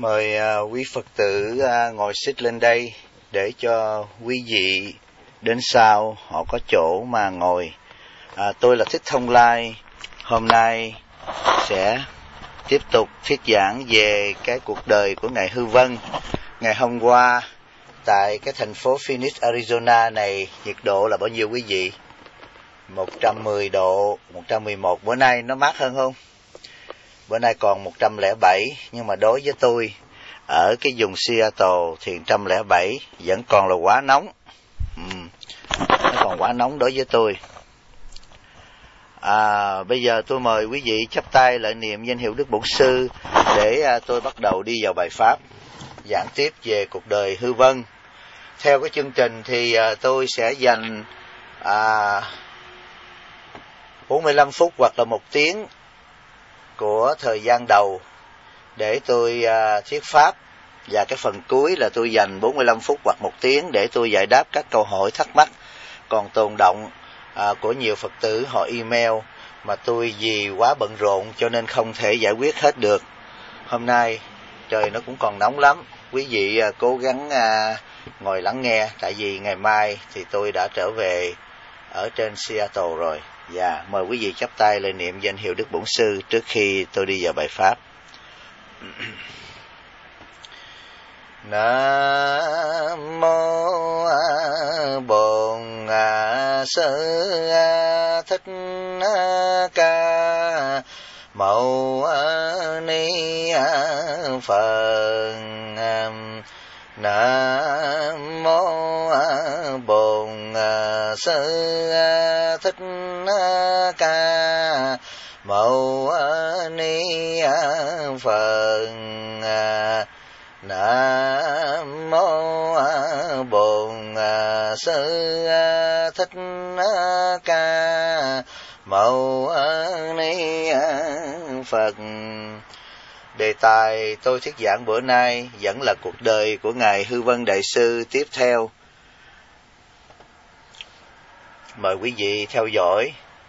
Mời quý Phật tử ngồi xích lên đây để cho quý vị đến sau họ có chỗ mà ngồi. Tôi là Thích Thông Lai, hôm nay sẽ tiếp tục thuyết giảng về cái cuộc đời của Ngài Hư Vân. Ngày hôm qua tại cái thành phố Phoenix, Arizona này, nhiệt độ là bao nhiêu quý vị? 110 độ, 111. Bữa nay nó mát hơn không? Bữa nay còn 107, nhưng mà đối với tôi ở cái vùng Seattle thì 107 vẫn còn là quá nóng. Nó còn quá nóng đối với tôi. Bây giờ tôi mời quý vị chắp tay lại niệm danh hiệu Đức Bổn Sư để tôi bắt đầu đi vào bài pháp giảng tiếp về cuộc đời Hư Vân. Theo cái chương trình thì tôi sẽ dành 45 phút hoặc là 1 tiếng của thời gian đầu để tôi thuyết pháp, và cái phần cuối là tôi dành 45 phút hoặc 1 tiếng để tôi giải đáp các câu hỏi thắc mắc còn tồn động của nhiều Phật tử họ email, mà tôi vì quá bận rộn cho nên không thể giải quyết hết được. Hôm nay trời nó cũng còn nóng lắm, quý vị cố gắng ngồi lắng nghe, tại vì ngày mai thì tôi đã trở về ở trên Seattle rồi. Và mời quý vị chắp tay lên niệm danh hiệu Đức Bổn Sư trước khi tôi đi vào bài pháp. Nam mô Bổn Sư Thích Ca Mâu Ni Phật. Nam mô Bổn Sư Thích Ca Mâu Ni Phật. Nam mô Bổn Sư Thích Ca Mâu Ni Phật. Đề tài tôi thuyết giảng bữa nay vẫn là cuộc đời của Ngài Hư Vân Đại Sư tiếp theo. Mời quý vị theo dõi.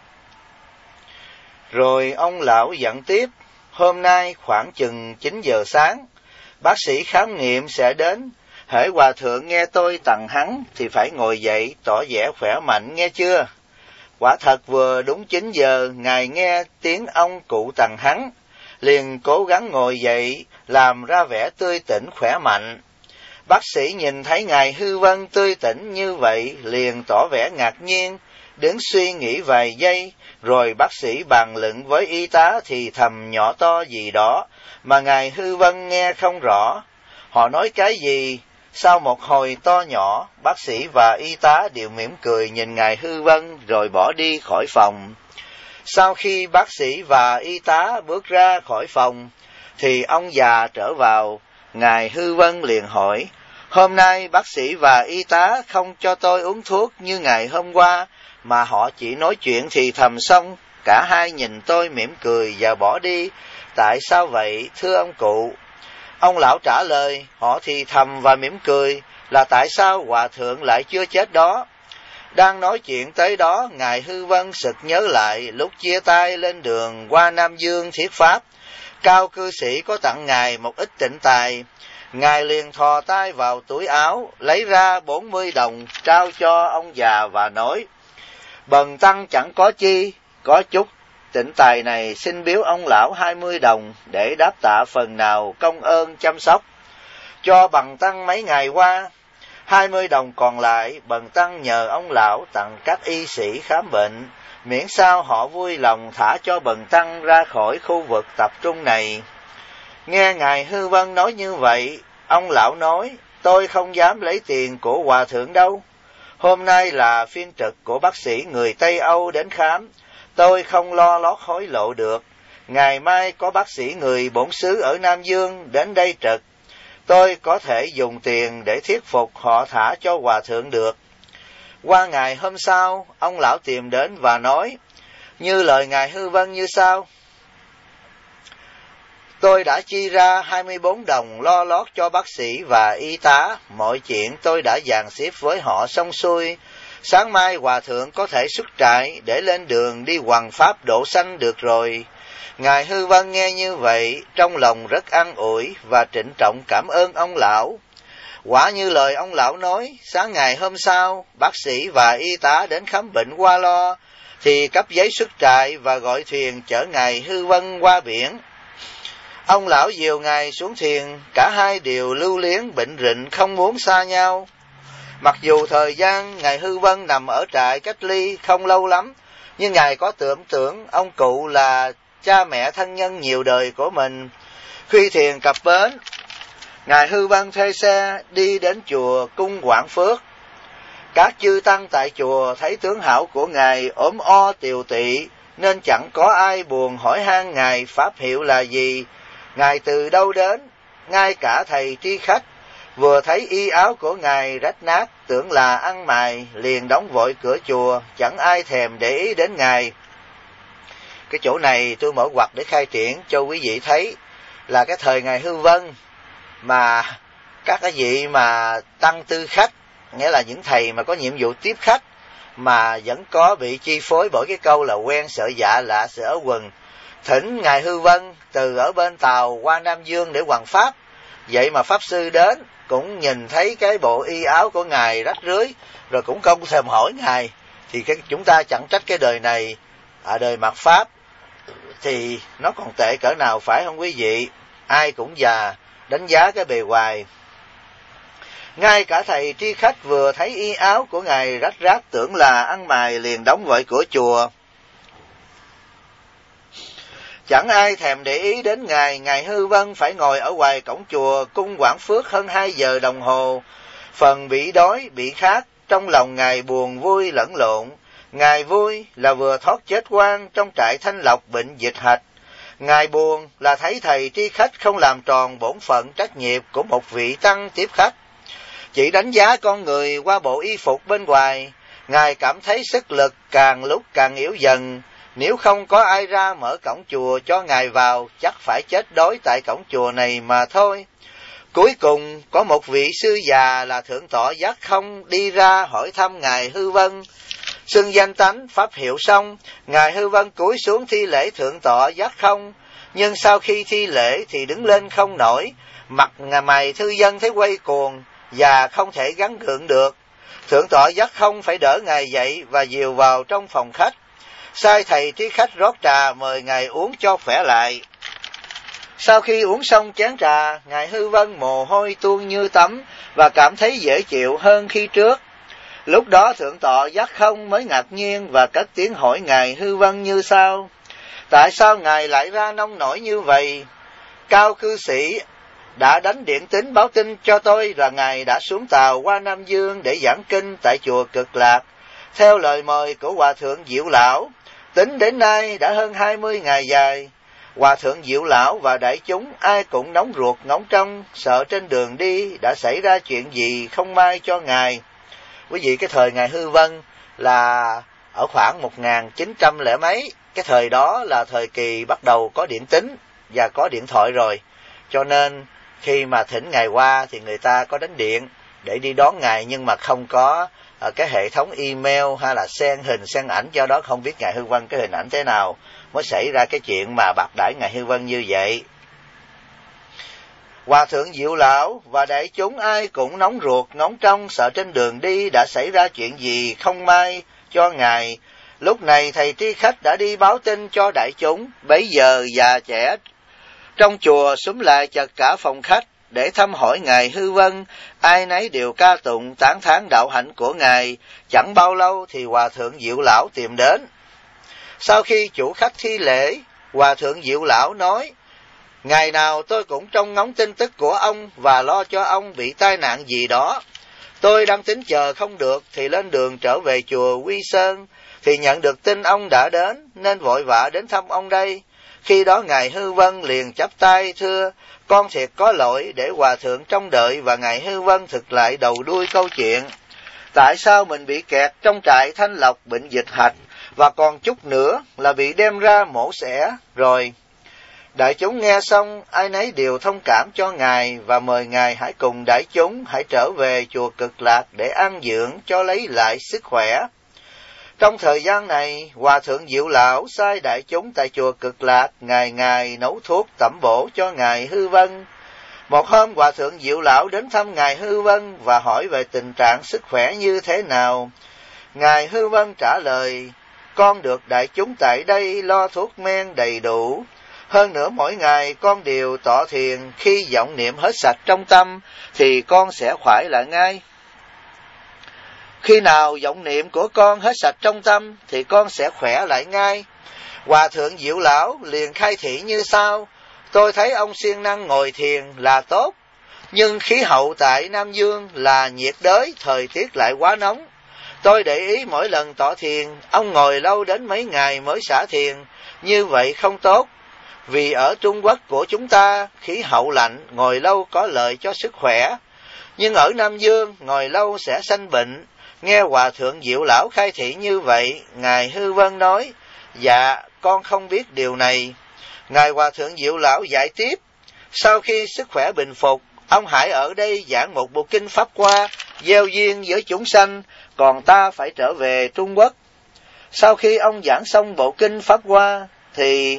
Rồi ông lão dặn tiếp: hôm nay khoảng chừng 9 giờ sáng, bác sĩ khám nghiệm sẽ đến. Hễ hòa thượng nghe tôi tặng hắn thì phải ngồi dậy tỏ vẻ khỏe mạnh, nghe chưa? Quả thật vừa đúng 9 giờ, Ngài nghe tiếng ông cụ tặng hắn, liền cố gắng ngồi dậy làm ra vẻ tươi tỉnh khỏe mạnh. Bác sĩ nhìn thấy Ngài Hư Vân tươi tỉnh như vậy liền tỏ vẻ ngạc nhiên, đứng suy nghĩ vài giây, rồi bác sĩ bàn luận với y tá thì thầm nhỏ to gì đó mà Ngài Hư Vân nghe không rõ. Họ nói cái gì? Sau một hồi to nhỏ, bác sĩ và y tá đều mỉm cười nhìn Ngài Hư Vân rồi bỏ đi khỏi phòng. Sau khi bác sĩ và y tá bước ra khỏi phòng thì ông già trở vào. Ngài Hư Vân liền hỏi: hôm nay bác sĩ và y tá không cho tôi uống thuốc như ngày hôm qua, mà họ chỉ nói chuyện thì thầm xong, cả hai nhìn tôi mỉm cười và bỏ đi. Tại sao vậy, thưa ông cụ? Ông lão trả lời: họ thì thầm và mỉm cười là tại sao hòa thượng lại chưa chết đó. Đang nói chuyện tới đó, Ngài Hư Vân sực nhớ lại lúc chia tay lên đường qua Nam Dương thuyết pháp, Cao cư sĩ có tặng Ngài một ít tịnh tài. Ngài liền thò tay vào túi áo, lấy ra 40 đồng, trao cho ông già và nói: bần tăng chẳng có chi, có chút tịnh tài này xin biếu ông lão 20 đồng để đáp tạ phần nào công ơn chăm sóc cho bần tăng mấy ngày qua. 20 đồng còn lại bần tăng nhờ ông lão tặng các y sĩ khám bệnh, miễn sao họ vui lòng thả cho bần tăng ra khỏi khu vực tập trung này. Nghe Ngài Hư Vân nói như vậy, ông lão nói: tôi không dám lấy tiền của hòa thượng đâu. Hôm nay là phiên trực của bác sĩ người Tây Âu đến khám, tôi không lo lót hối lộ được. Ngày mai có bác sĩ người bổn xứ ở Nam Dương đến đây trực, tôi có thể dùng tiền để thuyết phục họ thả cho hòa thượng được. Qua ngày hôm sau, ông lão tìm đến và nói như lời Ngài Hư Vân như sau: tôi đã chi ra 24 đồng lo lót cho bác sĩ và y tá, mọi chuyện tôi đã dàn xếp với họ xong xuôi. Sáng mai hòa thượng có thể xuất trại để lên đường đi hoằng pháp độ sanh được rồi. Ngài Hư Vân nghe như vậy, trong lòng rất an ủi và trịnh trọng cảm ơn ông lão. Quả như lời ông lão nói, sáng ngày hôm sau, bác sĩ và y tá đến khám bệnh qua lo, thì cấp giấy xuất trại và gọi thuyền chở ngài Hư Vân qua biển. Ông lão dìu ngài xuống thuyền, cả hai đều lưu luyến bệnh rịnh không muốn xa nhau. Mặc dù thời gian ngài Hư Vân nằm ở trại cách ly không lâu lắm, nhưng ngài có tưởng ông cụ là cha mẹ thân nhân nhiều đời của mình. Khi thuyền cập bến, ngài Hư Vân thuê xe đi đến chùa Cung Quảng Phước. Các chư tăng tại chùa thấy tướng hảo của ngài ốm o tiều tụy, nên chẳng có ai buồn hỏi han ngài pháp hiệu là gì, ngài từ đâu đến. Ngay cả thầy tri khách vừa thấy y áo của ngài rách nát, tưởng là ăn mày, liền đóng vội cửa chùa, chẳng ai thèm để ý đến ngài. Cái chỗ này tôi mở ngoặt để khai triển cho quý vị thấy là cái thời ngài Hư Vân mà các cái vị mà tăng tư khách, nghĩa là những thầy mà có nhiệm vụ tiếp khách, mà vẫn có bị chi phối bởi cái câu là quen sợ dạ lạ sợ quần. Thỉnh ngài Hư Vân từ ở bên Tàu qua Nam Dương để hoằng pháp. Vậy mà pháp sư đến cũng nhìn thấy cái bộ y áo của ngài rách rưới, rồi cũng không thèm hỏi ngài. Thì chúng ta chẳng trách cái đời này, đời mạt pháp thì nó còn tệ cỡ nào, phải không quý vị? Ai cũng già đánh giá cái bề ngoài. Ngay cả thầy tri khách vừa thấy y áo của ngài rách rác, tưởng là ăn mày, liền đóng vội cửa chùa. Chẳng ai thèm để ý đến ngài Hư Vân phải ngồi ở ngoài cổng chùa Cung Quảng Phước hơn 2 giờ đồng hồ. Phần bị đói, bị khát, trong lòng ngài buồn vui lẫn lộn. Ngài vui là vừa thoát chết oan trong trại Thanh Lộc bệnh dịch hạch. Ngài buồn là thấy thầy tri khách không làm tròn bổn phận trách nhiệm của một vị tăng tiếp khách, chỉ đánh giá con người qua bộ y phục bên ngoài. Ngài cảm thấy sức lực càng lúc càng yếu dần. Nếu không có ai ra mở cổng chùa cho ngài vào, chắc phải chết đói tại cổng chùa này mà thôi. Cuối cùng có một vị sư già là Thượng tọa Giác Không đi ra hỏi thăm ngài Hư Vân. Xưng danh tánh pháp hiệu xong, ngài Hư Vân cúi xuống thi lễ Thượng tọa Giác Không, nhưng sau khi thi lễ thì đứng lên không nổi, mặt mày thư dân thấy quay cuồng và không thể gắng gượng được. Thượng tọa Giác Không phải đỡ ngài dậy và dìu vào trong phòng khách, sai thầy tri khách rót trà mời ngài uống cho khỏe lại. Sau khi uống xong chén trà, ngài Hư Vân mồ hôi tuôn như tắm và cảm thấy dễ chịu hơn khi trước. Lúc đó Thượng tọa Giác Không mới ngạc nhiên và cất tiếng hỏi ngài Hư Vân như sau: tại sao ngài lại ra nông nổi như vậy? Cao cư sĩ đã đánh điện tín báo tin cho tôi là ngài đã xuống tàu qua Nam Dương để giảng kinh tại chùa Cực Lạc, theo lời mời của Hòa thượng Diệu Lão. Tính đến nay đã hơn 20 ngày dài. Hòa thượng Diệu Lão và đại chúng ai cũng nóng ruột ngóng trông, sợ trên đường đi đã xảy ra chuyện gì không may cho ngài. Quý vị, cái thời ngài Hư Vân là ở khoảng 1900 lẻ mấy. Cái thời đó là thời kỳ bắt đầu có điện tín và có điện thoại rồi. Cho nên khi mà thỉnh ngài qua thì người ta có đánh điện để đi đón ngài, nhưng mà không có cái hệ thống email hay là send hình send ảnh, cho đó không biết ngài Hư Vân cái hình ảnh thế nào, mới xảy ra cái chuyện mà bạc đãi ngài Hư Vân như vậy. Hòa thượng Diệu Lão và đại chúng ai cũng nóng ruột ngóng trông, sợ trên đường đi đã xảy ra chuyện gì không may cho ngài. Lúc này thầy tri khách đã đi báo tin cho đại chúng. Bấy giờ già trẻ trong chùa xúm lại chật cả phòng khách để thăm hỏi ngài Hư Vân. Ai nấy đều ca tụng tán thán đạo hạnh của ngài. Chẳng bao lâu thì Hòa thượng Diệu Lão tìm đến. Sau khi chủ khách thi lễ, Hòa thượng Diệu Lão nói: ngày nào tôi cũng trông ngóng tin tức của ông và lo cho ông bị tai nạn gì đó. Tôi đang tính chờ không được thì lên đường trở về chùa Quy Sơn, thì nhận được tin ông đã đến nên vội vã đến thăm ông đây. Khi đó ngài Hư Vân liền chắp tay thưa: con thiệt có lỗi để Hòa thượng trông đợi, và ngài Hư Vân thực lại đầu đuôi câu chuyện. Tại sao mình bị kẹt trong trại Thanh Lộc bệnh dịch hạch, và còn chút nữa là bị đem ra mổ xẻ rồi. Đại chúng nghe xong ai nấy đều thông cảm cho ngài và mời ngài hãy cùng đại chúng hãy trở về chùa Cực Lạc để an dưỡng cho lấy lại sức khỏe. Trong thời gian này, Hòa thượng Diệu Lão sai đại chúng tại chùa Cực Lạc ngày ngày nấu thuốc tẩm bổ cho ngài Hư Vân. Một hôm, Hòa thượng Diệu Lão đến thăm ngài Hư Vân và hỏi về tình trạng sức khỏe như thế nào. Ngài Hư Vân trả lời: con được đại chúng tại đây lo thuốc men đầy đủ. Hơn nữa mỗi ngày con đều tọa thiền, khi vọng niệm hết sạch trong tâm thì con sẽ khỏe lại ngay. Khi nào vọng niệm của con hết sạch trong tâm thì con sẽ khỏe lại ngay. Hòa thượng Diệu Lão liền khai thị như sau: tôi thấy ông siêng năng ngồi thiền là tốt, nhưng khí hậu tại Nam Dương là nhiệt đới, thời tiết lại quá nóng. Tôi để ý mỗi lần tọa thiền, ông ngồi lâu đến mấy ngày mới xả thiền, như vậy không tốt. Vì ở Trung Quốc của chúng ta, khí hậu lạnh, ngồi lâu có lợi cho sức khỏe. Nhưng ở Nam Dương, ngồi lâu sẽ sanh bệnh. Nghe Hòa thượng Diệu Lão khai thị như vậy, ngài Hư Vân nói: dạ, con không biết điều này. Ngài Hòa thượng Diệu Lão dạy tiếp: sau khi sức khỏe bình phục, ông hãy ở đây giảng một bộ kinh Pháp Hoa, gieo duyên với chúng sanh, còn ta phải trở về Trung Quốc. Sau khi ông giảng xong bộ kinh Pháp Hoa, thì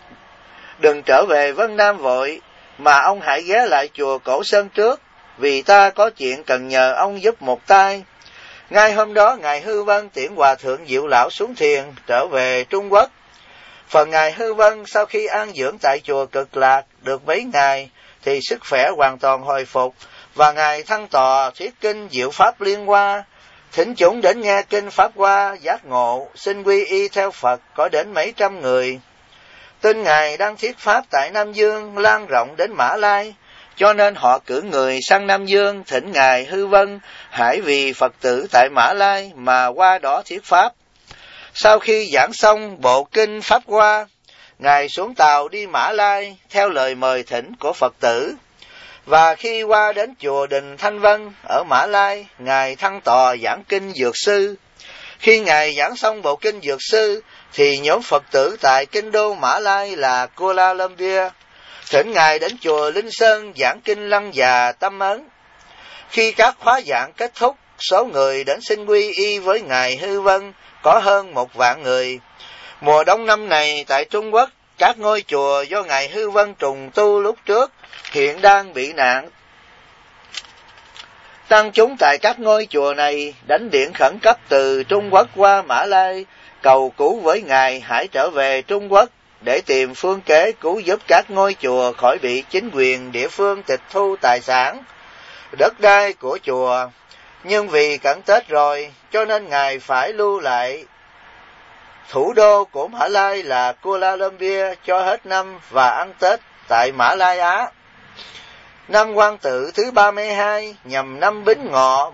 đừng trở về Vân Nam vội, mà ông hãy ghé lại chùa Cổ Sơn trước, vì ta có chuyện cần nhờ ông giúp một tay. Ngay hôm đó, ngài Hư Vân tiễn Hòa thượng Diệu Lão xuống thiền, trở về Trung Quốc. Phần ngài Hư Vân sau khi an dưỡng tại chùa Cực Lạc được mấy ngày, thì sức khỏe hoàn toàn hồi phục, và ngài thăng tọa thuyết kinh Diệu Pháp Liên Hoa. Thỉnh chúng đến nghe kinh Pháp Hoa giác ngộ, xin quy y theo Phật có đến mấy trăm người. Tin ngài đang thuyết pháp tại Nam Dương lan rộng đến Mã Lai, cho nên họ cử người sang Nam Dương thỉnh ngài Hư Vân hãy vì Phật tử tại Mã Lai mà qua đó thuyết pháp. Sau khi giảng xong bộ kinh Pháp Hoa, ngài xuống tàu đi Mã Lai theo lời mời thỉnh của Phật tử. Và khi qua đến chùa Đình Thanh Vân ở Mã Lai, ngài thăng tọa giảng kinh Dược Sư. Khi ngài giảng xong bộ kinh Dược Sư, thì nhóm Phật tử tại kinh đô Mã Lai là Kuala Lumpur thỉnh ngài đến chùa Linh Sơn giảng kinh Lăng Già Tâm Ấn. Khi các khóa giảng kết thúc, số người đến xin quy y với ngài Hư Vân có hơn 1.000 người. Mùa đông năm này tại Trung Quốc, các ngôi chùa do ngài Hư Vân trùng tu lúc trước hiện đang bị nạn. Tăng chúng tại các ngôi chùa này đánh điện khẩn cấp từ Trung Quốc qua Mã Lai, cầu cứu với ngài hãy trở về Trung Quốc để tìm phương kế cứu giúp các ngôi chùa khỏi bị chính quyền địa phương tịch thu tài sản, đất đai của chùa. Nhưng vì cận Tết rồi, cho nên ngài phải lưu lại thủ đô của Mã Lai là Kuala Lumpur cho hết năm và ăn Tết tại Mã Lai Á. Năm Quan Tự thứ 32 nhằm năm Bính Ngọ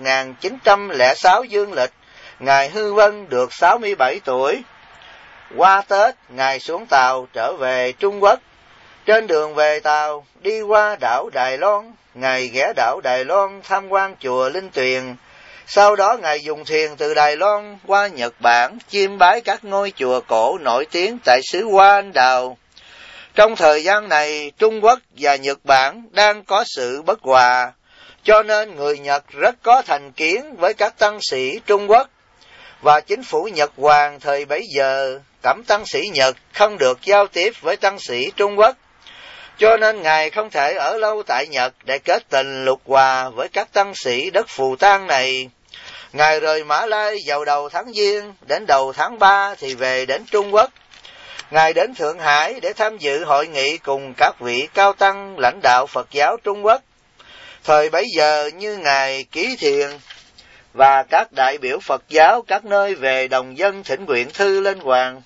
1906 dương lịch, ngài Hư Vân được 67 tuổi. Qua Tết, ngài xuống tàu trở về Trung Quốc. Trên đường về tàu, đi qua đảo Đài Loan, ngài ghé đảo Đài Loan tham quan chùa Linh Tuyền. Sau đó ngài dùng thuyền từ Đài Loan qua Nhật Bản chiêm bái các ngôi chùa cổ nổi tiếng tại xứ Hoa Anh Đào. Trong thời gian này, Trung Quốc và Nhật Bản đang có sự bất hòa, cho nên người Nhật rất có thành kiến với các tăng sĩ Trung Quốc. Và chính phủ Nhật Hoàng thời bấy giờ cấm tăng sĩ Nhật không được giao tiếp với tăng sĩ Trung Quốc. Cho nên ngài không thể ở lâu tại Nhật để kết tình lục hòa với các tăng sĩ đất Phù Tang này. Ngài rời Mã Lai vào đầu tháng Giêng, đến đầu tháng 3 thì về đến Trung Quốc. Ngài đến Thượng Hải để tham dự hội nghị cùng các vị cao tăng lãnh đạo Phật giáo Trung Quốc. Thời bấy giờ như ngài Ký Thiền và các đại biểu Phật giáo các nơi về đồng dân thỉnh nguyện thư lên hoàng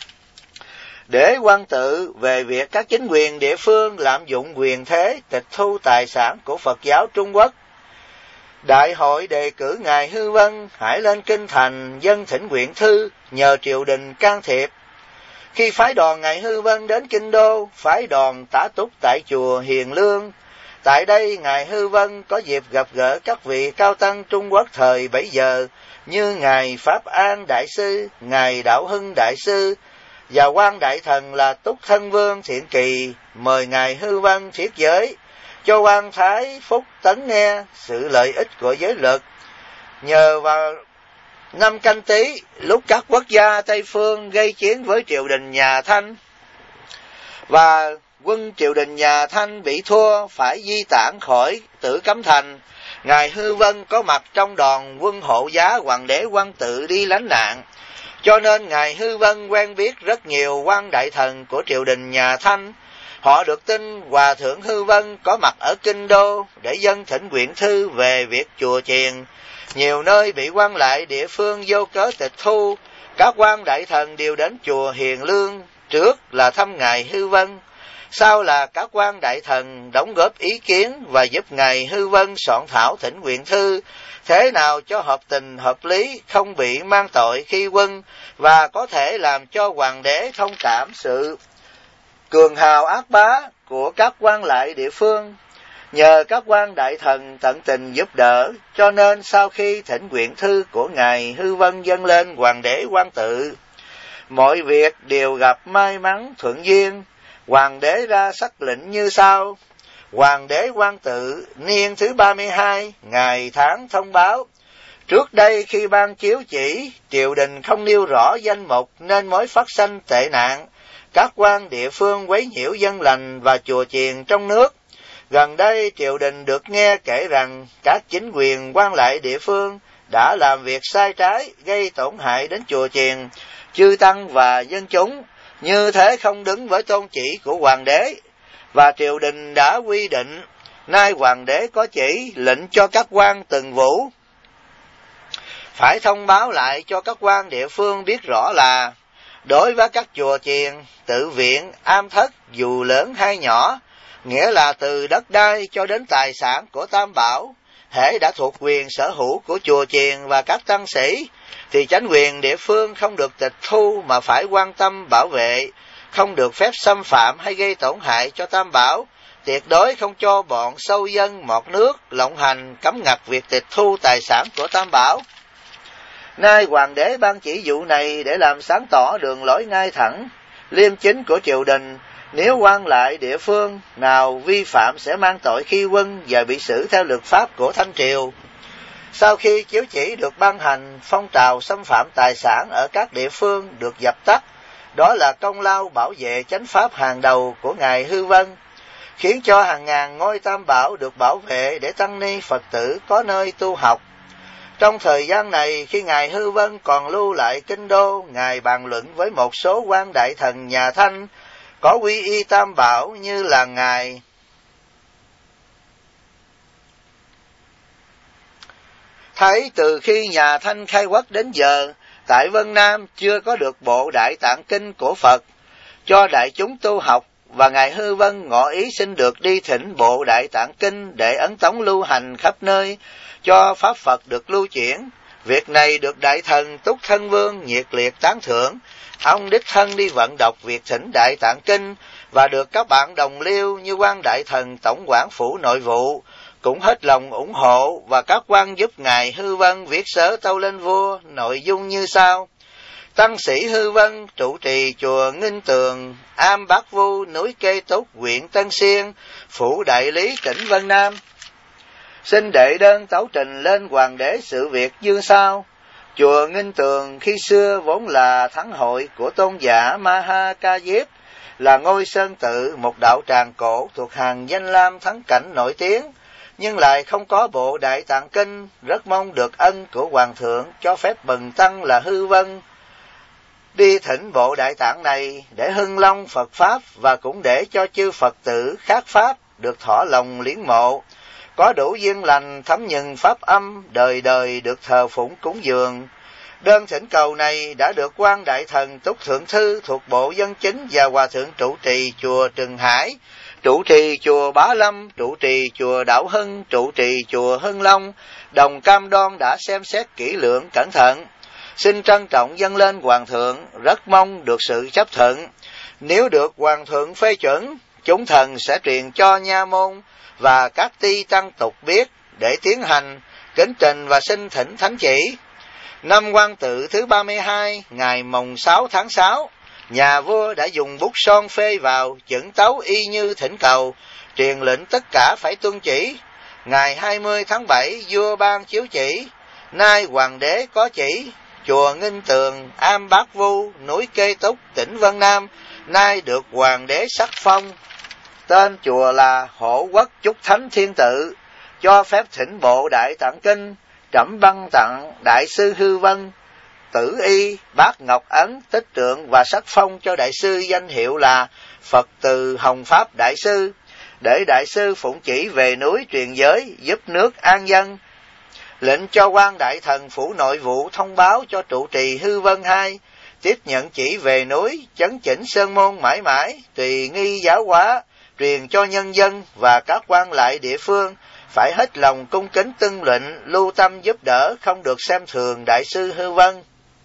để quan tự về việc các chính quyền địa phương lạm dụng quyền thế tịch thu tài sản của Phật giáo Trung Quốc. Đại hội đề cử ngài Hư Vân hãy lên kinh thành dân thỉnh nguyện thư nhờ triều đình can thiệp. Khi phái đoàn ngài Hư Vân đến kinh đô, phái đoàn tá túc tại chùa Hiền Lương. Tại đây, ngài Hư Vân có dịp gặp gỡ các vị cao tăng Trung Quốc thời bấy giờ như ngài Pháp An Đại Sư, ngài Đạo Hưng Đại Sư và quan đại thần là Túc Thân Vương Thiện Kỳ, mời ngài Hư Vân thuyết giới cho quan thái Phúc Tấn nghe sự lợi ích của giới luật. Nhờ vào Năm Canh Tý, lúc các quốc gia Tây Phương gây chiến với triều đình nhà Thanh, và quân triều đình nhà Thanh bị thua phải di tản khỏi Tử Cấm Thành, ngài Hư Vân có mặt trong đoàn quân hộ giá hoàng đế Quang Tự đi lánh nạn, cho nên ngài Hư Vân quen biết rất nhiều quan đại thần của triều đình nhà Thanh. Họ được tin Hòa thượng Hư Vân có mặt ở Kinh Đô để dâng thỉnh nguyện thư về việc chùa chiền. Nhiều nơi bị quan lại địa phương vô cớ tịch thu, các quan đại thần đều đến chùa Hiền Lương, trước là thăm ngài Hư Vân, sau là các quan đại thần đóng góp ý kiến và giúp ngài Hư Vân soạn thảo thỉnh nguyện thư, thế nào cho hợp tình hợp lý, không bị mang tội khi quân, và có thể làm cho hoàng đế thông cảm sự cường hào ác bá của các quan lại địa phương. Nhờ các quan đại thần tận tình giúp đỡ, cho nên sau khi thỉnh nguyện thư của ngài Hư Vân dâng lên hoàng đế Quang Tự, mọi việc đều gặp may mắn thuận duyên. Hoàng đế ra sắc lệnh như sau: Hoàng đế Quang Tự niên thứ 32, ngày tháng thông báo. Trước đây khi ban chiếu chỉ, triều đình không nêu rõ danh mục nên mới phát sanh tệ nạn. Các quan địa phương quấy nhiễu dân lành và chùa chiền trong nước. Gần đây triều đình được nghe kể rằng các chính quyền quan lại địa phương đã làm việc sai trái, gây tổn hại đến chùa chiền, chư tăng và dân chúng, như thế không đứng với tôn chỉ của hoàng đế, và triều đình đã quy định, nay hoàng đế có chỉ lệnh cho các quan từng vũ phải thông báo lại cho các quan địa phương biết rõ là đối với các chùa chiền, tự viện, am thất dù lớn hay nhỏ, nghĩa là từ đất đai cho đến tài sản của Tam Bảo, hễ đã thuộc quyền sở hữu của chùa chiền và các tăng sĩ, thì chánh quyền địa phương không được tịch thu mà phải quan tâm bảo vệ, không được phép xâm phạm hay gây tổn hại cho Tam Bảo, tuyệt đối không cho bọn sâu dân mọt nước, lộng hành, cấm ngặt việc tịch thu tài sản của Tam Bảo. Nay hoàng đế ban chỉ dụ này để làm sáng tỏ đường lối ngay thẳng, liêm chính của triều đình. Nếu quan lại địa phương nào vi phạm sẽ mang tội khi quân và bị xử theo luật pháp của Thanh Triều. Sau khi chiếu chỉ được ban hành, phong trào xâm phạm tài sản ở các địa phương được dập tắt. Đó là công lao bảo vệ chánh pháp hàng đầu của ngài Hư Vân, khiến cho hàng ngàn ngôi Tam Bảo được bảo vệ để tăng ni Phật tử có nơi tu học. Trong thời gian này, khi ngài Hư Vân còn lưu lại Kinh Đô, ngài bàn luận với một số quan đại thần nhà Thanh có quy y Tam Bảo, như là ngài thấy từ khi nhà Thanh khai quốc đến giờ, tại Vân Nam chưa có được bộ Đại Tạng Kinh của Phật cho đại chúng tu học, và ngài Hư Vân ngỏ ý xin được đi thỉnh bộ Đại Tạng Kinh để ấn tống lưu hành khắp nơi, cho pháp Phật được lưu chuyển. Việc này được đại thần Túc Thân Vương nhiệt liệt tán thưởng. Ông đích thân đi vận đọc việc thỉnh Đại Tạng Kinh, và được các bạn đồng liêu như quan đại thần Tổng quản phủ nội vụ cũng hết lòng ủng hộ, và các quan giúp ngài Hư Vân viết sớ tâu lên vua, nội dung như sau: Tăng sĩ Hư Vân trụ trì chùa Nghinh Tường, am Bát Vu, núi Kê Túc, huyện Tân Xuyên, phủ đại lý tỉnh Vân Nam, xin đệ đơn tấu trình lên hoàng đế sự việc như sau. Chùa Nghinh Tường khi xưa vốn là thắng hội của tôn giả Maha Ca Diếp, là ngôi sơn tự, một đạo tràng cổ thuộc hàng danh lam thắng cảnh nổi tiếng, nhưng lại không có bộ Đại Tạng Kinh. Rất mong được ân của hoàng thượng cho phép bần tăng là Hư Vân đi thỉnh bộ Đại Tạng này để hưng long Phật Pháp, và cũng để cho chư Phật tử khác Pháp được thọ lòng liếng mộ, có đủ duyên lành thấm nhuần Pháp âm, đời đời được thờ phụng cúng dường. Đơn thỉnh cầu này đã được quan đại thần Túc Thượng Thư thuộc Bộ Dân Chính và Hòa thượng trụ trì chùa Trừng Hải, trụ trì chùa Bá Lâm, trụ trì chùa Đảo Hưng, trụ trì chùa Hưng Long đồng cam đoan đã xem xét kỹ lưỡng cẩn thận. Xin trân trọng dâng lên hoàng thượng, rất mong được sự chấp thuận. Nếu được hoàng thượng phê chuẩn, chúng thần sẽ truyền cho nha môn và các ty tăng tục biết để tiến hành kính trình và xin thỉnh thánh chỉ. Năm Quang Tự thứ 32, ngày mồng 6 tháng 6, nhà vua đã dùng bút son phê vào, chưởng tấu y như thỉnh cầu, truyền lệnh tất cả phải tuân chỉ. Ngày 20 tháng 7, vua ban chiếu chỉ, Nay hoàng đế có chỉ, chùa Nghinh Tường, Am Bát Vu, núi Kê Túc, tỉnh Vân Nam, nay được hoàng đế sắc phong. Tên chùa là Hộ Quốc Chúc Thánh Thiên Tự, cho phép thỉnh bộ Đại Tạng Kinh, trẫm băng tặng Đại sư Hư Vân, Tử Y, Bát Ngọc Ấn, Tích Trượng và sắc phong cho đại sư danh hiệu là Phật Từ Hồng Pháp Đại sư, để đại sư phụng chỉ về núi truyền giới, giúp nước an dân. Lệnh cho quan đại thần phủ nội vụ thông báo cho trụ trì Hư Vân II, tiếp nhận chỉ về núi, chấn chỉnh sơn môn mãi mãi, tùy nghi giáo hóa, truyền cho nhân dân và các quan lại địa phương, phải hết lòng cung kính tuân lệnh, lưu tâm giúp đỡ, không được xem thường đại sư Hư Vân.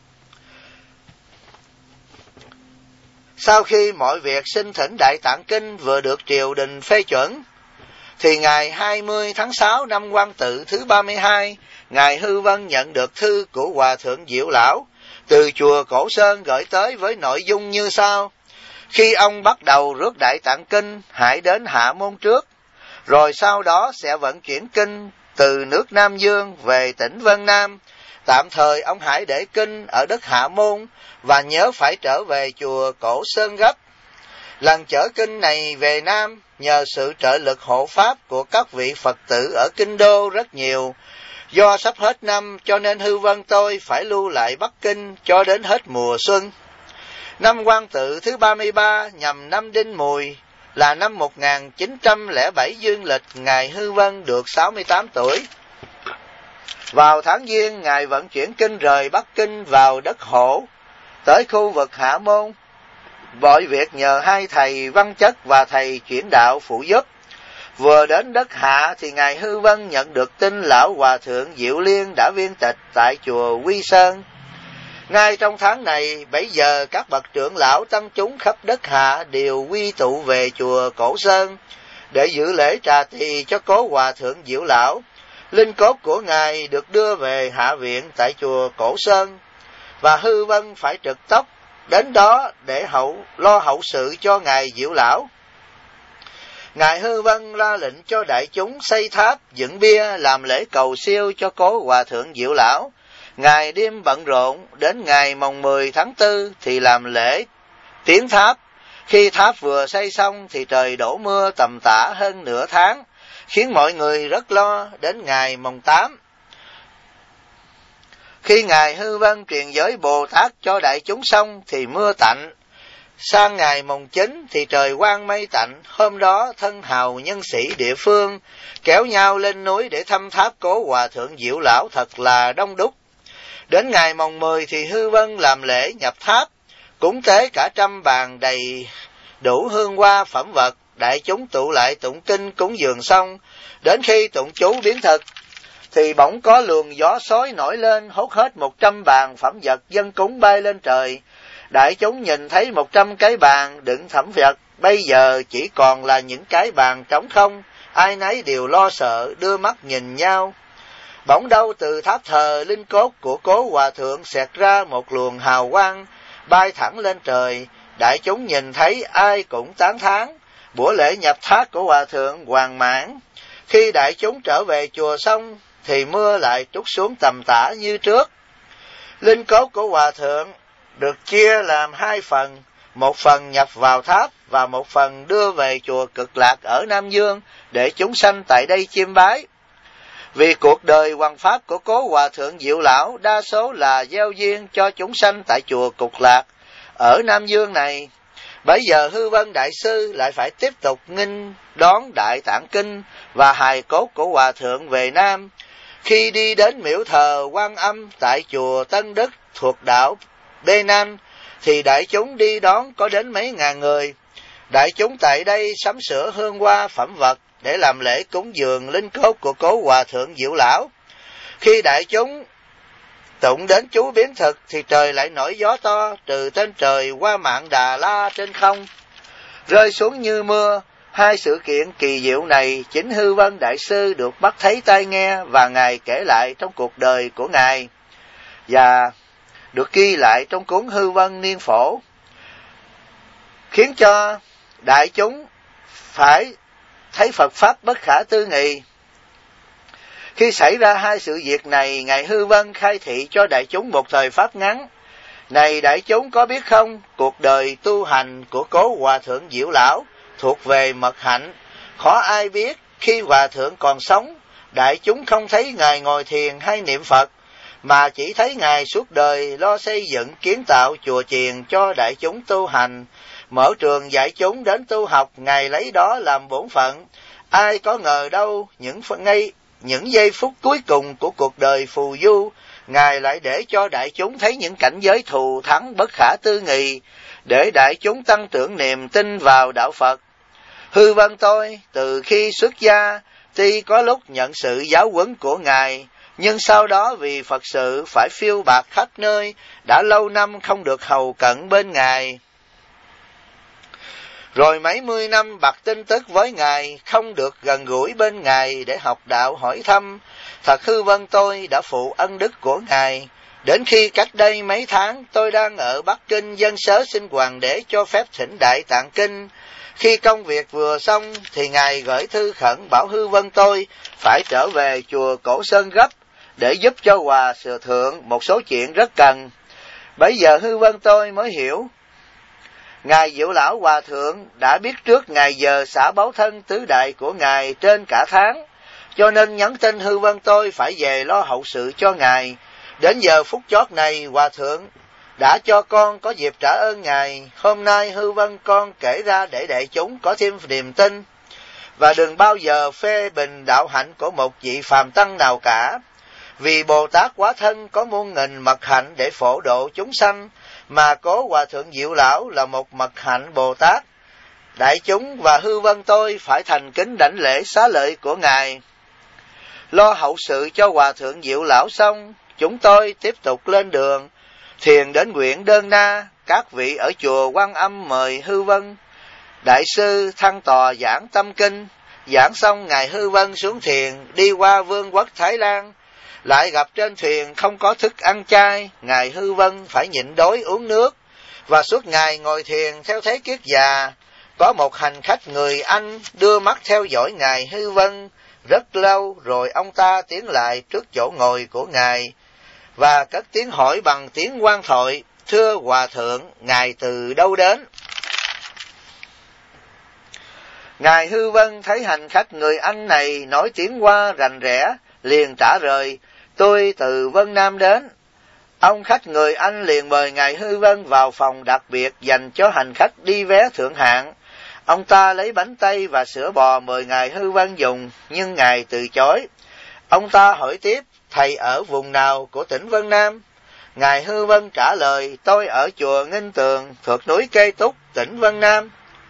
Sau khi mọi việc xin thỉnh Đại Tạng Kinh vừa được triều đình phê chuẩn, thì ngày 20 tháng 6 năm Quan Tự thứ 32, Ngài Hư Vân nhận được thư của Hòa Thượng Diệu Lão từ chùa Cổ Sơn gửi tới với nội dung như sau. Khi ông bắt đầu rước Đại Tạng Kinh, hãy đến Hạ Môn trước, rồi sau đó sẽ vận chuyển kinh từ nước Nam Dương về tỉnh Vân Nam. Tạm thời ông hãy để kinh ở đất Hạ Môn và nhớ phải trở về chùa Cổ Sơn gấp. Lần chở kinh này về Nam nhờ sự trợ lực hộ pháp của các vị Phật tử ở Kinh Đô rất nhiều. Do sắp hết năm cho nên Hư Vân tôi phải lưu lại Bắc Kinh cho đến hết mùa xuân. Năm Quan Tự thứ 33 nhằm năm Đinh Mùi là năm 1907 dương lịch, Ngài Hư Vân được 68 tuổi. Vào tháng Giêng, Ngài vận chuyển kinh rời Bắc Kinh vào đất Hổ, tới khu vực Hạ Môn. Mọi việc nhờ hai thầy Văn Chất và thầy Chuyển Đạo phụ giúp. Vừa đến đất Hạ thì Ngài Hư Vân nhận được tin lão Hòa Thượng Diệu Liên đã viên tịch tại chùa Quy Sơn. Ngay trong tháng này, bấy giờ các bậc trưởng lão tăng chúng khắp đất Hạ đều quy tụ về chùa Cổ Sơn để dự lễ trà tỳ cho cố Hòa Thượng Diệu Lão. Linh cốt của Ngài được đưa về Hạ Viện tại chùa Cổ Sơn, và Hư Vân phải trực tốc đến đó để lo hậu sự cho Ngài Diệu Lão. Ngài Hư Vân ra lệnh cho đại chúng xây tháp, dựng bia, làm lễ cầu siêu cho cố Hòa Thượng Diệu Lão. Ngày đêm bận rộn, đến ngày mồng 10 tháng 4 thì làm lễ tiến tháp. Khi tháp vừa xây xong thì trời đổ mưa tầm tã hơn nửa tháng, khiến mọi người rất lo. Đến ngày mồng 8, khi Ngài Hư Vân truyền giới Bồ Tát cho đại chúng xong thì mưa tạnh. Sang ngày mồng 9 thì trời quang mây tạnh. Hôm đó thân hào nhân sĩ địa phương kéo nhau lên núi để thăm tháp cố Hòa Thượng Diệu Lão thật là đông đúc. Đến ngày mồng 10 thì Hư Vân làm lễ nhập tháp, cúng tế cả 100 bàn đầy đủ hương hoa phẩm vật. Đại chúng tụ lại tụng kinh cúng dường xong, đến khi tụng chú biến thực thì bỗng có luồng gió xối nổi lên, hốt hết 100 bàn phẩm vật dân cúng bay lên trời. Đại chúng nhìn thấy 100 cái bàn đựng phẩm vật, bây giờ chỉ còn là những cái bàn trống không, ai nấy đều lo sợ, đưa mắt nhìn nhau. Bỗng đâu từ tháp thờ linh cốt của cố Hòa Thượng xẹt ra một luồng hào quang, bay thẳng lên trời. Đại chúng nhìn thấy ai cũng tán thán. Buổi lễ nhập tháp của Hòa Thượng hoàn mãn. Khi đại chúng trở về chùa xong thì mưa lại trút xuống tầm tã như trước. Linh cốt của Hòa Thượng được chia làm hai phần, một phần nhập vào tháp và một phần đưa về chùa Cực Lạc ở Nam Dương để chúng sanh tại đây chiêm bái. Vì cuộc đời hoằng pháp của cố Hòa Thượng Diệu Lão đa số là gieo duyên cho chúng sanh tại chùa Cực Lạc ở Nam Dương này, bây giờ Hư Vân Đại Sư lại phải tiếp tục nghinh đón Đại Tạng Kinh và hài cốt của Hòa Thượng về Nam. Khi đi đến miễu thờ Quan Âm tại chùa Tân Đức thuộc đảo Bê Nan thì đại chúng đi đón có đến mấy ngàn người. Đại chúng tại đây sắm sửa hương hoa phẩm vật để làm lễ cúng dường linh cốt của cố Hòa Thượng Diệu Lão. Khi đại chúng tụng đến chú biến thực thì trời lại nổi gió to từ trên trời qua Mạn Đà La trên không, rơi xuống như mưa. Hai sự kiện kỳ diệu này chính Hư Vân Đại Sư được bắt thấy tai nghe và Ngài kể lại trong cuộc đời của Ngài, và được ghi lại trong cuốn Hư Vân Niên Phổ, khiến cho đại chúng phải thấy Phật Pháp bất khả tư nghị. Khi xảy ra hai sự việc này, Ngài Hư Vân khai thị cho đại chúng một thời pháp ngắn. Này đại chúng có biết không, cuộc đời tu hành của cố Hòa Thượng Diệu Lão thuộc về mật hạnh. Khó ai biết khi Hòa Thượng còn sống, đại chúng không thấy Ngài ngồi thiền hay niệm Phật, mà chỉ thấy Ngài suốt đời lo xây dựng kiến tạo chùa chiền cho đại chúng tu hành, mở trường dạy chúng đến tu học, Ngài lấy đó làm bổn phận. Ai có ngờ đâu những giây phút cuối cùng của cuộc đời phù du, Ngài lại để cho đại chúng thấy những cảnh giới thù thắng bất khả tư nghị, để đại chúng tăng trưởng niềm tin vào đạo Phật. Hư Vân tôi từ khi xuất gia, tuy có lúc nhận sự giáo huấn của Ngài, nhưng sau đó vì Phật sự phải phiêu bạt khắp nơi, đã lâu năm không được hầu cận bên Ngài. Rồi mấy mươi năm bạc tin tức với Ngài, không được gần gũi bên Ngài để học đạo hỏi thăm. Thật Hư Vân tôi đã phụ ân đức của Ngài. Đến khi cách đây mấy tháng, tôi đang ở Bắc Kinh dân sớ xin Hoàng đế cho phép thỉnh Đại Tạng Kinh. Khi công việc vừa xong, thì Ngài gửi thư khẩn bảo Hư Vân tôi phải trở về chùa Cổ Sơn gấp, để giúp cho Hòa Thượng một số chuyện rất cần. Bấy giờ Hư Vân tôi mới hiểu, Ngài Diệu Lão Hòa Thượng đã biết trước ngày giờ xả báo thân tứ đại của Ngài trên cả tháng, cho nên nhắn tin Hư Vân tôi phải về lo hậu sự cho Ngài. Đến giờ phút chót này, Hòa Thượng đã cho con có dịp trả ơn Ngài. Hôm nay Hư Vân con kể ra để đại chúng có thêm niềm tin, và đừng bao giờ phê bình đạo hạnh của một vị phàm tăng nào cả. Vì Bồ Tát Quá Thân có muôn nghìn mật hạnh để phổ độ chúng sanh, mà cố Hòa Thượng Diệu Lão là một mật hạnh Bồ Tát. Đại chúng và Hư Vân tôi phải thành kính đảnh lễ xá lợi của Ngài. Lo hậu sự cho Hòa Thượng Diệu Lão xong, chúng tôi tiếp tục lên đường, thiền đến huyện Đơn Na. Các vị ở chùa Quan Âm mời Hư Vân Đại sư thăng tòa giảng tâm kinh. Giảng xong, Ngài Hư Vân xuống thiền, đi qua Vương quốc Thái Lan. Lại gặp trên thuyền không có thức ăn chay, Ngài Hư Vân phải nhịn đói uống nước, và suốt ngày ngồi thiền theo thế kiết già. Có một hành khách người Anh đưa mắt theo dõi Ngài Hư Vân rất lâu, rồi ông ta tiến lại trước chỗ ngồi của Ngài, và cất tiếng hỏi bằng tiếng quan thoại: Thưa Hòa Thượng, Ngài từ đâu đến? Ngài Hư Vân thấy hành khách người Anh này nói tiếng Hoa rành rẽ, liền trả lời: Tôi từ Vân Nam đến. Ông khách người Anh liền mời Ngài Hư Vân vào phòng đặc biệt dành cho hành khách đi vé thượng hạng. Ông ta lấy bánh tây và sữa bò mời Ngài Hư Vân dùng, nhưng Ngài từ chối. Ông ta hỏi tiếp: Thầy ở vùng nào của tỉnh Vân Nam? Ngài Hư Vân trả lời: Tôi ở chùa Nghinh Tường thuộc núi Kê Túc, tỉnh Vân Nam.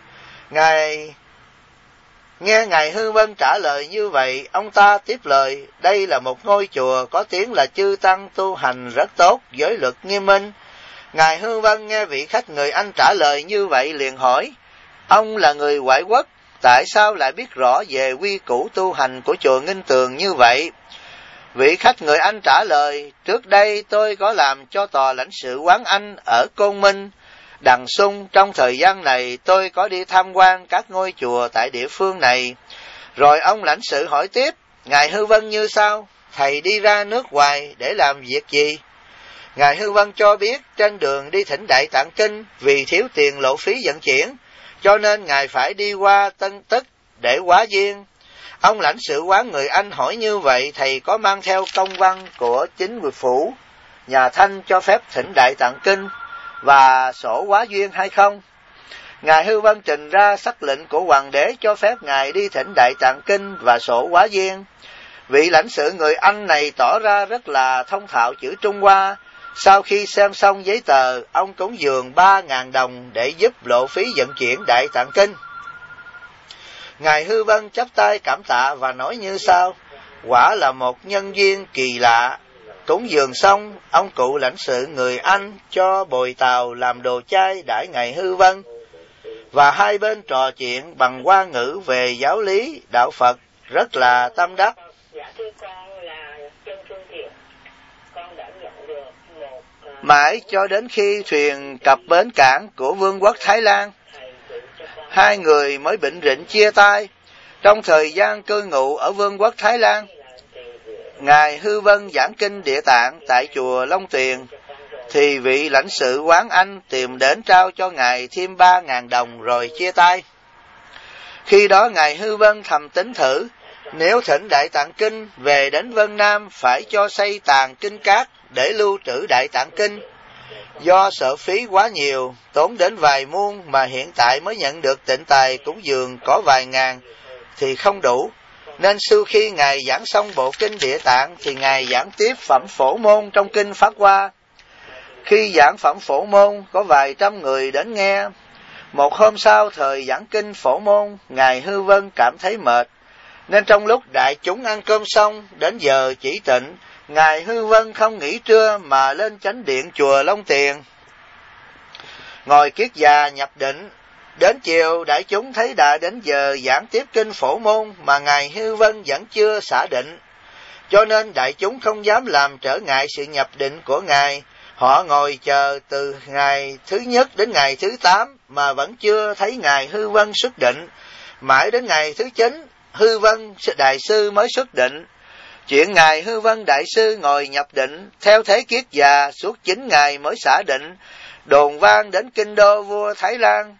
Nghe Ngài Hư Vân trả lời như vậy, ông ta tiếp lời: Đây là một ngôi chùa có tiếng là chư tăng tu hành rất tốt, giới luật nghiêm minh. Ngài Hư Vân nghe vị khách người Anh trả lời như vậy liền hỏi: Ông là người ngoại quốc, tại sao lại biết rõ về quy củ tu hành của chùa Nghinh Tường như vậy? Vị khách người Anh trả lời: Trước đây tôi có làm cho tòa lãnh sự quán Anh ở Côn Minh, Đằng Sung. Trong thời gian này tôi có đi tham quan các ngôi chùa tại địa phương này. Rồi ông lãnh sự hỏi tiếp: Ngài Hư Vân như sau? Thầy đi ra nước ngoài để làm việc gì? Ngài Hư Vân cho biết trên đường đi thỉnh Đại Tạng Kinh, vì thiếu tiền lộ phí vận chuyển, cho nên Ngài phải đi qua Tân Tức để hóa duyên. Ông lãnh sự quán người Anh hỏi như vậy, thầy có mang theo công văn của chính quyền phủ nhà Thanh cho phép thỉnh Đại Tạng Kinh và sổ hóa duyên hay không? Ngài Hư Vân trình ra sắc lệnh của hoàng đế cho phép Ngài đi thỉnh Đại Tạng Kinh và sổ hóa duyên. Vị lãnh sự người Anh này tỏ ra rất là thông thạo chữ Trung Hoa. Sau khi xem xong giấy tờ, ông cúng dường 3.000 đồng để giúp lộ phí vận chuyển Đại Tạng Kinh. Ngài Hư Vân chắp tay cảm tạ và nói như sau: Quả là một nhân duyên kỳ lạ. Cúng dường xong, ông cụ lãnh sự người Anh cho bồi tàu làm đồ chay đãi Ngài Hư Vân, và hai bên trò chuyện bằng Hoa ngữ về giáo lý, đạo Phật, rất là tâm đắc. Dạ thưa con là Trân Phương Thiện, con đã nhận được một... Mãi cho đến khi thuyền cập bến cảng của Vương quốc Thái Lan, hai người mới bệnh rịnh chia tay. Trong thời gian cư ngụ ở Vương quốc Thái Lan, Ngài Hư Vân giảng kinh Địa Tạng tại chùa Long Tuyền, thì vị lãnh sự Quán Anh tìm đến trao cho Ngài thêm 3.000 đồng rồi chia tay. Khi đó Ngài Hư Vân thầm tính thử, nếu thỉnh Đại Tạng Kinh về đến Vân Nam phải cho xây tàng kinh cát để lưu trữ Đại Tạng Kinh. Do sợ phí quá nhiều, tốn đến vài muôn mà hiện tại mới nhận được tịnh tài cúng dường có vài ngàn thì không đủ. Nên sau khi Ngài giảng xong bộ kinh Địa Tạng thì Ngài giảng tiếp phẩm Phổ Môn trong kinh Pháp Hoa. Khi giảng phẩm Phổ Môn có vài trăm người đến nghe. Một hôm sau thời giảng kinh Phổ Môn, Ngài Hư Vân cảm thấy mệt, nên trong lúc đại chúng ăn cơm xong, đến giờ chỉ tịnh, Ngài Hư Vân không nghỉ trưa mà lên chánh điện chùa Long Tiền, ngồi kiết già nhập định. Đến chiều, đại chúng thấy đã đến giờ giảng tiếp kinh Phổ Môn mà Ngài Hư Vân vẫn chưa xả định, cho nên đại chúng không dám làm trở ngại sự nhập định của Ngài. Họ ngồi chờ từ ngày thứ nhất đến ngày thứ 8 mà vẫn chưa thấy Ngài Hư Vân xuất định. Mãi đến ngày thứ 9, Hư Vân Đại Sư mới xuất định. Chuyện Ngài Hư Vân Đại Sư ngồi nhập định theo thế kiết già suốt 9 ngày mới xả định, đồn vang đến kinh đô vua Thái Lan,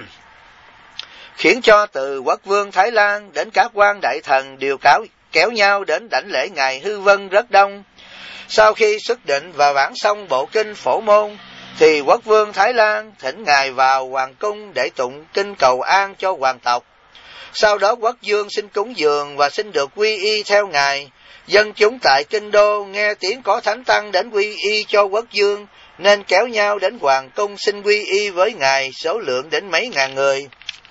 khiến cho từ quốc vương Thái Lan đến các quan đại thần đều kéo nhau đến đảnh lễ Ngài Hư Vân rất đông. Sau khi xuất định và vãng xong bộ kinh Phổ Môn, thì quốc vương Thái Lan thỉnh Ngài vào hoàng cung để tụng kinh cầu an cho hoàng tộc. Sau đó quốc vương xin cúng dường và xin được quy y theo Ngài. Dân chúng tại kinh đô nghe tiếng có thánh tăng đến quy y cho quốc vương, nên kéo nhau đến hoàng cung xin quy y với Ngài, số lượng đến mấy ngàn người.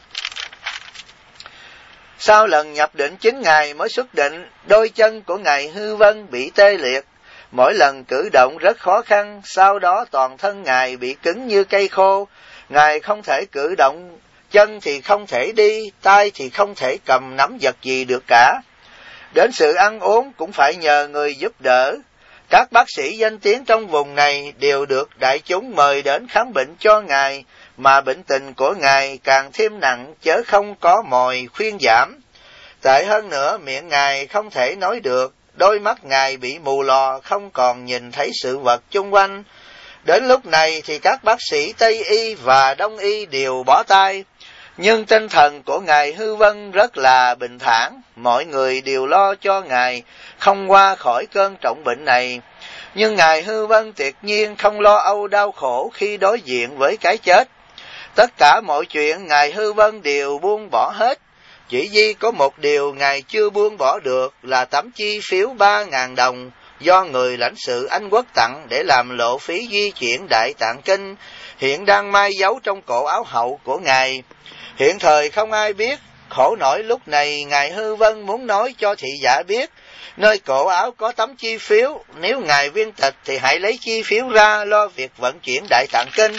Sau lần nhập định 9 ngày mới xuất định, đôi chân của Ngài Hư Vân bị tê liệt, mỗi lần cử động rất khó khăn, sau đó toàn thân Ngài bị cứng như cây khô. Ngài không thể cử động, chân thì không thể đi, tay thì không thể cầm nắm vật gì được cả. Đến sự ăn uống cũng phải nhờ người giúp đỡ. Các bác sĩ danh tiếng trong vùng này đều được đại chúng mời đến khám bệnh cho Ngài, mà bệnh tình của Ngài càng thêm nặng chớ không có mồi khuyên giảm. Tệ hơn nữa, miệng Ngài không thể nói được, đôi mắt Ngài bị mù lòa, không còn nhìn thấy sự vật chung quanh. Đến lúc này thì các bác sĩ Tây Y và Đông Y đều bỏ tay, nhưng tinh thần của Ngài Hư Vân rất là bình thản, mọi người đều lo cho Ngài không qua khỏi cơn trọng bệnh này. Nhưng Ngài Hư Vân tuyệt nhiên không lo âu đau khổ khi đối diện với cái chết. Tất cả mọi chuyện Ngài Hư Vân đều buông bỏ hết. Chỉ duy có một điều Ngài chưa buông bỏ được là tấm chi phiếu 3.000 đồng do người lãnh sự Anh Quốc tặng để làm lộ phí di chuyển Đại Tạng Kinh, hiện đang mai giấu trong cổ áo hậu của Ngài. Hiện thời không ai biết, khổ nổi lúc này Ngài Hư Vân muốn nói cho thị giả biết, nơi cổ áo có tấm chi phiếu, nếu Ngài viên tịch thì hãy lấy chi phiếu ra lo việc vận chuyển Đại Tạng Kinh.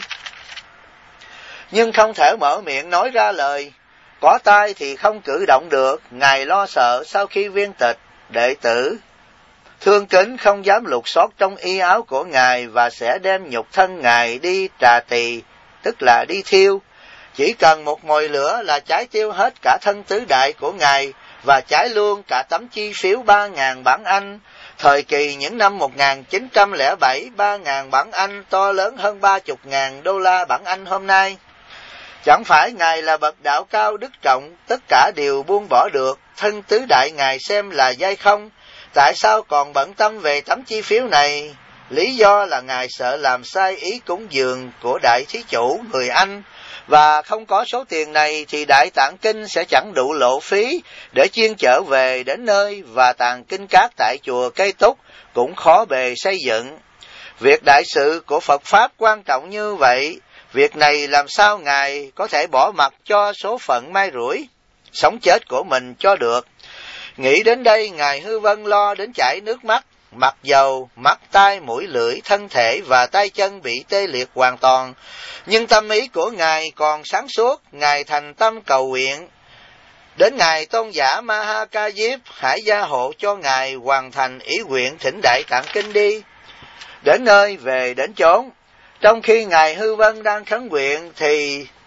Nhưng không thể mở miệng nói ra lời, có tay thì không cử động được. Ngài lo sợ sau khi viên tịch, đệ tử thương kính không dám lục soát trong y áo của Ngài và sẽ đem nhục thân Ngài đi trà tỳ, tức là đi thiêu. Chỉ cần một mồi lửa là cháy tiêu hết cả thân tứ đại của Ngài và cháy luôn cả tấm chi phiếu 3.000 bảng Anh. Thời kỳ những năm 1907, 3.000 bảng Anh to lớn hơn 30.000 đô la bảng Anh hôm nay. Chẳng phải Ngài là bậc đạo cao đức trọng, tất cả đều buông bỏ được, thân tứ đại Ngài xem là dai không, tại sao còn bận tâm về tấm chi phiếu này? Lý do là Ngài sợ làm sai ý cúng dường của đại thí chủ người Anh, và không có số tiền này thì Đại Tạng Kinh sẽ chẳng đủ lộ phí để chuyên trở về đến nơi, và tàng kinh cát tại chùa Cây Túc cũng khó bề xây dựng. Việc đại sự của Phật Pháp quan trọng như vậy, việc này làm sao Ngài có thể bỏ mặc cho số phận mai rủi, sống chết của mình cho được. Nghĩ đến đây, Ngài Hư Vân lo đến chảy nước mắt, mặc dầu mắt, tai, mũi, lưỡi, thân thể và tay chân bị tê liệt hoàn toàn, nhưng tâm ý của Ngài còn sáng suốt. Ngài thành tâm cầu nguyện đến Ngài Tôn giả Ma Ha Ca Diếp hãy gia hộ cho Ngài hoàn thành ý nguyện thỉnh Đại Tạng Kinh đi. Đến nơi về đến chốn, trong khi Ngài Hư Vân đang khấn nguyện thì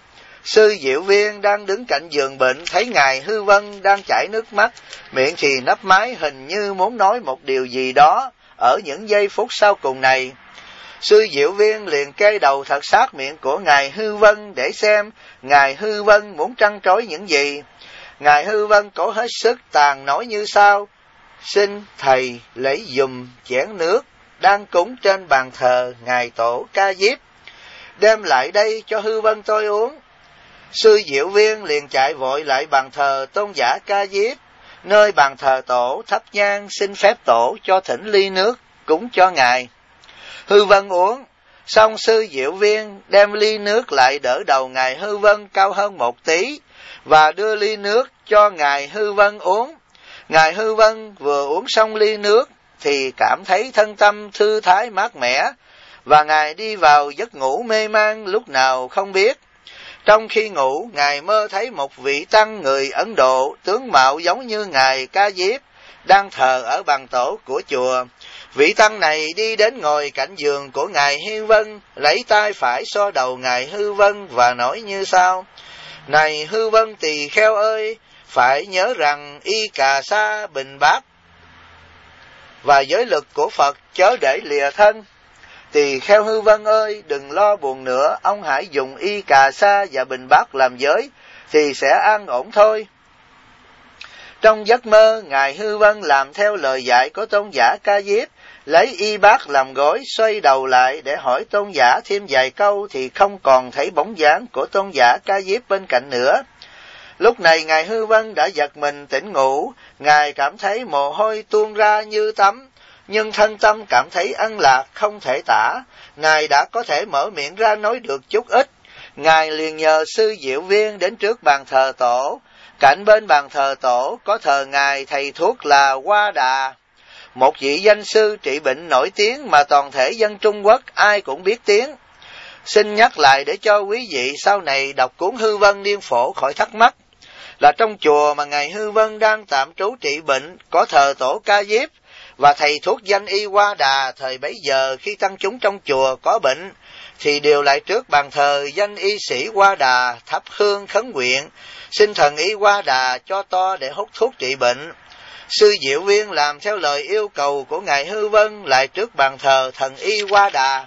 Sư Diệu Viên đang đứng cạnh giường bệnh, thấy ngài Hư Vân đang chảy nước mắt, miệng thì nấp máy, hình như muốn nói một điều gì đó ở những giây phút sau cùng này. Sư Diệu Viên liền kê đầu thật sát miệng của ngài Hư Vân để xem ngài Hư Vân muốn trăn trối những gì. Ngài Hư Vân cố hết sức tàn nói như sau: xin thầy lấy dùm chén nước đang cúng trên bàn thờ ngài tổ Ca Diếp, đem lại đây cho Hư Vân tôi uống. Sư Diệu Viên liền chạy vội lại bàn thờ tôn giả Ca Diếp, nơi bàn thờ tổ, thắp nhang xin phép tổ cho thỉnh ly nước cúng cho ngài. Hư Vân uống, xong sư Diệu Viên đem ly nước lại đỡ đầu ngài Hư Vân cao hơn một tí và đưa ly nước cho ngài Hư Vân uống. Ngài Hư Vân vừa uống xong ly nước thì cảm thấy thân tâm thư thái mát mẻ, và ngài đi vào giấc ngủ mê man lúc nào không biết. Trong khi ngủ, ngài mơ thấy một vị tăng người Ấn Độ tướng mạo giống như ngài Ca Diếp đang thờ ở bàn tổ của chùa. Vị tăng này đi đến ngồi cạnh giường của ngài Hư Vân, lấy tay phải xoa đầu ngài Hư Vân và nói như sau: này Hư Vân tỳ kheo ơi, phải nhớ rằng y cà sa bình bát và giới lực của Phật chớ để lìa thân. Tỳ kheo Hư Vân ơi, đừng lo buồn nữa, ông hãy dùng y cà sa và bình bát làm giới thì sẽ an ổn thôi. Trong giấc mơ, ngài Hư Vân làm theo lời dạy của tôn giả Ca Diếp, lấy y bát làm gối, xoay đầu lại để hỏi tôn giả thêm vài câu thì không còn thấy bóng dáng của tôn giả Ca Diếp bên cạnh nữa. Lúc này ngài Hư Vân đã giật mình tỉnh ngủ, ngài cảm thấy mồ hôi tuôn ra như tắm, nhưng thân tâm cảm thấy ân lạc không thể tả. Ngài đã có thể mở miệng ra nói được chút ít. Ngài liền nhờ sư Diệu Viên đến trước bàn thờ tổ. Cạnh bên bàn thờ tổ có thờ ngài thầy thuốc là Hoa Đà, một vị danh sư trị bệnh nổi tiếng mà toàn thể dân Trung Quốc ai cũng biết tiếng. Xin nhắc lại để cho quý vị sau này đọc cuốn Hư Vân Niên Phổ khỏi thắc mắc, là trong chùa mà ngài Hư Vân đang tạm trú trị bệnh có thờ tổ Ca Diếp và thầy thuốc danh y Hoa Đà. Thời bấy giờ khi tăng chúng trong chùa có bệnh thì đều lại trước bàn thờ danh y sĩ Hoa Đà thắp hương khấn nguyện, xin thần y Hoa Đà cho to để hút thuốc trị bệnh. Sư Diệu Viên làm theo lời yêu cầu của ngài Hư Vân, lại trước bàn thờ thần y Hoa Đà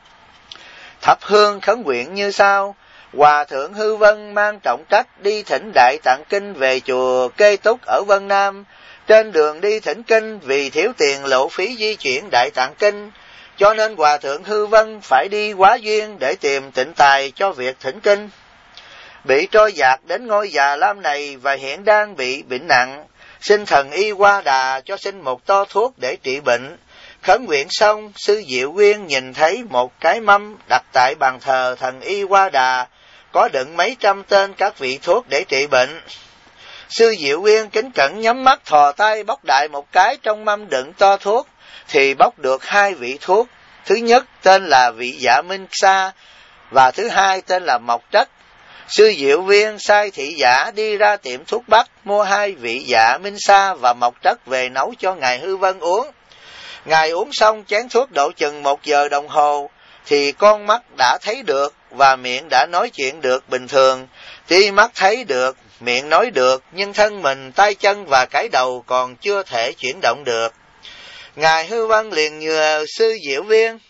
thắp hương khấn nguyện như sau: Hòa thượng Hư Vân mang trọng trách đi thỉnh Đại Tạng Kinh về chùa Kê Túc ở Vân Nam. Trên đường đi thỉnh kinh vì thiếu tiền lộ phí di chuyển Đại Tạng Kinh, cho nên Hòa thượng Hư Vân phải đi Quá Duyên để tìm tịnh tài cho việc thỉnh kinh. Bị trôi dạt đến ngôi Già Lam này và hiện đang bị bệnh nặng, xin thần y Hoa Đà cho xin một to thuốc để trị bệnh. Khấn nguyện xong, sư Diệu Viên nhìn thấy một cái mâm đặt tại bàn thờ thần y Hoa Đà, có đựng mấy trăm tên các vị thuốc để trị bệnh. Sư Diệu Viên kính cẩn nhắm mắt thò tay bóc đại một cái trong mâm đựng to thuốc, thì bóc được hai vị thuốc. Thứ nhất tên là vị dạ Minh Sa và thứ hai tên là Mộc Trất. Sư Diệu Viên sai thị giả đi ra tiệm thuốc Bắc mua hai vị dạ Minh Sa và Mộc Trất về nấu cho ngài Hư Vân uống. Ngài uống xong chén thuốc độ chừng 1 giờ đồng hồ thì con mắt đã thấy được và miệng đã nói chuyện được bình thường. Tuy mắt thấy được, miệng nói được, nhưng thân mình, tay chân và cái đầu còn chưa thể chuyển động được. Ngài Hư Vân liền nhờ sư Diệu Viên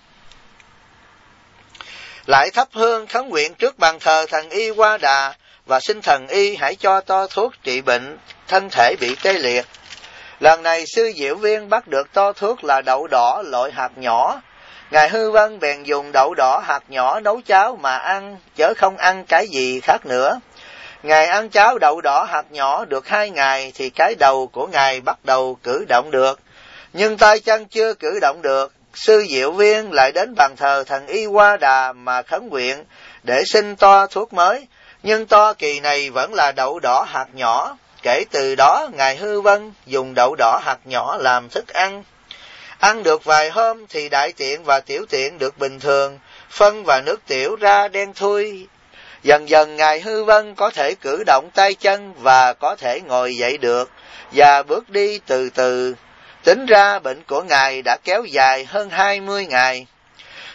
lại thắp hương khấn nguyện trước bàn thờ thần y Hoa Đà và xin thần y hãy cho to thuốc trị bệnh thân thể bị tê liệt. Lần này sư Diệu Viên bắt được to thuốc là đậu đỏ loại hạt nhỏ. Ngài Hư Vân bèn dùng đậu đỏ hạt nhỏ nấu cháo mà ăn, chớ không ăn cái gì khác nữa. Ngài ăn cháo đậu đỏ hạt nhỏ được 2 ngày thì cái đầu của ngài bắt đầu cử động được, nhưng tay chân chưa cử động được. Sư Diệu Viên lại đến bàn thờ thần y Hoa Đà mà khấn nguyện để xin to thuốc mới, nhưng to kỳ này vẫn là đậu đỏ hạt nhỏ. Kể từ đó ngài Hư Vân dùng đậu đỏ hạt nhỏ làm thức ăn. Ăn được vài hôm thì đại tiện và tiểu tiện được bình thường, phân và nước tiểu ra đen thui. Dần dần ngài Hư Vân có thể cử động tay chân và có thể ngồi dậy được và bước đi từ từ. Tính ra bệnh của ngài đã kéo dài hơn 20 ngày.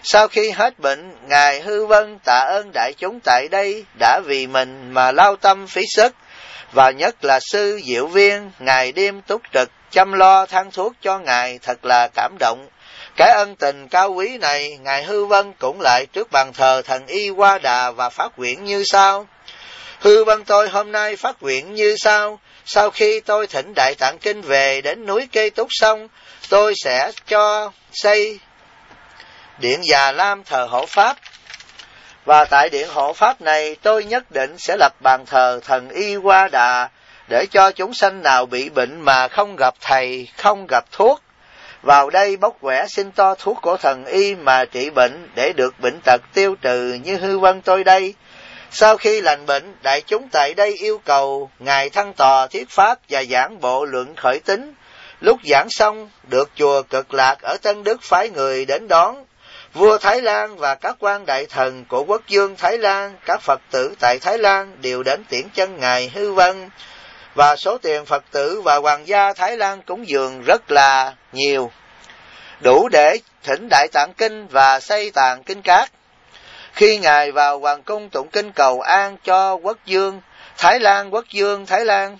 Sau khi hết bệnh, Ngài Hư Vân tạ ơn đại chúng tại đây đã vì mình mà lao tâm phí sức, và nhất là sư Diệu Viên, Ngài đêm túc trực chăm lo thang thuốc cho Ngài, thật là cảm động. Cái ân tình cao quý này, Ngài Hư Vân cũng lại trước bàn thờ thần y Hoa Đà và phát nguyện như sau. Hư Vân tôi hôm nay phát nguyện như sau. Sau khi tôi thỉnh Đại Tạng Kinh về đến núi Kê Túc xong, tôi sẽ cho xây điện Già Lam thờ hộ Pháp. Và tại điện hộ Pháp này, tôi nhất định sẽ lập bàn thờ thần y Hoa Đà, để cho chúng sanh nào bị bệnh mà không gặp thầy, không gặp thuốc, vào đây bốc quẻ xin to thuốc của thần y mà trị bệnh, để được bệnh tật tiêu trừ như Hư Vân tôi đây. Sau khi lành bệnh, đại chúng tại đây yêu cầu Ngài Thăng Tòa thuyết pháp và giảng bộ luận khởi tín. Lúc giảng xong, được chùa Cực Lạc ở Tân Đức phái người đến đón. Vua Thái Lan và các quan đại thần của quốc vương Thái Lan, các Phật tử tại Thái Lan đều đến tiễn chân Ngài Hư Vân. Và số tiền Phật tử và hoàng gia Thái Lan cúng dường rất là nhiều, đủ để thỉnh Đại Tạng Kinh và xây tàng kinh cát. Khi Ngài vào hoàng cung tụng kinh cầu an cho quốc vương Thái Lan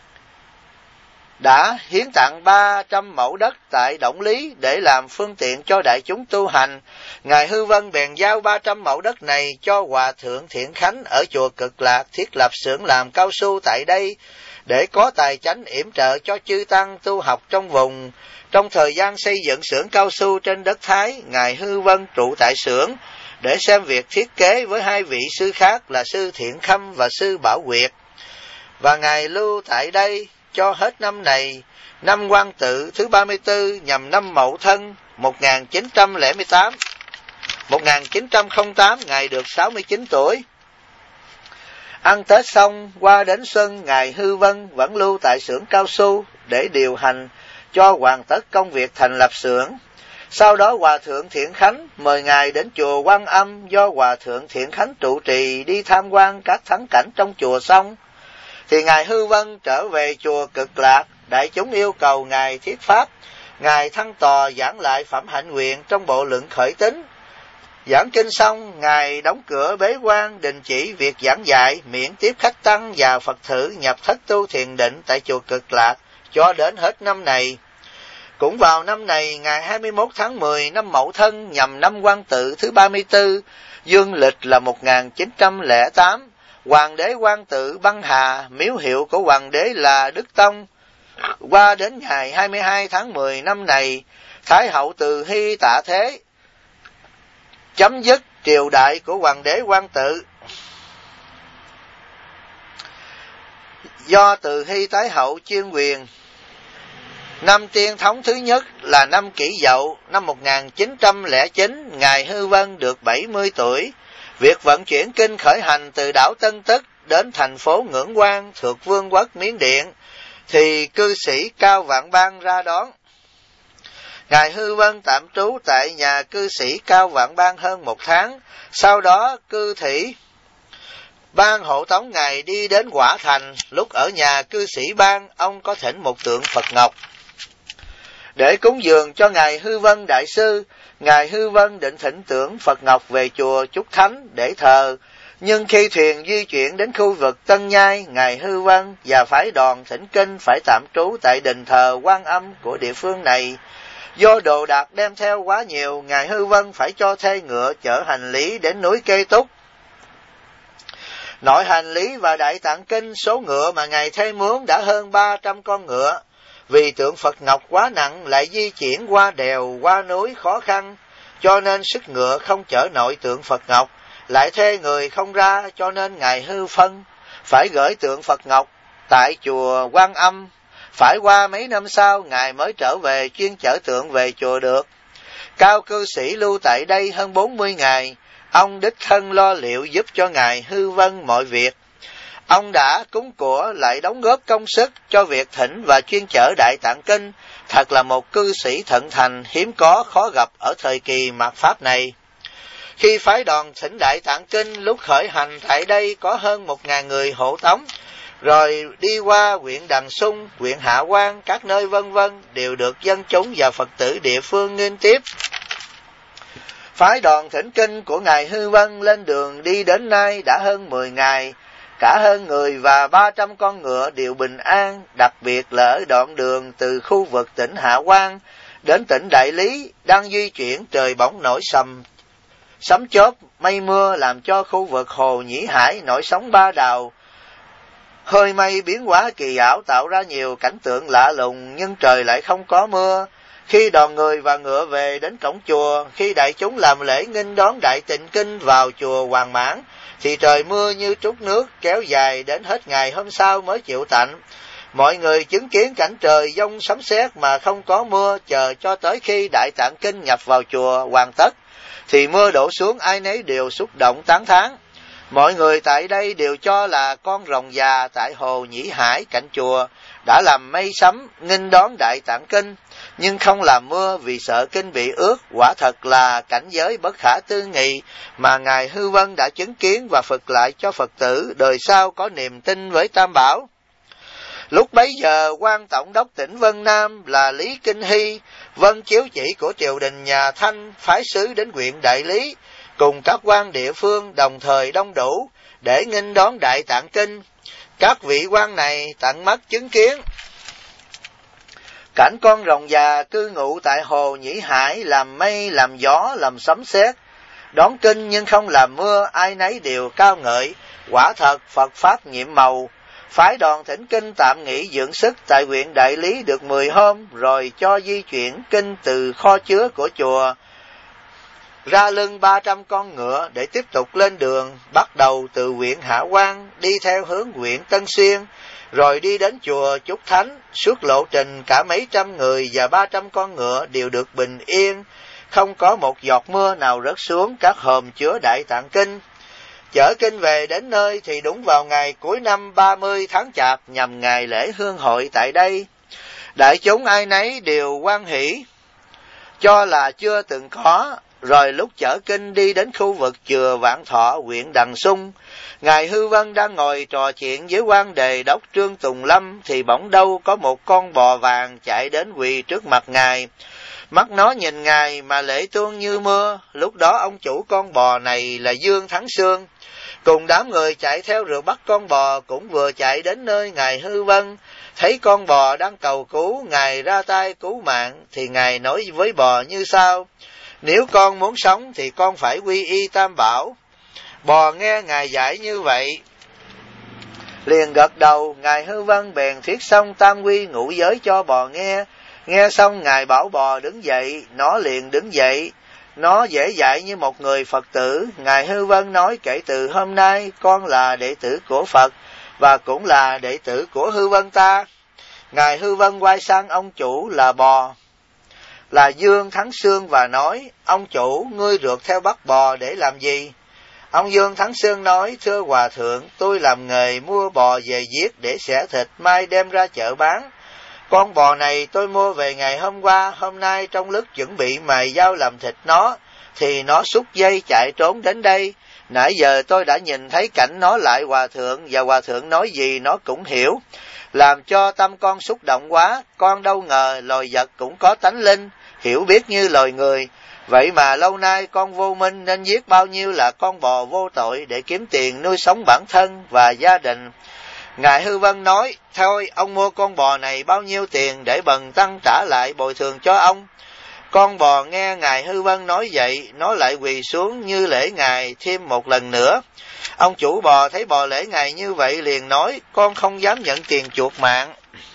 đã hiến tặng 300 mẫu đất tại Động Lý để làm phương tiện cho đại chúng tu hành. Ngài Hư Vân bèn giao 300 mẫu đất này cho Hòa Thượng Thiện Khánh ở chùa Cực Lạc thiết lập xưởng làm cao su tại đây, để có tài chánh yểm trợ cho chư tăng tu học trong vùng. Trong thời gian xây dựng xưởng cao su trên đất Thái, Ngài Hư Vân trụ tại xưởng để xem việc thiết kế với hai vị sư khác là sư Thiện Khâm và sư Bảo Quyệt. Và Ngài lưu tại đây cho hết năm này, năm Quan Tự thứ 34 nhằm năm Mậu Thân 1908, Ngài được 69 tuổi. Ăn Tết xong, qua đến xuân, Ngài Hư Vân vẫn lưu tại xưởng cao su để điều hành cho hoàn tất công việc thành lập xưởng. Sau đó Hòa Thượng Thiện Khánh mời Ngài đến chùa Quan Âm, do Hòa Thượng Thiện Khánh trụ trì đi tham quan các thắng cảnh trong chùa xong, thì Ngài Hư Vân trở về chùa Cực Lạc. Đại chúng yêu cầu Ngài thuyết pháp. Ngài Thăng Tòa giảng lại phẩm hạnh nguyện trong bộ luận khởi tín. Giảng kinh xong, Ngài đóng cửa bế quan, đình chỉ việc giảng dạy, miễn tiếp khách tăng và Phật tử nhập thất tu thiền định tại chùa Cực Lạc cho đến hết năm này. Cũng vào năm này, ngày 21 tháng 10 năm Mậu Thân nhằm năm Quan Tự thứ 34, dương lịch là 1908, Hoàng đế Quan Tự băng hà, miếu hiệu của Hoàng đế là Đức Tông. Qua đến ngày 22 tháng 10 năm này, Thái hậu Từ Hy tạ thế, chấm dứt triều đại của Hoàng đế Quan Tự. Do Từ Hy Thái hậu chuyên quyền, năm tiên thống thứ nhất là năm Kỷ Dậu năm 1909, Ngài Hư Vân được 70 tuổi. Việc vận chuyển kinh khởi hành từ đảo Tân Tức đến thành phố Ngưỡng Quan thuộc Vương quốc Miến Điện, thì cư sĩ Cao Vạn Bang ra đón. Ngài Hư Vân tạm trú tại nhà cư sĩ Cao Vạn Bang hơn 1 tháng, sau đó cư thủy Ban hộ tống Ngài đi đến Quả Thành. Lúc ở nhà cư sĩ Ban, ông có thỉnh một tượng Phật Ngọc để cúng dường cho Ngài Hư Vân Đại Sư. Ngài Hư Vân định thỉnh tượng Phật Ngọc về chùa Trúc Thánh để thờ, nhưng khi thuyền di chuyển đến khu vực Tân Nhai, Ngài Hư Vân và phái đoàn thỉnh kinh phải tạm trú tại đền thờ Quan Âm của địa phương này. Do đồ đạc đem theo quá nhiều, Ngài Hư Vân phải cho thuê ngựa chở hành lý đến núi Kê Túc. Nội hành lý và Đại Tạng Kinh, số ngựa mà Ngài thuê mướn đã hơn 300 con ngựa. Vì tượng Phật Ngọc quá nặng, lại di chuyển qua đèo, qua núi khó khăn, cho nên sức ngựa không chở nổi tượng Phật Ngọc, lại thuê người không ra, cho nên Ngài Hư Vân phải gửi tượng Phật Ngọc tại chùa Quan Âm. Phải qua mấy năm sau, Ngài mới trở về chuyên chở tượng về chùa được. Cao cư sĩ lưu tại đây hơn 40 ngày, ông đích thân lo liệu giúp cho Ngài Hư Vân mọi việc. Ông đã cúng của lại đóng góp công sức cho việc thỉnh và chuyên chở Đại Tạng Kinh, thật là một cư sĩ thận thành hiếm có, khó gặp ở thời kỳ mạt Pháp này. Khi phái đoàn thỉnh Đại Tạng Kinh lúc khởi hành tại đây có hơn 1.000 người hộ tống, rồi đi qua huyện Đằng Sung, huyện Hạ Quan, các nơi vân vân, đều được dân chúng và Phật tử địa phương nghênh tiếp. Phái đoàn thỉnh kinh của Ngài Hư Vân lên đường đi đến nay đã hơn 10 ngày, cả hơn người và 300 con ngựa đều bình an, đặc biệt là ở đoạn đường từ khu vực tỉnh Hạ Quan đến tỉnh Đại Lý, đang di chuyển trời bỗng nổi sấm chớp, mây mưa làm cho khu vực hồ Nhĩ Hải nổi sóng ba đào. Hơi mây biến hóa kỳ ảo tạo ra nhiều cảnh tượng lạ lùng, nhưng trời lại không có mưa. Khi đoàn người và ngựa về đến cổng chùa, khi đại chúng làm lễ nghênh đón đại tịnh kinh vào chùa Hoàng Mãn, thì trời mưa như trút nước, kéo dài đến hết ngày hôm sau mới chịu tạnh. Mọi người chứng kiến cảnh trời giông sấm sét mà không có mưa, chờ cho tới khi đại tạng kinh nhập vào chùa hoàn tất, thì mưa đổ xuống, ai nấy đều xúc động tán thán. Mọi người tại đây đều cho là con rồng già tại hồ Nhĩ Hải cạnh chùa đã làm mây sấm nghênh đón đại tạng kinh, nhưng không làm mưa vì sợ kinh bị ướt. Quả thật là cảnh giới bất khả tư nghị mà Ngài Hư Vân đã chứng kiến và phật lại cho Phật tử đời sau có niềm tin với Tam Bảo. Lúc bấy giờ, quan tổng đốc tỉnh Vân Nam là Lý Kinh Hy vâng chiếu chỉ của triều đình nhà Thanh phái sứ đến huyện Đại Lý cùng các quan địa phương đồng thời đông đủ để nghênh đón đại tạng kinh. Các vị quan này tận mắt chứng kiến cảnh con rồng già cư ngụ tại hồ Nhĩ Hải, làm mây làm gió làm sấm sét đón kinh nhưng không làm mưa, ai nấy đều cao ngợi. Quả thật Phật pháp nhiệm màu. Phái đoàn thỉnh kinh tạm nghỉ dưỡng sức tại huyện Đại Lý được 10 hôm, rồi cho di chuyển kinh từ kho chứa của chùa ra lưng 300 con ngựa để tiếp tục lên đường, bắt đầu từ huyện Hạ Quan đi theo hướng huyện Tân Xuyên, rồi đi đến chùa Trúc Thánh. Suốt lộ trình cả mấy trăm người và 300 con ngựa đều được bình yên, không có một giọt mưa nào rớt xuống các hòm chứa đại tạng kinh. Chở kinh về đến nơi thì đúng vào ngày cuối năm 30 tháng Chạp, nhằm ngày lễ hương hội tại đây. Đại chúng ai nấy đều hoan hỷ, cho là chưa từng có. Rồi lúc chở kinh đi đến khu vực chùa Vạn Thọ, huyện Đằng Sung, Ngài Hư Vân đang ngồi trò chuyện với quan đề đốc Trương Tùng Lâm, thì bỗng đâu có một con bò vàng chạy đến quỳ trước mặt Ngài. Mắt nó nhìn Ngài mà lệ tuôn như mưa. Lúc đó ông chủ con bò này là Dương Thắng Sương, cùng đám người chạy theo rượt bắt con bò, cũng vừa chạy đến nơi Ngài Hư Vân. Thấy con bò đang cầu cứu, Ngài ra tay cứu mạng, thì Ngài nói với bò như sau: nếu con muốn sống thì con phải quy y Tam Bảo. Bò nghe Ngài dạy như vậy liền gật đầu. Ngài Hư Vân bèn thuyết xong tam quy ngũ giới cho bò nghe. Nghe xong Ngài bảo bò đứng dậy, nó liền đứng dậy. Nó dễ dạy như một người Phật tử. Ngài Hư Vân nói: kể từ hôm nay con là đệ tử của Phật và cũng là đệ tử của Hư Vân ta. Ngài Hư Vân quay sang ông chủ là bò là Dương Thắng Sương và nói: ông chủ, ngươi rượt theo bắt bò để làm gì? Ông Dương Thắng Sương nói: thưa hòa thượng, tôi làm nghề mua bò về giết để xẻ thịt, mai đem ra chợ bán. Con bò này tôi mua về ngày hôm qua, hôm nay trong lúc chuẩn bị mài dao làm thịt nó, thì nó xúc dây chạy trốn đến đây. Nãy giờ tôi đã nhìn thấy cảnh nó lại hòa thượng, và hòa thượng nói gì nó cũng hiểu, làm cho tâm con xúc động quá. Con đâu ngờ loài vật cũng có tánh linh, hiểu biết như loài người. Vậy mà lâu nay con vô minh nên giết bao nhiêu là con bò vô tội để kiếm tiền nuôi sống bản thân và gia đình. Ngài Hư Vân nói: thôi, ông mua con bò này bao nhiêu tiền để bần tăng trả lại bồi thường cho ông? Con bò nghe Ngài Hư Vân nói vậy, nó lại quỳ xuống như lễ Ngài thêm một lần nữa. Ông chủ bò thấy bò lễ Ngài như vậy liền nói: con không dám nhận tiền chuộc mạng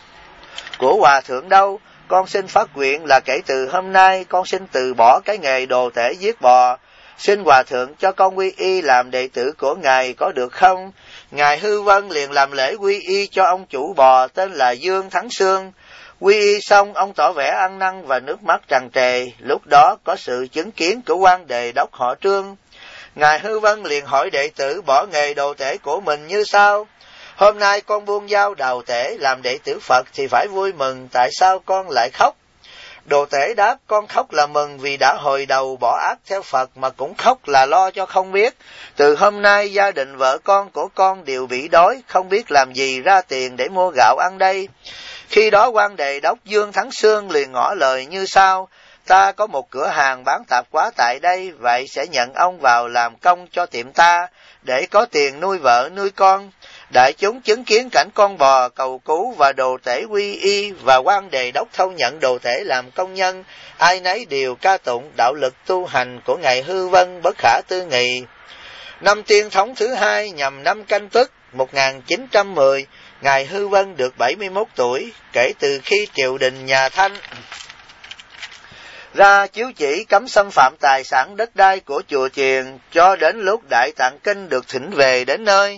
của hòa thượng đâu. Con xin phát nguyện là kể từ hôm nay con xin từ bỏ cái nghề đồ tể giết bò. Xin hòa thượng cho con quy y làm đệ tử của Ngài có được không? Ngài Hư Vân liền làm lễ quy y cho ông chủ bò tên là Dương Thắng Sương. Quy y xong, ông tỏ vẻ ăn năn và nước mắt tràn trề. Lúc đó có sự chứng kiến của quan đề đốc họ Trương. Ngài Hư Vân liền hỏi đệ tử bỏ nghề đồ tể của mình như sau: hôm nay con buông dao đào tể làm đệ tử Phật thì phải vui mừng, tại sao con lại khóc? Đồ tể đáp: con khóc là mừng vì đã hồi đầu bỏ ác theo Phật, mà cũng khóc là lo cho không biết. Từ hôm nay gia đình vợ con của con đều bị đói, không biết làm gì ra tiền để mua gạo ăn đây. Khi đó quan đề đốc Dương Thắng Sương liền ngỏ lời như sau: Ta có một cửa hàng bán tạp hóa tại đây, vậy sẽ nhận ông vào làm công cho tiệm ta, để có tiền nuôi vợ nuôi con. Đại chúng chứng kiến cảnh con bò cầu cứu và đồ tể quy y và quan đề đốc thâu nhận đồ tể làm công nhân, ai nấy đều ca tụng đạo lực tu hành của ngài Hư Vân bất khả tư nghị. Năm Tiên Thống thứ hai nhằm năm Canh Tuất 1910, ngài Hư Vân được 71 tuổi, kể từ khi triều đình nhà Thanh ra chiếu chỉ cấm xâm phạm tài sản đất đai của chùa chiền, cho đến lúc Đại Tạng Kinh được thỉnh về đến nơi.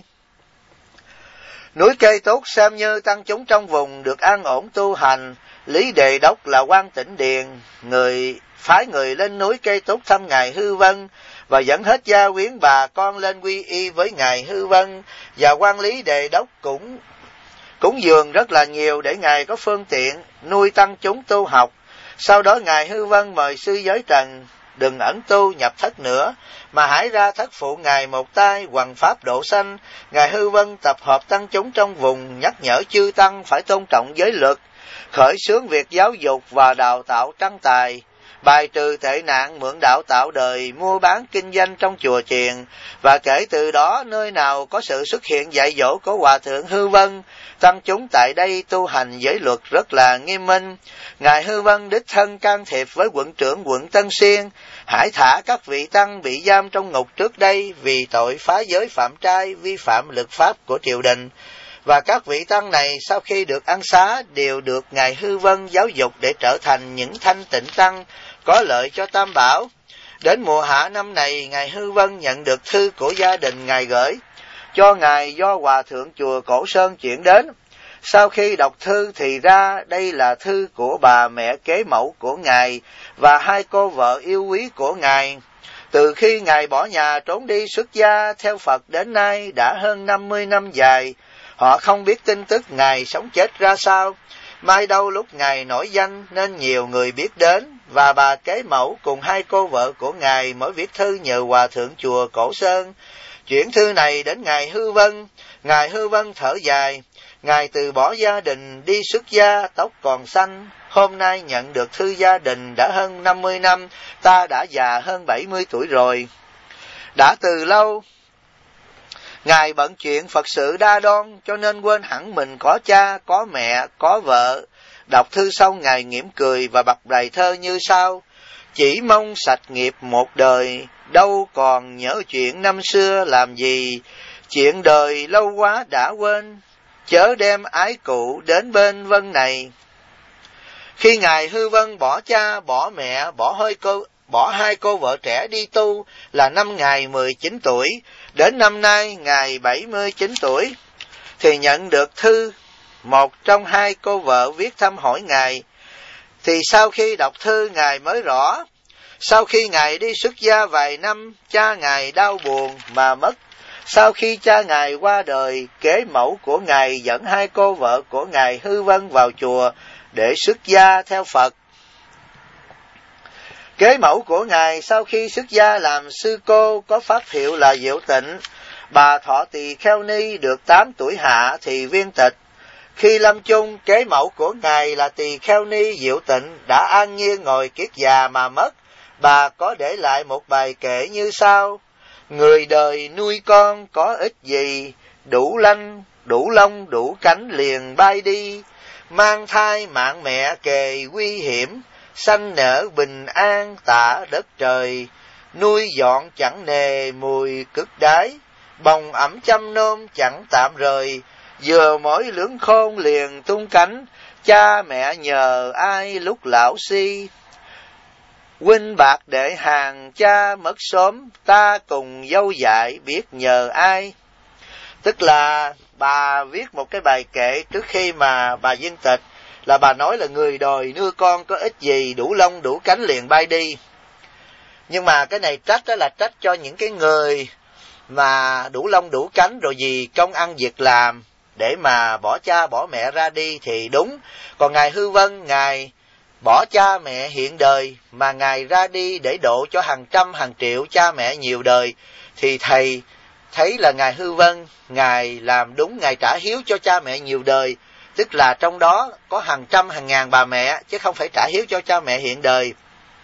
Núi Cây Tốt xem như tăng chúng trong vùng được an ổn tu hành. Lý Đề Đốc là quan Tĩnh Điền, phái người lên núi Cây Tốt thăm ngài Hư Vân và dẫn hết gia quyến bà con lên quy y với ngài Hư Vân, và quan Lý Đề Đốc cũng cúng dường rất là nhiều để ngài có phương tiện nuôi tăng chúng tu học. Sau đó ngài Hư Vân mời sư giới trần đừng ẩn tu nhập thất nữa, mà hãy ra thất phụ ngài một tay hoằng pháp độ sanh. Ngài Hư Vân tập hợp tăng chúng trong vùng, nhắc nhở chư tăng phải tôn trọng giới luật, khởi xướng việc giáo dục và đào tạo trăng tài, bài trừ tệ nạn mượn đạo tạo đời, mua bán kinh doanh trong chùa chiền. Và kể từ đó, nơi nào có sự xuất hiện dạy dỗ của Hòa Thượng Hư Vân, tăng chúng tại đây tu hành giới luật rất là nghiêm minh. Ngài Hư Vân đích thân can thiệp với quận trưởng quận Tân Xuyên, hãy thả các vị tăng bị giam trong ngục trước đây vì tội phá giới phạm trai, vi phạm luật pháp của triều đình. Và các vị tăng này sau khi được ân xá đều được ngài Hư Vân giáo dục để trở thành những thanh tịnh tăng có lợi cho Tam Bảo. Đến mùa hạ năm này, ngài Hư Vân nhận được thư của gia đình ngài gửi cho ngài do Hòa Thượng chùa Cổ Sơn chuyển đến. Sau khi đọc thư thì ra đây là thư của bà mẹ kế mẫu của ngài và hai cô vợ yêu quý của ngài. Từ khi ngài bỏ nhà trốn đi xuất gia theo Phật đến nay đã hơn 50 năm dài, họ không biết tin tức ngài sống chết ra sao. Mai đâu lúc ngài nổi danh nên nhiều người biết đến, và bà kế mẫu cùng hai cô vợ của ngài mới viết thư nhờ Hòa Thượng chùa Cổ Sơn chuyển thư này đến ngài Hư Vân. Ngài Hư Vân thở dài, ngài từ bỏ gia đình đi xuất gia, tóc còn xanh. Hôm nay nhận được thư gia đình đã hơn 50 năm, ta đã già hơn 70 tuổi rồi. Đã từ lâu ngài bận chuyện Phật sự đa đoan, cho nên quên hẳn mình có cha, có mẹ, có vợ. Đọc thư xong ngài mỉm cười và bật bài thơ như sau: chỉ mong sạch nghiệp một đời, đâu còn nhớ chuyện năm xưa làm gì. Chuyện đời lâu quá đã quên, chớ đem ái cũ đến bên vân này. Khi ngài Hư Vân bỏ cha, bỏ mẹ, bỏ hai cô vợ trẻ đi tu là năm ngài 19 tuổi, đến năm nay ngài 79 tuổi, thì nhận được thư một trong hai cô vợ viết thăm hỏi ngài. Thì sau khi đọc thư ngài mới rõ, sau khi ngài đi xuất gia vài năm, cha ngài đau buồn mà mất. Sau khi cha ngài qua đời, kế mẫu của ngài dẫn hai cô vợ của ngài Hư Vân vào chùa để xuất gia theo Phật. Kế mẫu của ngài sau khi xuất gia làm sư cô có pháp hiệu là Diệu Tịnh. Bà Thọ Tỳ Kheo Ni được 8 tuổi hạ thì viên tịch. Khi lâm chung, kế mẫu của ngài là Tỳ Kheo Ni Diệu Tịnh đã an nhiên ngồi kiết già mà mất. Bà có để lại một bài kệ như sau: người đời nuôi con có ích gì, đủ lông đủ cánh liền bay đi. Mang thai mạng mẹ kề nguy hiểm, sanh nở bình an tạ đất trời. Nuôi dọn chẳng nề mùi cứt đái, bồng ẩm chăm nom chẳng tạm rời. Vừa mỗi lưỡng khôn liền tung cánh, cha mẹ nhờ ai lúc lão si. Huynh bạc để hàng cha mất sớm, ta cùng dâu dại biết nhờ ai. Tức là bà viết một cái bài kệ trước khi mà bà viên tịch, là bà nói là người đời nuôi con có ích gì, đủ lông đủ cánh liền bay đi. Nhưng mà cái này trách đó là trách cho những cái người mà đủ lông đủ cánh rồi vì công ăn việc làm để mà bỏ cha bỏ mẹ ra đi thì đúng. Còn ngài Hư Vân, ngài bỏ cha mẹ hiện đời mà ngài ra đi để độ cho hàng trăm hàng triệu cha mẹ nhiều đời, thì thầy thấy là ngài Hư Vân, ngài làm đúng, ngài trả hiếu cho cha mẹ nhiều đời, tức là trong đó có hàng trăm hàng ngàn bà mẹ chứ không phải trả hiếu cho cha mẹ hiện đời.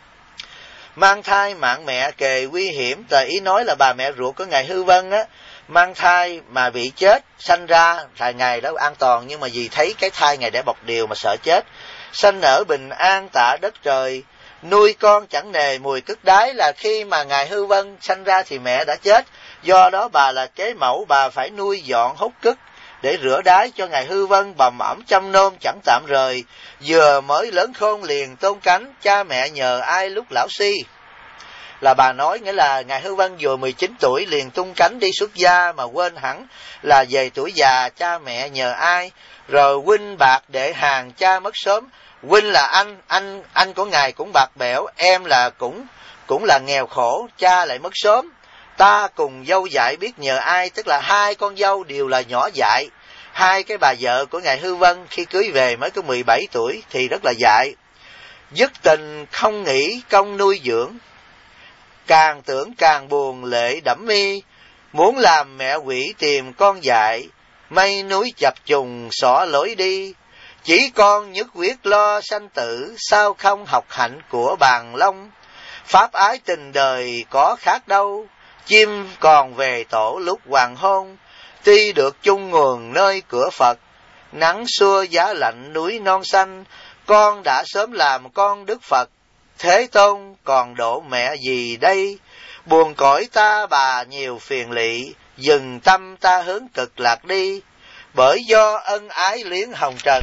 Mang thai mạng mẹ kề nguy hiểm, tờ ý nói là bà mẹ ruột của ngài Hư Vân á, mang thai mà bị chết, sanh ra là ngài đó an toàn, nhưng mà vì thấy cái thai ngài để bọc điều mà sợ chết. Sanh ở bình an tạ đất trời, nuôi con chẳng nề mùi cứt đái, là khi mà ngài Hư Vân sanh ra thì mẹ đã chết, do đó bà là kế mẫu, bà phải nuôi dọn hút cứt để rửa đái cho ngài Hư Vân, bầm ẩm chăm nom chẳng tạm rời. Vừa mới lớn khôn liền tôn cánh, cha mẹ nhờ ai lúc lão si. Là bà nói nghĩa là ngài Hư Vân vừa 19 tuổi liền tung cánh đi xuất gia, mà quên hẳn là về tuổi già cha mẹ nhờ ai. Rồi huynh bạc đệ hàng cha mất sớm. Huynh là anh của ngài cũng bạc bẽo, em là cũng là nghèo khổ, cha lại mất sớm. Ta cùng dâu dạy biết nhờ ai, tức là hai con dâu đều là nhỏ dại. Hai cái bà vợ của ngài Hư Vân khi cưới về mới có 17 tuổi thì rất là dại. Dứt tình không nghĩ công nuôi dưỡng, càng tưởng càng buồn lệ đẫm mi. Muốn làm mẹ quỷ tìm con dại, mây núi chập trùng xỏ lối đi. Chỉ con nhất quyết lo sanh tử, sao không học hạnh của Bàn Long. Pháp ái tình đời có khác đâu, chim còn về tổ lúc hoàng hôn. Tuy được chung nguồn nơi cửa Phật, nắng xua giá lạnh núi non xanh. Con đã sớm làm con Đức Phật, Thế Tôn còn độ mẹ gì đây. Buồn cõi ta bà nhiều phiền lị, dừng tâm ta hướng cực lạc đi. Bởi do ân ái liếng hồng trần,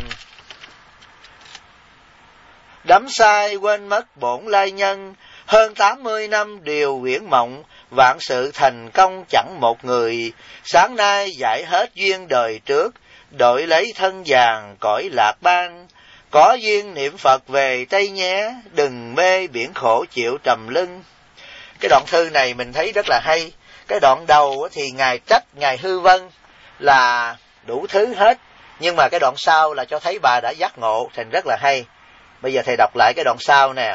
đắm sai quên mất bổn lai nhân. Hơn 80 năm điều huyễn mộng, vạn sự thành công chẳng một người. Sáng nay giải hết duyên đời trước, đổi lấy thân vàng cõi lạc ban. Có duyên niệm Phật về Tây nhé, đừng mê biển khổ chịu trầm lưng. Cái đoạn thư này mình thấy rất là hay. Cái đoạn đầu thì ngài trách ngài Hư Vân là đủ thứ hết, nhưng mà cái đoạn sau là cho thấy bà đã giác ngộ, thành rất là hay. Bây giờ thầy đọc lại cái đoạn sau nè.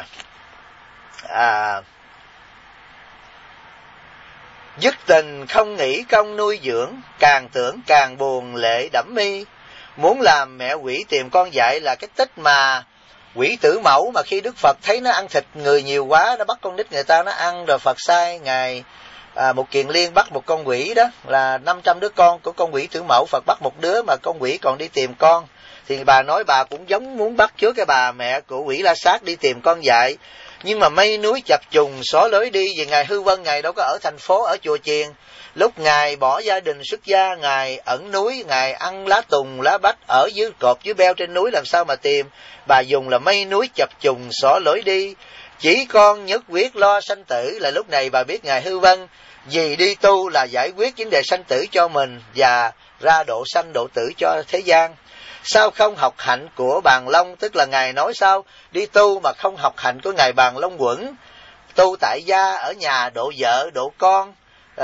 Dứt tình không nghĩ công nuôi dưỡng, càng tưởng càng buồn lệ đẫm mi. Muốn làm mẹ quỷ tìm con dại là cái tích mà quỷ Tử Mẫu, mà khi Đức Phật thấy nó ăn thịt người nhiều quá, nó bắt con nít người ta nó ăn, rồi Phật sai ngài một Kiền Liên bắt một con quỷ đó, là 500 đứa con của con quỷ Tử Mẫu, Phật bắt một đứa mà con quỷ còn đi tìm con. Thì bà nói bà cũng giống muốn bắt chước cái bà mẹ của quỷ La Sát đi tìm con dại. Nhưng mà mây núi chập trùng xóa lối đi, vì ngài Hư Vân ngài đâu có ở thành phố, ở chùa chiền. Lúc ngài bỏ gia đình xuất gia, ngài ẩn núi, ngài ăn lá tùng lá bách ở dưới cột dưới beo trên núi, làm sao mà tìm. Bà dùng là mây núi chập trùng xóa lối đi, chỉ con nhất quyết lo sanh tử. Là lúc này bà biết ngài Hư Vân vì đi tu là giải quyết vấn đề sanh tử cho mình và ra độ sanh độ tử cho thế gian. Sao không học hạnh của Bàn Long, tức là ngài nói sao đi tu mà không học hạnh của ngài Bàn Long Quẩn. Tu tại gia ở nhà độ vợ độ con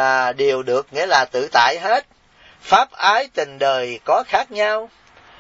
đều được, nghĩa là tự tại hết. Pháp ái tình đời có khác nhau.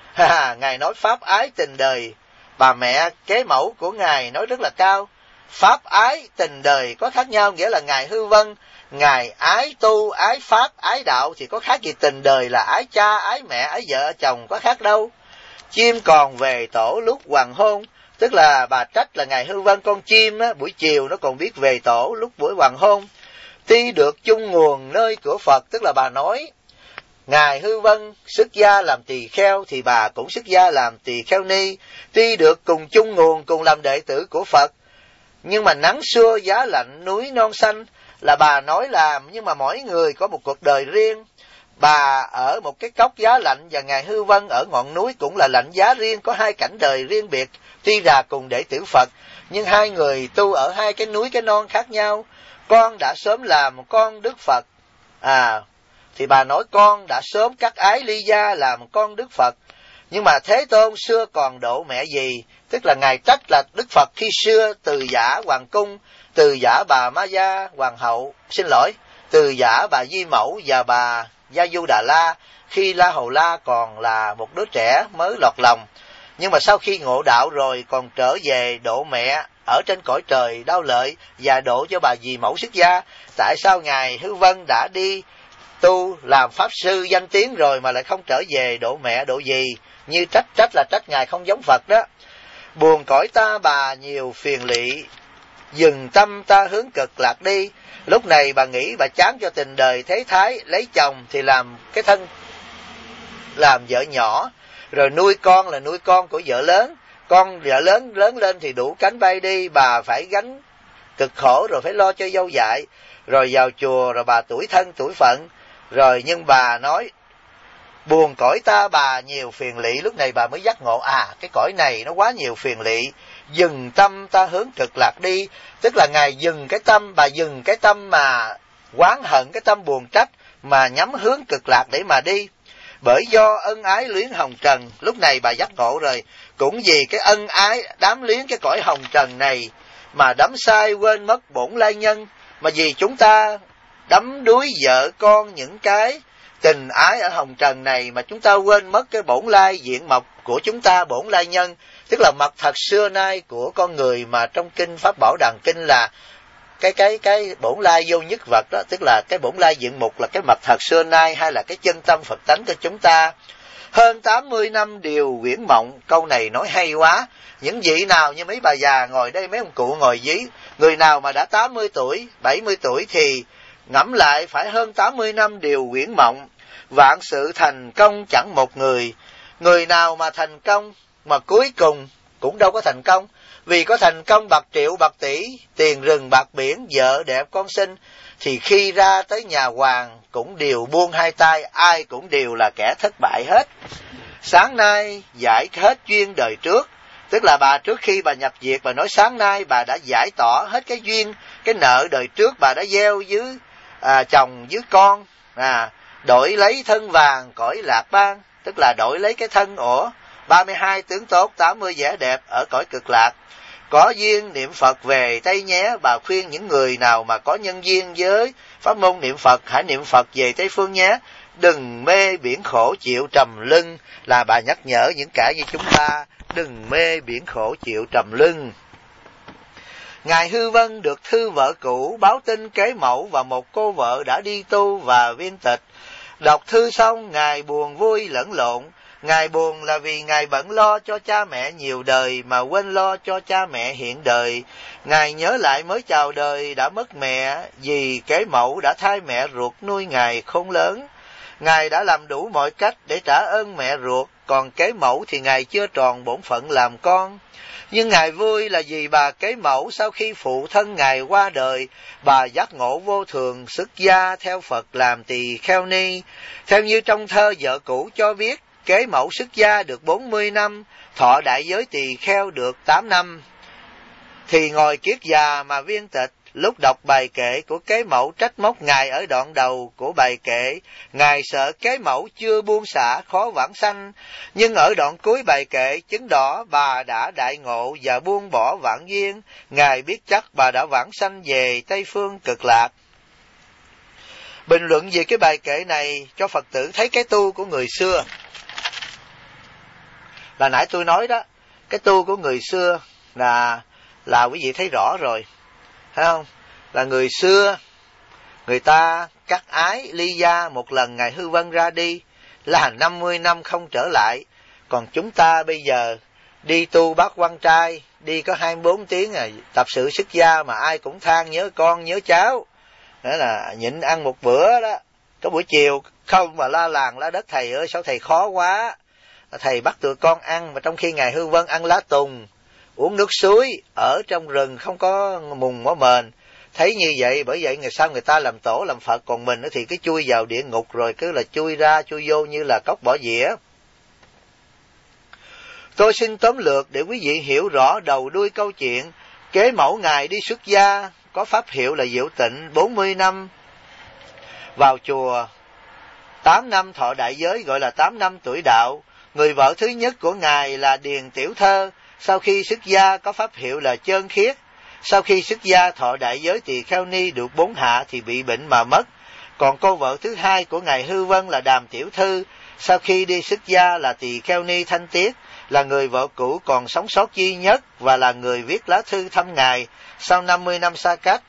Ngài nói pháp ái tình đời, bà mẹ kế mẫu của ngài nói rất là cao. Pháp ái tình đời có khác nhau, nghĩa là ngài Hư Vân ngài ái tu, ái pháp, ái đạo thì có khác gì tình đời là ái cha, ái mẹ, ái vợ, chồng có khác đâu. Chim còn về tổ lúc hoàng hôn, tức là bà trách là ngài Hư Vân con chim á, buổi chiều nó còn biết về tổ lúc buổi hoàng hôn. Tuy được chung nguồn nơi cửa Phật, tức là bà nói ngài Hư Vân xuất gia làm tỳ kheo thì bà cũng xuất gia làm tỳ kheo ni. Tuy được cùng chung nguồn, cùng làm đệ tử của Phật, nhưng mà nắng xưa giá lạnh núi non xanh, là bà nói làm, nhưng mà mỗi người có một cuộc đời riêng. Bà ở một cái cốc giá lạnh và ngài Hư Vân ở ngọn núi cũng là lạnh giá riêng, có hai cảnh đời riêng biệt. Tuy là cùng đệ tử Phật, nhưng hai người tu ở hai cái núi cái non khác nhau. Con đã sớm làm con Đức Phật. Thì bà nói con đã sớm cắt ái ly gia làm con Đức Phật. Nhưng mà Thế Tôn xưa còn độ mẹ gì? Tức là ngài trách là Đức Phật khi xưa từ giả hoàng cung, từ giả bà Ma Gia hoàng hậu, từ giả bà Di Mẫu và bà Gia Du Đà La, khi La Hầu La còn là một đứa trẻ mới lọt lòng. Nhưng mà sau khi ngộ đạo rồi còn trở về độ mẹ ở trên cõi trời Đao Lợi và độ cho bà Di Mẫu xuất gia. Tại sao ngài Hư Vân đã đi tu làm pháp sư danh tiếng rồi mà lại không trở về độ mẹ độ gì? Như trách là trách ngài không giống Phật đó. Buồn cõi ta bà nhiều phiền lị, dừng tâm ta hướng cực lạc đi. Lúc này bà nghĩ bà chán cho tình đời thế thái, lấy chồng thì làm cái thân làm vợ nhỏ, rồi nuôi con là nuôi con của vợ lớn, con vợ lớn lên thì đủ cánh bay đi, bà phải gánh cực khổ rồi phải lo cho dâu dạy, rồi vào chùa rồi bà tủi thân tủi phận, rồi nhưng bà nói buồn cõi ta bà nhiều phiền lỵ. Lúc này bà mới giác ngộ, cái cõi này nó quá nhiều phiền lỵ, dừng tâm ta hướng cực lạc đi. Tức là Ngài dừng cái tâm, bà dừng cái tâm mà oán hận, cái tâm buồn trách, mà nhắm hướng cực lạc để mà đi. Bởi do ân ái luyến hồng trần, lúc này bà giác ngộ rồi, cũng vì cái ân ái đám luyến cái cõi hồng trần này mà đắm sai quên mất bổn lai nhân. Mà vì chúng ta đắm đuối vợ con những cái tình ái ở hồng trần này mà chúng ta quên mất cái bổn lai diện mộc của chúng ta, bổn lai nhân, tức là mặt thật xưa nay của con người, mà trong kinh Pháp Bảo Đàn Kinh là cái bổn lai vô nhất vật đó, tức là cái bổn lai diện mục là cái mặt thật xưa nay, hay là cái chân tâm Phật tánh của chúng ta. Hơn 80 năm điều quyển mộng, câu này nói hay quá. Những vị nào như mấy bà già ngồi đây, mấy ông cụ ngồi dưới, người nào mà đã 80 tuổi, 70 tuổi thì ngẫm lại phải hơn 80 năm điều quyển mộng. Vạn sự thành công chẳng một người, người nào mà thành công mà cuối cùng cũng đâu có thành công. Vì có thành công bạc triệu bạc tỷ, tiền rừng bạc biển, vợ đẹp con sinh, thì khi ra tới nhà hoàng cũng đều buông hai tay, ai cũng đều là kẻ thất bại hết. Sáng nay giải hết duyên đời trước, tức là bà trước khi bà nhập diệt, bà nói sáng nay bà đã giải tỏa hết cái duyên, cái nợ đời trước bà đã gieo dưới chồng dưới con, đổi lấy thân vàng cõi lạc bang, tức là đổi lấy cái thân 32 tướng tốt, 80 vẻ đẹp ở cõi cực lạc. Có duyên niệm Phật về Tây nhé. Bà khuyên những người nào mà có nhân duyên với pháp môn niệm Phật, hãy niệm Phật về Tây phương nhé. Đừng mê biển khổ chịu trầm lưng, là bà nhắc nhở những kẻ như chúng ta, đừng mê biển khổ chịu trầm lưng. Ngài Hư Vân được thư vợ cũ báo tin kế mẫu và một cô vợ đã đi tu và viên tịch. Đọc thư xong, Ngài buồn vui lẫn lộn. Ngài buồn là vì Ngài bận lo cho cha mẹ nhiều đời mà quên lo cho cha mẹ hiện đời. Ngài nhớ lại mới chào đời đã mất mẹ, vì kế mẫu đã thay mẹ ruột nuôi Ngài khôn lớn. Ngài đã làm đủ mọi cách để trả ơn mẹ ruột, còn kế mẫu thì Ngài chưa tròn bổn phận làm con. Nhưng Ngài vui là vì bà kế mẫu sau khi phụ thân Ngài qua đời, bà giác ngộ vô thường, xuất gia theo Phật làm tỳ kheo ni. Theo như trong thơ vợ cũ cho biết, kế mẫu xuất gia được 40 năm, thọ đại giới tỳ kheo được 8 năm. Thì ngồi kiết già mà viên tịch, lúc đọc bài kệ của kế mẫu trách móc Ngài ở đoạn đầu của bài kệ, Ngài sợ kế mẫu chưa buông xả khó vãng sanh, nhưng ở đoạn cuối bài kệ chứng đỏ bà đã đại ngộ và buông bỏ vãng duyên, Ngài biết chắc bà đã vãng sanh về Tây phương cực lạc. Bình luận về cái bài kệ này cho Phật tử thấy cái tu của người xưa. Là nãy tôi nói đó, cái tu của người xưa là quý vị thấy rõ rồi, thấy không? Là người xưa, người ta cắt ái ly gia, một lần Ngài Hư Vân ra đi là 50 năm không trở lại. Còn chúng ta bây giờ đi tu bác quan trai, đi có 24 tiếng tập sự xuất gia mà ai cũng than nhớ con nhớ cháu. Đó là nhịn ăn một bữa đó, có buổi chiều không mà la làng la đất, thầy ơi sao thầy khó quá. Thầy bắt tụi con ăn, mà trong khi Ngài Hư Vân ăn lá tùng, uống nước suối, ở trong rừng không có mùng mỏ mền. Thấy như vậy, bởi vậy ngày sau người ta làm tổ làm Phật, còn mình thì cứ chui vào địa ngục rồi cứ là chui ra chui vô như là cốc bỏ dĩa. Tôi xin tóm lược để quý vị hiểu rõ đầu đuôi câu chuyện. Kế mẫu Ngài đi xuất gia, có pháp hiệu là Diệu Tịnh, 40 năm vào chùa, 8 năm thọ đại giới gọi là 8 năm tuổi đạo. Người vợ thứ nhất của Ngài là Điền Tiểu Thơ, sau khi xuất gia có pháp hiệu là Chơn Khiết. Sau khi xuất gia thọ đại giới tỳ kheo ni được 4 hạ thì bị bệnh mà mất. Còn cô vợ thứ hai của Ngài Hư Vân là Đàm Tiểu Thư, sau khi đi xuất gia là tỳ kheo ni Thanh Tiết, là người vợ cũ còn sống sót duy nhất và là người viết lá thư thăm Ngài sau 50 năm xa cách.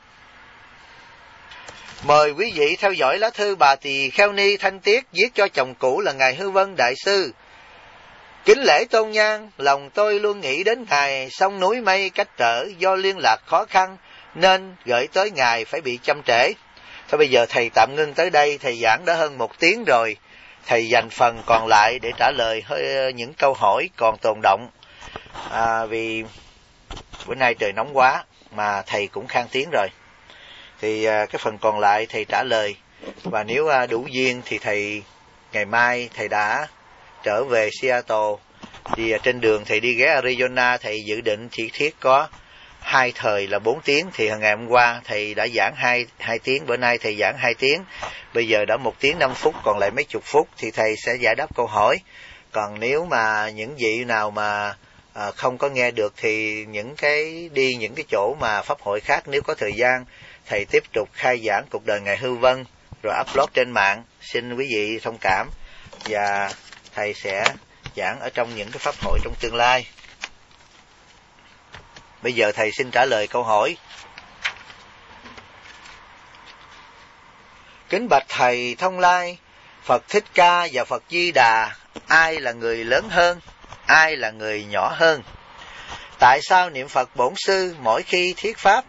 Mời quý vị theo dõi lá thư bà tỳ kheo ni Thanh Tiết viết cho chồng cũ là Ngài Hư Vân Đại Sư. Kính lễ tôn nhan, lòng tôi luôn nghĩ đến Ngài, sông núi mây cách trở do liên lạc khó khăn, nên gửi tới ngài phải bị chậm trễ. Thôi bây giờ thầy tạm ngưng tới đây, thầy giảng đã hơn 1 tiếng rồi. Thầy dành phần còn lại để trả lời những câu hỏi còn tồn động. Vì bữa nay trời nóng quá mà thầy cũng khan tiếng rồi. Thì cái phần còn lại thầy trả lời. Và nếu đủ duyên thì thầy ngày mai thầy đã trở về Seattle. Thì trên đường thầy đi ghé Arizona, thầy dự định chỉ thiết có 2 thời là 4 tiếng. Thì ngày hôm qua thầy đã giảng 2 tiếng, bữa nay thầy giảng 2 tiếng. Bây giờ đã 1 tiếng 5 phút, còn lại mấy chục phút thì thầy sẽ giải đáp câu hỏi. Còn nếu mà những vị nào mà không có nghe được thì những cái chỗ mà pháp hội khác, nếu có thời gian thầy tiếp tục khai giảng cuộc đời ngài Hư Vân rồi upload trên mạng. Xin quý vị thông cảm, và thầy sẽ giảng ở trong những cái pháp hội trong tương lai. Bây giờ thầy xin trả lời câu hỏi. Kính bạch thầy Thông Lai, Phật Thích Ca và Phật Di Đà, ai là người lớn hơn, ai là người nhỏ hơn? Tại sao niệm Phật Bổn Sư mỗi khi thuyết pháp?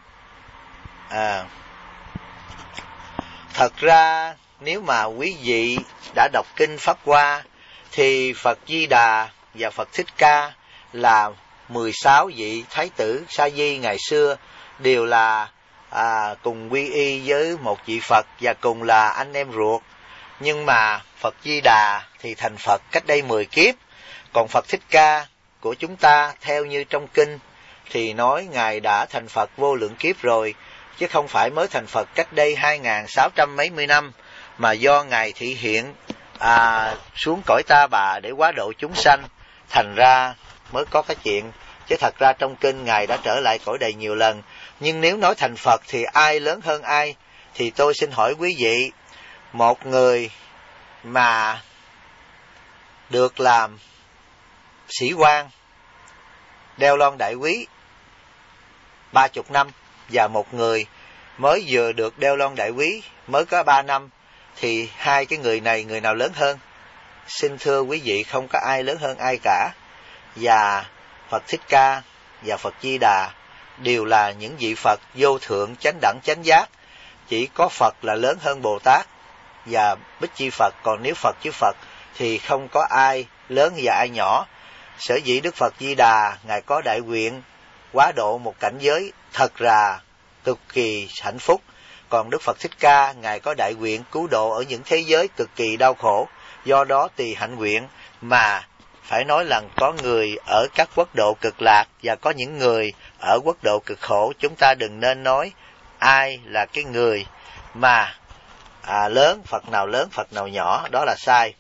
Thật ra nếu mà quý vị đã đọc kinh Pháp Hoa thì Phật Di Đà và Phật Thích Ca là 16 vị Thái tử Sa Di ngày xưa, đều là cùng quy y với một vị Phật và cùng là anh em ruột. Nhưng mà Phật Di Đà thì thành Phật cách đây 10 kiếp, còn Phật Thích Ca của chúng ta theo như trong kinh thì nói ngài đã thành Phật vô lượng kiếp rồi, chứ không phải mới thành Phật cách đây 2.600 mấy mươi năm, mà do ngài thị hiện xuống cõi Ta Bà để hóa độ chúng sanh, thành ra mới có cái chuyện. Chứ thật ra trong kinh ngài đã trở lại cõi đầy nhiều lần. Nhưng nếu nói thành Phật thì ai lớn hơn ai? Thì tôi xin hỏi quý vị, một người mà được làm sĩ quan đeo lon đại quý 30 năm và một người mới vừa được đeo lon đại quý mới có 3 năm, thì hai cái người này người nào lớn hơn? Xin thưa quý vị, không có ai lớn hơn ai cả. Và Phật Thích Ca và Phật Di Đà đều là những vị Phật vô thượng chánh đẳng chánh giác. Chỉ có Phật là lớn hơn Bồ Tát và Bích Chi Phật, còn nếu Phật với Phật thì không có ai lớn và ai nhỏ. Sở dĩ Đức Phật Di Đà ngài có đại nguyện hóa độ một cảnh giới thật là cực kỳ hạnh phúc, còn Đức Phật Thích Ca ngài có đại nguyện cứu độ ở những thế giới cực kỳ đau khổ. Do đó tùy hạnh nguyện mà phải nói là có người ở các quốc độ cực lạc và có những người ở quốc độ cực khổ. Chúng ta đừng nên nói ai là cái người mà lớn, Phật nào lớn, Phật nào nhỏ, đó là sai.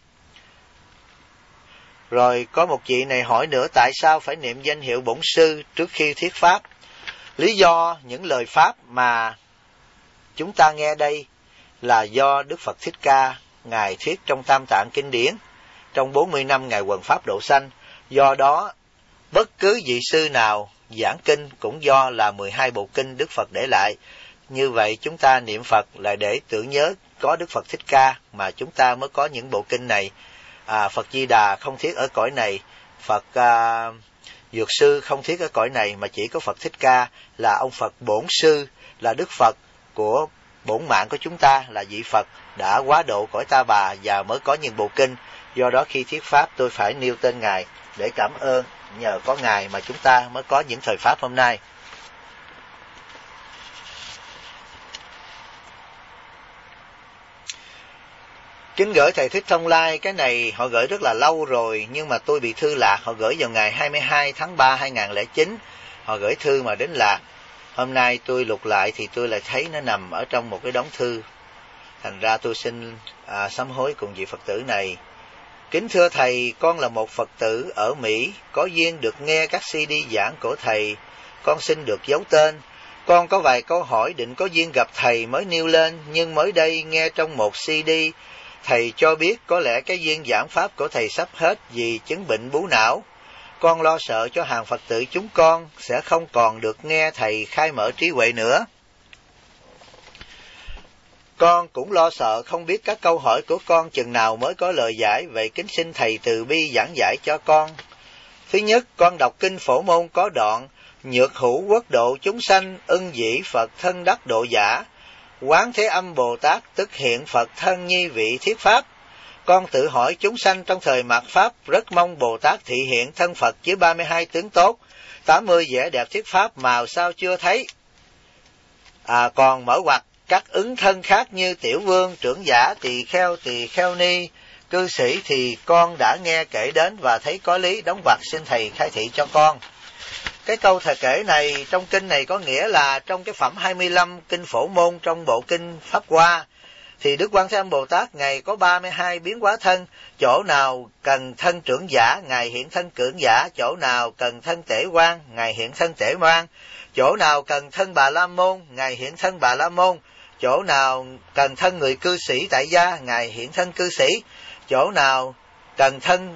Rồi có một chị này hỏi nữa, tại sao phải niệm danh hiệu Bổn Sư trước khi thuyết pháp? Lý do những lời pháp mà chúng ta nghe đây là do Đức Phật Thích Ca ngài thuyết trong Tam Tạng kinh điển trong 40 năm ngài hoằng pháp độ sanh. Do đó bất cứ vị sư nào giảng kinh cũng do là 12 bộ kinh Đức Phật để lại. Như vậy chúng ta niệm Phật là để tưởng nhớ có Đức Phật Thích Ca mà chúng ta mới có những bộ kinh này. Phật Di Đà không thiết ở cõi này, Phật Dược Sư không thiết ở cõi này, mà chỉ có Phật Thích Ca là ông Phật Bổn Sư, là Đức Phật của bổn mạng của chúng ta, là vị Phật đã hóa độ cõi Ta Bà và mới có những bộ kinh. Do đó khi thuyết pháp tôi phải nêu tên ngài để cảm ơn, nhờ có ngài mà chúng ta mới có những thời pháp hôm nay. Kính gửi thầy Thích Thông Lai, cái này họ gửi rất là lâu rồi nhưng mà tôi bị thư lạc. Họ gửi vào ngày 22 tháng 3 2009, họ gửi thư mà đến lạc. Hôm nay tôi lục lại thì tôi lại thấy nó nằm ở trong một cái đống thư, thành ra tôi xin sám hối cùng vị Phật tử này. Kính thưa thầy, con là một Phật tử ở Mỹ, có duyên được nghe các CD giảng của thầy, con xin được giấu tên. Con có vài câu hỏi định có duyên gặp thầy mới nêu lên, nhưng mới đây nghe trong một CD, thầy cho biết có lẽ cái duyên giảng pháp của thầy sắp hết vì chứng bệnh bú não. Con lo sợ cho hàng Phật tử chúng con sẽ không còn được nghe thầy khai mở trí huệ nữa. Con cũng lo sợ không biết các câu hỏi của con chừng nào mới có lời giải, vậy kính xin thầy từ bi giảng giải cho con. Thứ nhất, con đọc kinh Phổ Môn có đoạn, nhược hữu quốc độ chúng sanh, ưng dĩ Phật thân đắc độ giả. Quán Thế Âm Bồ Tát tức hiện Phật thân nhi vị thiết pháp. Con tự hỏi chúng sanh trong thời mạt Pháp, rất mong Bồ Tát thị hiện thân Phật với 32 tướng tốt, 80 vẻ đẹp thiết pháp, màu sao chưa thấy. Còn mở ngoặc các ứng thân khác như tiểu vương, trưởng giả, tỳ kheo ni, cư sĩ thì con đã nghe kể đến và thấy có lý, đóng ngoặc xin thầy khai thị cho con. Cái câu thầy kể này trong kinh này có nghĩa là trong cái phẩm 25 kinh Phổ Môn trong bộ kinh Pháp Hoa thì Đức Quan Thế Âm Bồ Tát Ngài có 32 biến hóa thân, chỗ nào cần thân trưởng giả Ngài hiện thân trưởng giả, chỗ nào cần thân tể quan Ngài hiện thân tể quan, chỗ nào cần thân Bà La Môn Ngài hiện thân Bà La Môn, chỗ nào cần thân người cư sĩ tại gia Ngài hiện thân cư sĩ, chỗ nào cần thân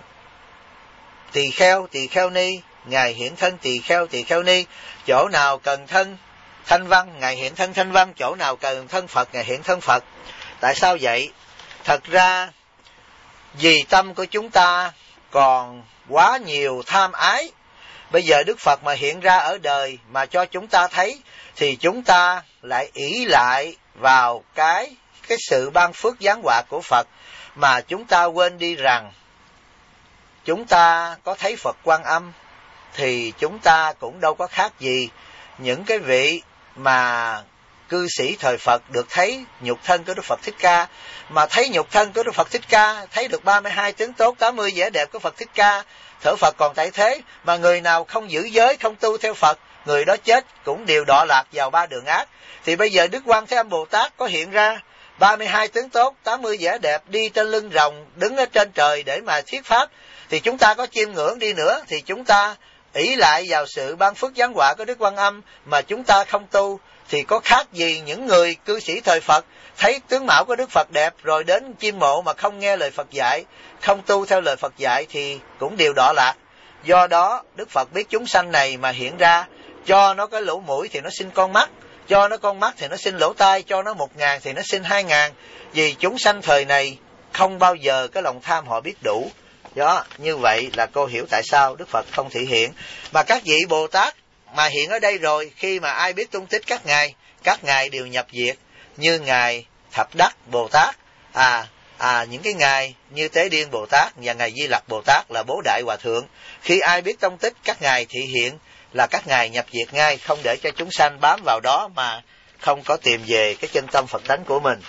tỳ kheo ni Ngài hiện thân tỳ kheo ni, chỗ nào cần thân thanh văn Ngài hiện thân thanh văn, chỗ nào cần thân Phật Ngài hiện thân Phật. Tại sao vậy? Thật ra vì tâm của chúng ta còn quá nhiều tham ái. Bây giờ Đức Phật mà hiện ra ở đời mà cho chúng ta thấy thì chúng ta lại ỷ lại vào cái sự ban phước giáng họa của Phật, mà chúng ta quên đi rằng chúng ta có thấy Phật Quan Âm thì chúng ta cũng đâu có khác gì những cái vị mà cư sĩ thời Phật được thấy nhục thân của Đức Phật Thích Ca. Mà thấy nhục thân của Đức Phật Thích Ca, thấy được 32 tướng tốt, 80 vẻ đẹp của Phật Thích Ca, thở Phật còn tại thế, mà người nào không giữ giới, không tu theo Phật, người đó chết cũng đều đọa lạc vào 3 đường ác. Thì bây giờ Đức Quan Thế Âm Bồ Tát có hiện ra 32 tướng tốt, 80 vẻ đẹp, đi trên lưng rồng, đứng ở trên trời để mà thuyết pháp. Thì chúng ta có chiêm ngưỡng đi nữa thì chúng ta ỷ lại vào sự ban phước giáng họa của Đức Quan Âm mà chúng ta không tu, thì có khác gì những người cư sĩ thời Phật thấy tướng mạo của Đức Phật đẹp rồi đến chiêm mộ mà không nghe lời Phật dạy, không tu theo lời Phật dạy thì cũng đều đọa lạc. Do đó Đức Phật biết chúng sanh này mà hiện ra, cho nó cái lỗ mũi thì nó sinh con mắt, cho nó con mắt thì nó sinh lỗ tai, cho nó 1.000 thì nó sinh 2.000. Vì chúng sanh thời này không bao giờ cái lòng tham họ biết đủ. Đó, như vậy là cô hiểu tại sao Đức Phật không thị hiện. Mà các vị Bồ Tát mà hiện ở đây rồi, khi mà ai biết tung tích các ngài đều nhập diệt, như ngài Thập Đắc Bồ Tát, những cái ngài như Tế Điên Bồ Tát và ngài Di Lặc Bồ Tát là bố đại hòa thượng. Khi ai biết tung tích các ngài thị hiện là các ngài nhập diệt ngay, không để cho chúng sanh bám vào đó mà không có tìm về cái chân tâm Phật tánh của mình.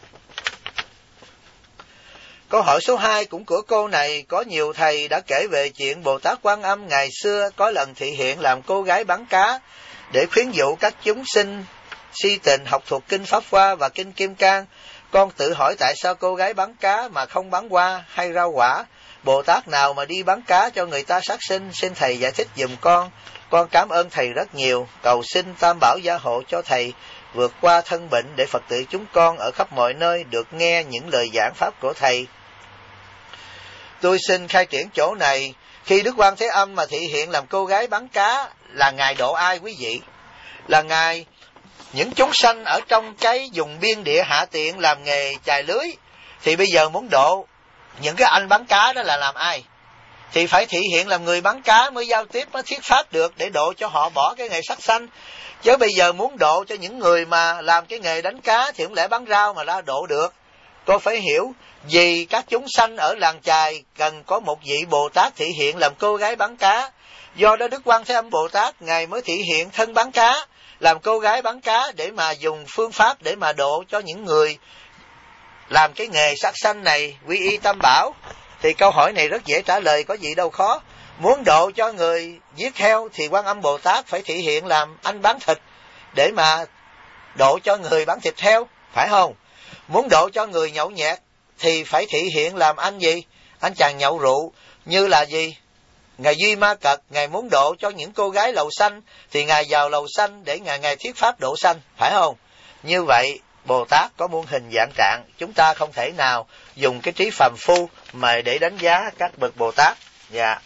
Câu hỏi số 2 cũng của cô này, có nhiều thầy đã kể về chuyện Bồ Tát Quan Âm ngày xưa có lần thị hiện làm cô gái bán cá để khuyến dụ các chúng sinh si tình học thuộc kinh Pháp Hoa và kinh Kim Cang. Con tự hỏi tại sao cô gái bán cá mà không bán hoa hay rau quả? Bồ Tát nào mà đi bán cá cho người ta sát sinh? Xin thầy giải thích giùm con. Con cảm ơn thầy rất nhiều. Cầu xin Tam Bảo gia hộ cho thầy vượt qua thân bệnh để Phật tử chúng con ở khắp mọi nơi được nghe những lời giảng pháp của thầy. Tôi xin khai triển chỗ này. Khi Đức Quan Thế Âm mà thị hiện làm cô gái bán cá là ngài độ ai quý vị? Là ngài những chúng sanh ở trong cái vùng biên địa hạ tiện làm nghề chài lưới. Thì bây giờ muốn độ những cái anh bán cá đó là làm ai? Thì phải thị hiện làm người bán cá mới giao tiếp, mới thuyết pháp được để độ cho họ bỏ cái nghề sát sanh. Chứ bây giờ muốn độ cho những người mà làm cái nghề đánh cá thì không lẽ bán rau mà ra độ được. Cô phải hiểu, vì các chúng sanh ở làng chài cần có một vị Bồ Tát thị hiện làm cô gái bán cá. Do đó Đức Quan Thế Âm Bồ Tát ngài mới thị hiện thân bán cá, làm cô gái bán cá để mà dùng phương pháp để mà độ cho những người làm cái nghề sát sanh này quy y Tam Bảo. Thì câu hỏi này rất dễ trả lời, có gì đâu khó. Muốn độ cho người giết heo thì Quan Âm Bồ Tát phải thị hiện làm anh bán thịt để mà độ cho người bán thịt heo, phải không? Muốn độ cho người nhậu nhẹt thì phải thị hiện làm anh gì? Anh chàng nhậu rượu. Như là gì? Ngài Duy Ma Cật, ngài muốn độ cho những cô gái lầu xanh thì ngài vào lầu xanh để ngài thuyết pháp độ xanh, phải không? Như vậy Bồ Tát có muôn hình dạng trạng, chúng ta không thể nào dùng cái trí phàm phu mà để đánh giá các bậc Bồ Tát. Dạ.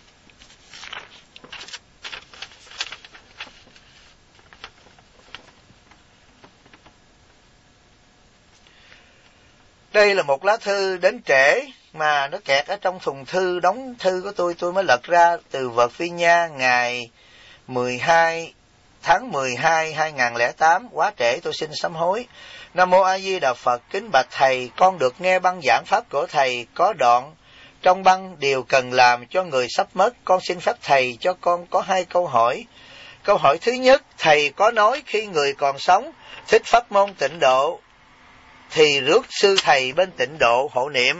Đây là một lá thư đến trễ mà nó kẹt ở trong thùng thư, đóng thư của tôi mới lật ra từ Vật Phi Nha ngày tháng 12 2008, quá trễ tôi xin sám hối. Nam mô A Di Đà Phật. Kính bạch thầy, con được nghe băng giảng pháp của thầy, có đoạn trong băng điều cần làm cho người sắp mất. Con xin phép thầy cho con có 2 câu hỏi. Câu hỏi thứ nhất, thầy có nói khi người còn sống thích pháp môn tịnh độ thì rước sư thầy bên tịnh độ hộ niệm.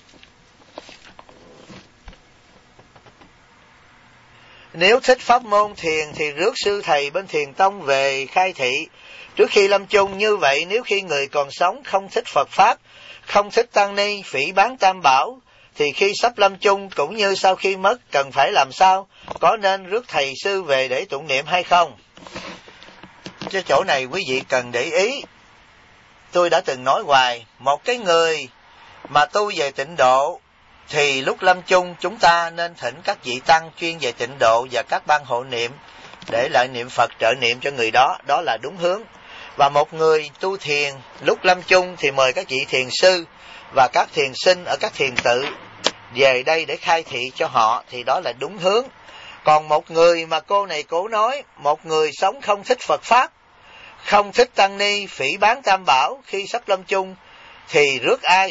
Nếu thích pháp môn thiền thì rước sư thầy bên thiền tông về khai thị trước khi lâm chung. Như vậy nếu khi người còn sống không thích Phật Pháp, không thích tăng ni, phỉ báng tam bảo, thì khi sắp lâm chung cũng như sau khi mất cần phải làm sao? Có nên rước thầy sư về để tụng niệm hay không? Cái chỗ này quý vị cần để ý. Tôi đã từng nói hoài, một cái người mà tu về tịnh độ thì lúc lâm chung chúng ta nên thỉnh các vị tăng chuyên về tịnh độ và các ban hộ niệm để lại niệm Phật trợ niệm cho người đó, đó là đúng hướng. Và một người tu thiền lúc lâm chung thì mời các vị thiền sư và các thiền sinh ở các thiền tự về đây để khai thị cho họ, thì đó là đúng hướng. Còn một người mà cô này cố nói, một người sống không thích Phật Pháp, không thích tăng ni, phỉ báng tam bảo, khi sắp lâm chung thì rước ai?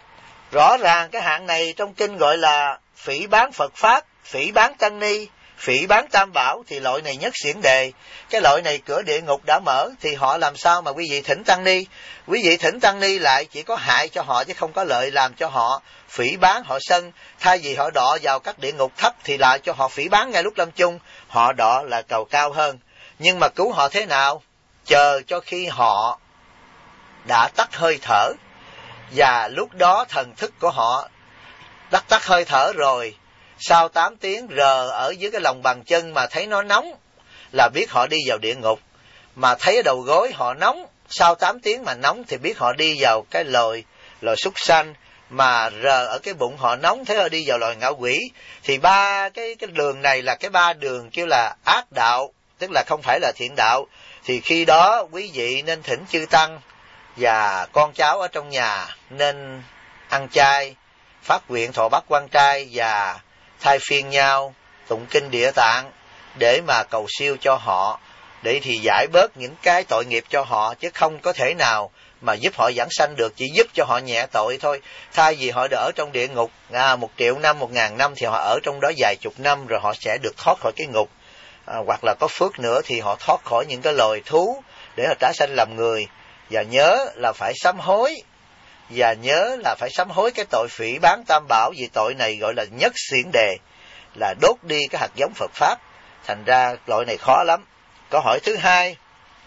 Rõ ràng cái hạng này trong kinh gọi là phỉ báng Phật Pháp, phỉ báng tăng ni, phỉ báng tam bảo, thì loại này nhất xiển đề. Cái loại này cửa địa ngục đã mở, thì họ làm sao mà quý vị thỉnh tăng ni? Quý vị thỉnh tăng ni lại chỉ có hại cho họ chứ không có lợi, làm cho họ phỉ báng, họ sân. Thay vì họ đọa vào các địa ngục thấp thì lại cho họ phỉ báng ngay lúc lâm chung, họ đọa là cầu cao hơn. Nhưng mà cứu họ thế nào? Chờ cho khi họ đã tắt hơi thở, và lúc đó thần thức của họ tắt hơi thở rồi, sau 8 tiếng rờ ở dưới cái lòng bàn chân mà thấy nó nóng là biết họ đi vào địa ngục. Mà thấy ở đầu gối họ nóng, sau 8 tiếng mà nóng thì biết họ đi vào cái loài súc sanh. Mà rờ ở cái bụng họ nóng, thấy họ đi vào loài ngạ quỷ. Thì ba cái đường này là cái 3 đường kêu là ác đạo, tức là không phải là thiện đạo. Thì khi đó quý vị nên thỉnh chư tăng và con cháu ở trong nhà nên ăn chay, phát nguyện thọ bát quan trai và thay phiên nhau tụng kinh Địa Tạng để mà cầu siêu cho họ, để thì giải bớt những cái tội nghiệp cho họ, chứ không có thể nào mà giúp họ vãng sanh được, chỉ giúp cho họ nhẹ tội thôi. Thay vì họ đã ở trong địa ngục 1 triệu năm, 1.000 năm thì họ ở trong đó vài chục năm rồi họ sẽ được thoát khỏi cái ngục. Hoặc là có phước nữa thì họ thoát khỏi những cái loài thú để họ trả sanh làm người. Và nhớ là phải sám hối, và nhớ là phải sám hối cái tội phỉ báng tam bảo, vì tội này gọi là nhất xiển đề, là đốt đi cái hạt giống Phật Pháp. Thành ra loại này khó lắm. Câu hỏi thứ hai,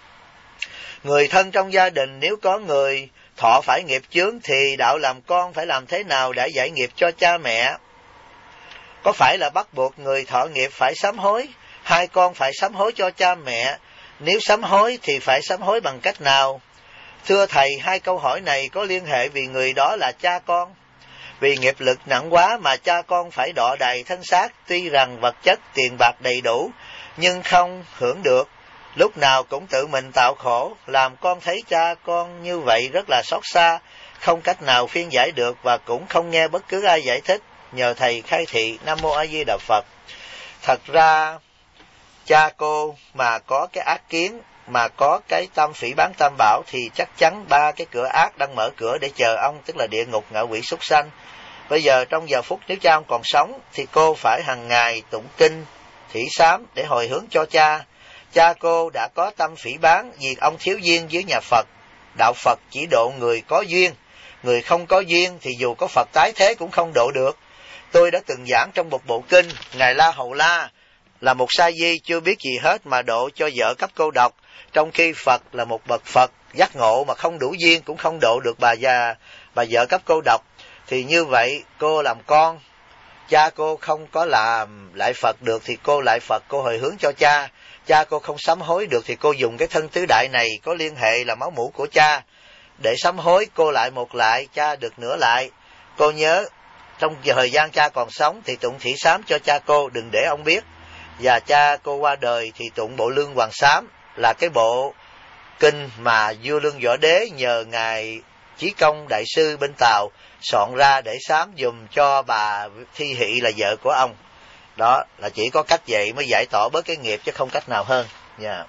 người thân trong gia đình nếu có người thọ phải nghiệp chướng thì đạo làm con phải làm thế nào để giải nghiệp cho cha mẹ? Có phải là bắt buộc người thọ nghiệp phải sám hối? Hai con phải sám hối cho cha mẹ? Nếu sám hối thì phải sám hối bằng cách nào? Thưa thầy, 2 câu hỏi này có liên hệ vì người đó là cha con. Vì nghiệp lực nặng quá mà cha con phải đọa đầy thân xác, tuy rằng vật chất tiền bạc đầy đủ nhưng không hưởng được, lúc nào cũng tự mình tạo khổ, làm con thấy cha con như vậy rất là xót xa, không cách nào phiên giải được và cũng không nghe bất cứ ai giải thích, nhờ thầy khai thị. Nam mô A Di Đà Phật. Thật ra cha cô mà có cái ác kiến, mà có cái tâm phỉ báng tam bảo thì chắc chắn 3 cái cửa ác đang mở cửa để chờ ông, tức là địa ngục, ngạ quỷ, súc sanh. Bây giờ trong giờ phút nếu cha ông còn sống thì cô phải hàng ngày tụng kinh thỉ sám để hồi hướng cho cha. Cha cô đã có tâm phỉ báng vì ông thiếu duyên với nhà Phật. Đạo Phật chỉ độ người có duyên, người không có duyên thì dù có Phật tái thế cũng không độ được. Tôi đã từng giảng trong một bộ kinh, Ngài La Hầu La là một sa di chưa biết gì hết mà độ cho vợ cấp cô độc, trong khi Phật là một bậc Phật giác ngộ mà không đủ duyên cũng không độ được bà vợ cấp cô độc. Thì như vậy cô làm con, cha cô không có làm lại Phật được thì cô lại Phật, cô hồi hướng cho cha. Cha cô không sám hối được thì cô dùng cái thân tứ đại này có liên hệ là máu mủ của cha để sám hối, cô lại một lại, cha được nửa lại. Cô nhớ trong thời gian cha còn sống thì tụng thỉ sám cho cha cô, đừng để ông biết. Và cha cô qua đời thì tụng bộ Lương Hoàng Sám, là cái bộ kinh mà vua Lương Võ Đế nhờ ngài Chí Công đại sư bên Tàu soạn ra để sám dùm cho bà Thi Hị là vợ của ông. Đó là chỉ có cách vậy mới giải tỏa bớt cái nghiệp chứ không cách nào hơn. Dạ.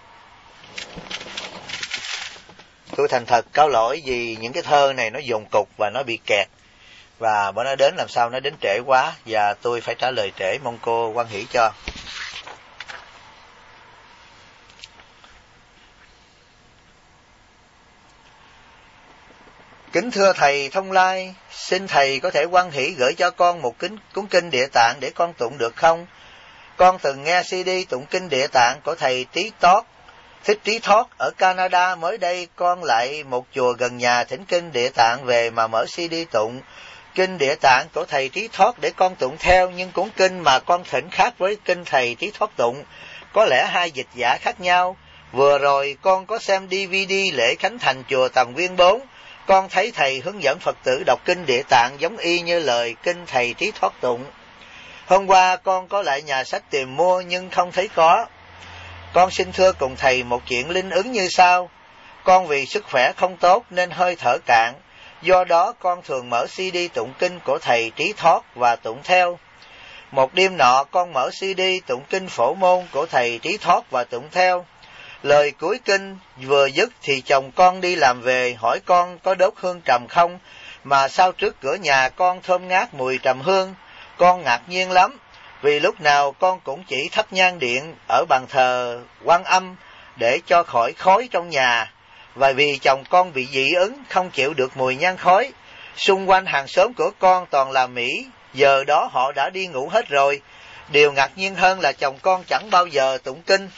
Tôi thành thật cáo lỗi vì những cái thơ này nó dồn cục và nó bị kẹt. Và bữa nó đến làm sao nó đến trễ quá và tôi phải trả lời trễ, mong cô hoan hỷ cho. Kính thưa thầy Thông Lai, xin thầy có thể hoan hỷ gửi cho con một cuốn kinh Địa Tạng để con tụng được không? Con từng nghe CD tụng kinh Địa Tạng của thầy Thích Trí Thoát ở Canada. Mới đây con lại một chùa gần nhà thỉnh kinh Địa Tạng về mà mở CD tụng kinh Địa Tạng của thầy Trí Thoát để con tụng theo, nhưng cuốn kinh mà con thỉnh khác với kinh thầy Trí Thoát tụng, có lẽ hai dịch giả khác nhau. Vừa rồi con có xem DVD lễ khánh thành chùa Tầm Viên 4, con thấy thầy hướng dẫn Phật tử đọc kinh Địa Tạng giống y như lời kinh thầy Trí Thoát tụng. Hôm qua con có lại nhà sách tìm mua nhưng không thấy có. Con xin thưa cùng thầy một chuyện linh ứng như sau. Con vì sức khỏe không tốt nên hơi thở cạn, do đó con thường mở CD tụng kinh của thầy Trí Thoát và tụng theo. Một đêm nọ con mở CD tụng kinh Phổ Môn của thầy Trí Thoát và tụng theo. Lời cuối kinh vừa dứt thì chồng con đi làm về hỏi con có đốt hương trầm không, mà sao trước cửa nhà con thơm ngát mùi trầm hương. Con ngạc nhiên lắm, vì lúc nào con cũng chỉ thắp nhang điện ở bàn thờ Quan Âm để cho khỏi khói trong nhà. Và vì chồng con bị dị ứng không chịu được mùi nhang khói, xung quanh hàng xóm của con toàn là Mỹ, giờ đó họ đã đi ngủ hết rồi. Điều ngạc nhiên hơn là chồng con chẳng bao giờ tụng kinh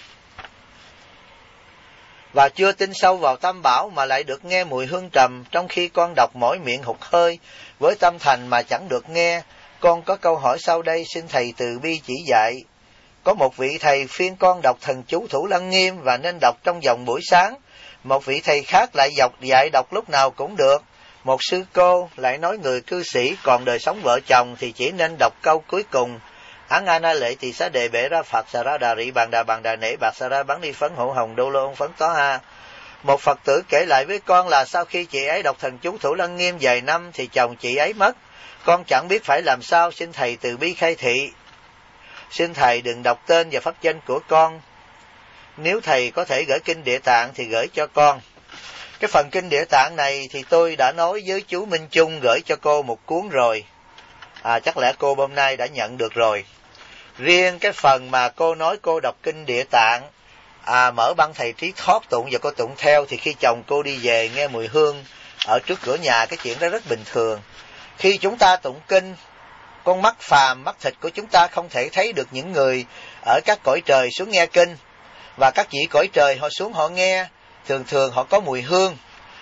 và chưa tin sâu vào Tam Bảo mà lại được nghe mùi hương trầm, trong khi con đọc mỗi miệng hụt hơi với tâm thành mà chẳng được nghe. Con có câu hỏi sau đây xin thầy từ bi chỉ dạy. Có một vị thầy khuyên con đọc thần chú Thủ Lăng Nghiêm và nên đọc trong vòng buổi sáng. Một vị thầy khác lại dạy đọc lúc nào cũng được. Một sư cô lại nói người cư sĩ còn đời sống vợ chồng thì chỉ nên đọc câu cuối cùng. Án ana lệ tỳ xá đề bể ra Phật xà ra đà rị bàn đà nể bạc xà ra bắn đi phấn hộ hồng đô lô ông phấn tó ha. Một Phật tử kể lại với con là sau khi chị ấy đọc thần chú Thủ Lăng Nghiêm vài năm thì chồng chị ấy mất. Con chẳng biết phải làm sao, xin thầy từ bi khai thị. Xin thầy đừng đọc tên và pháp danh của con. Nếu thầy có thể gửi kinh Địa Tạng thì gửi cho con. Cái phần kinh Địa Tạng này thì tôi đã nói với chú Minh Trung gửi cho cô một cuốn rồi. Chắc lẽ cô hôm nay đã nhận được rồi. Riêng cái phần mà cô nói cô đọc kinh Địa Tạng, mở băng thầy Trí Thoát tụng và cô tụng theo, thì khi chồng cô đi về nghe mùi hương ở trước cửa nhà, cái chuyện đó rất bình thường. Khi chúng ta tụng kinh, con mắt phàm, mắt thịt của chúng ta không thể thấy được những người ở các cõi trời xuống nghe kinh. Và các vị cõi trời họ xuống họ nghe, thường họ có mùi hương,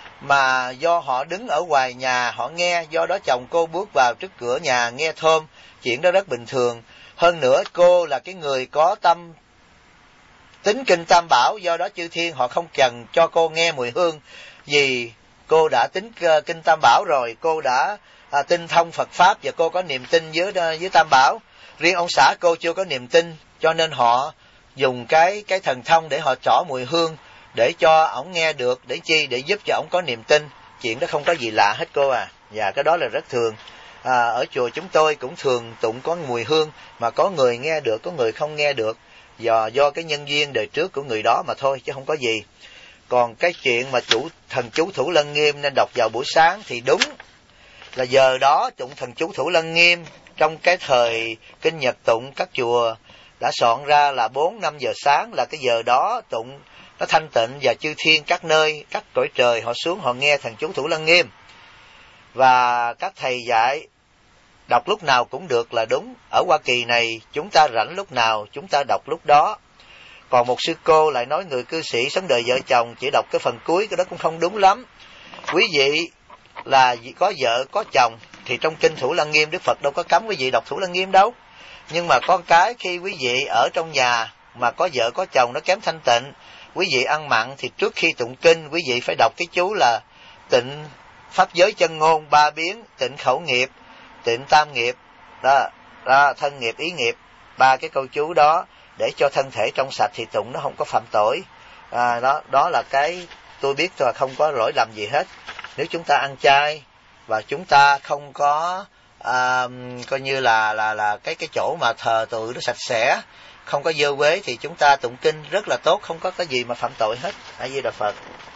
mà do họ đứng ở ngoài nhà họ nghe, do đó chồng cô bước vào trước cửa nhà nghe thơm, chuyện đó rất bình thường. Hơn nữa cô là cái người có tâm tính kinh Tam Bảo, do đó chư thiên họ không cần cho cô nghe mùi hương, vì cô đã tính kinh Tam Bảo rồi, cô đã tinh thông Phật Pháp và cô có niềm tin với Tam Bảo. Riêng ông xã cô chưa có niềm tin, cho nên họ dùng cái thần thông để họ trỏ mùi hương để cho ổng nghe được, để chi? Để giúp cho ổng có niềm tin. Chuyện đó không có gì lạ hết cô à. Và cái đó là rất thường. Ở chùa chúng tôi cũng thường tụng có mùi hương, mà có người nghe được, có người không nghe được, do cái nhân duyên đời trước của người đó mà thôi, chứ không có gì. Còn cái chuyện mà thần chú Thủ Lăng Nghiêm nên đọc vào buổi sáng thì đúng là giờ đó tụng thần chú Thủ Lăng Nghiêm trong cái thời kinh Nhật tụng, các chùa đã soạn ra là 4-5 giờ sáng là cái giờ đó tụng nó thanh tịnh, và chư thiên các nơi, các cõi trời họ xuống họ nghe thần chú Thủ Lăng Nghiêm. Và các thầy dạy đọc lúc nào cũng được là đúng. Ở Hoa Kỳ này chúng ta rảnh lúc nào chúng ta đọc lúc đó. Còn một sư cô lại nói người cư sĩ sống đời vợ chồng chỉ đọc cái phần cuối, cái đó cũng không đúng lắm. Quý vị là có vợ có chồng thì trong kinh Thủ Lăng Nghiêm Đức Phật đâu có cấm quý vị đọc Thủ Lăng Nghiêm đâu. Nhưng mà con cái khi quý vị ở trong nhà mà có vợ có chồng nó kém thanh tịnh, quý vị ăn mặn thì trước khi tụng kinh quý vị phải đọc cái chú là tịnh pháp giới chân ngôn 3 biến, tịnh khẩu nghiệp, tịnh tam nghiệp, đó, thân nghiệp ý nghiệp, 3 cái câu chú đó để cho thân thể trong sạch thì tụng nó không có phạm tội. Đó là cái tôi biết là không có lỗi lầm gì hết. Nếu chúng ta ăn chay và chúng ta không có coi như là cái chỗ mà thờ tự nó sạch sẽ, không có dơ uế, thì chúng ta tụng kinh rất là tốt, không có cái gì mà phạm tội hết. A Di Đà Phật.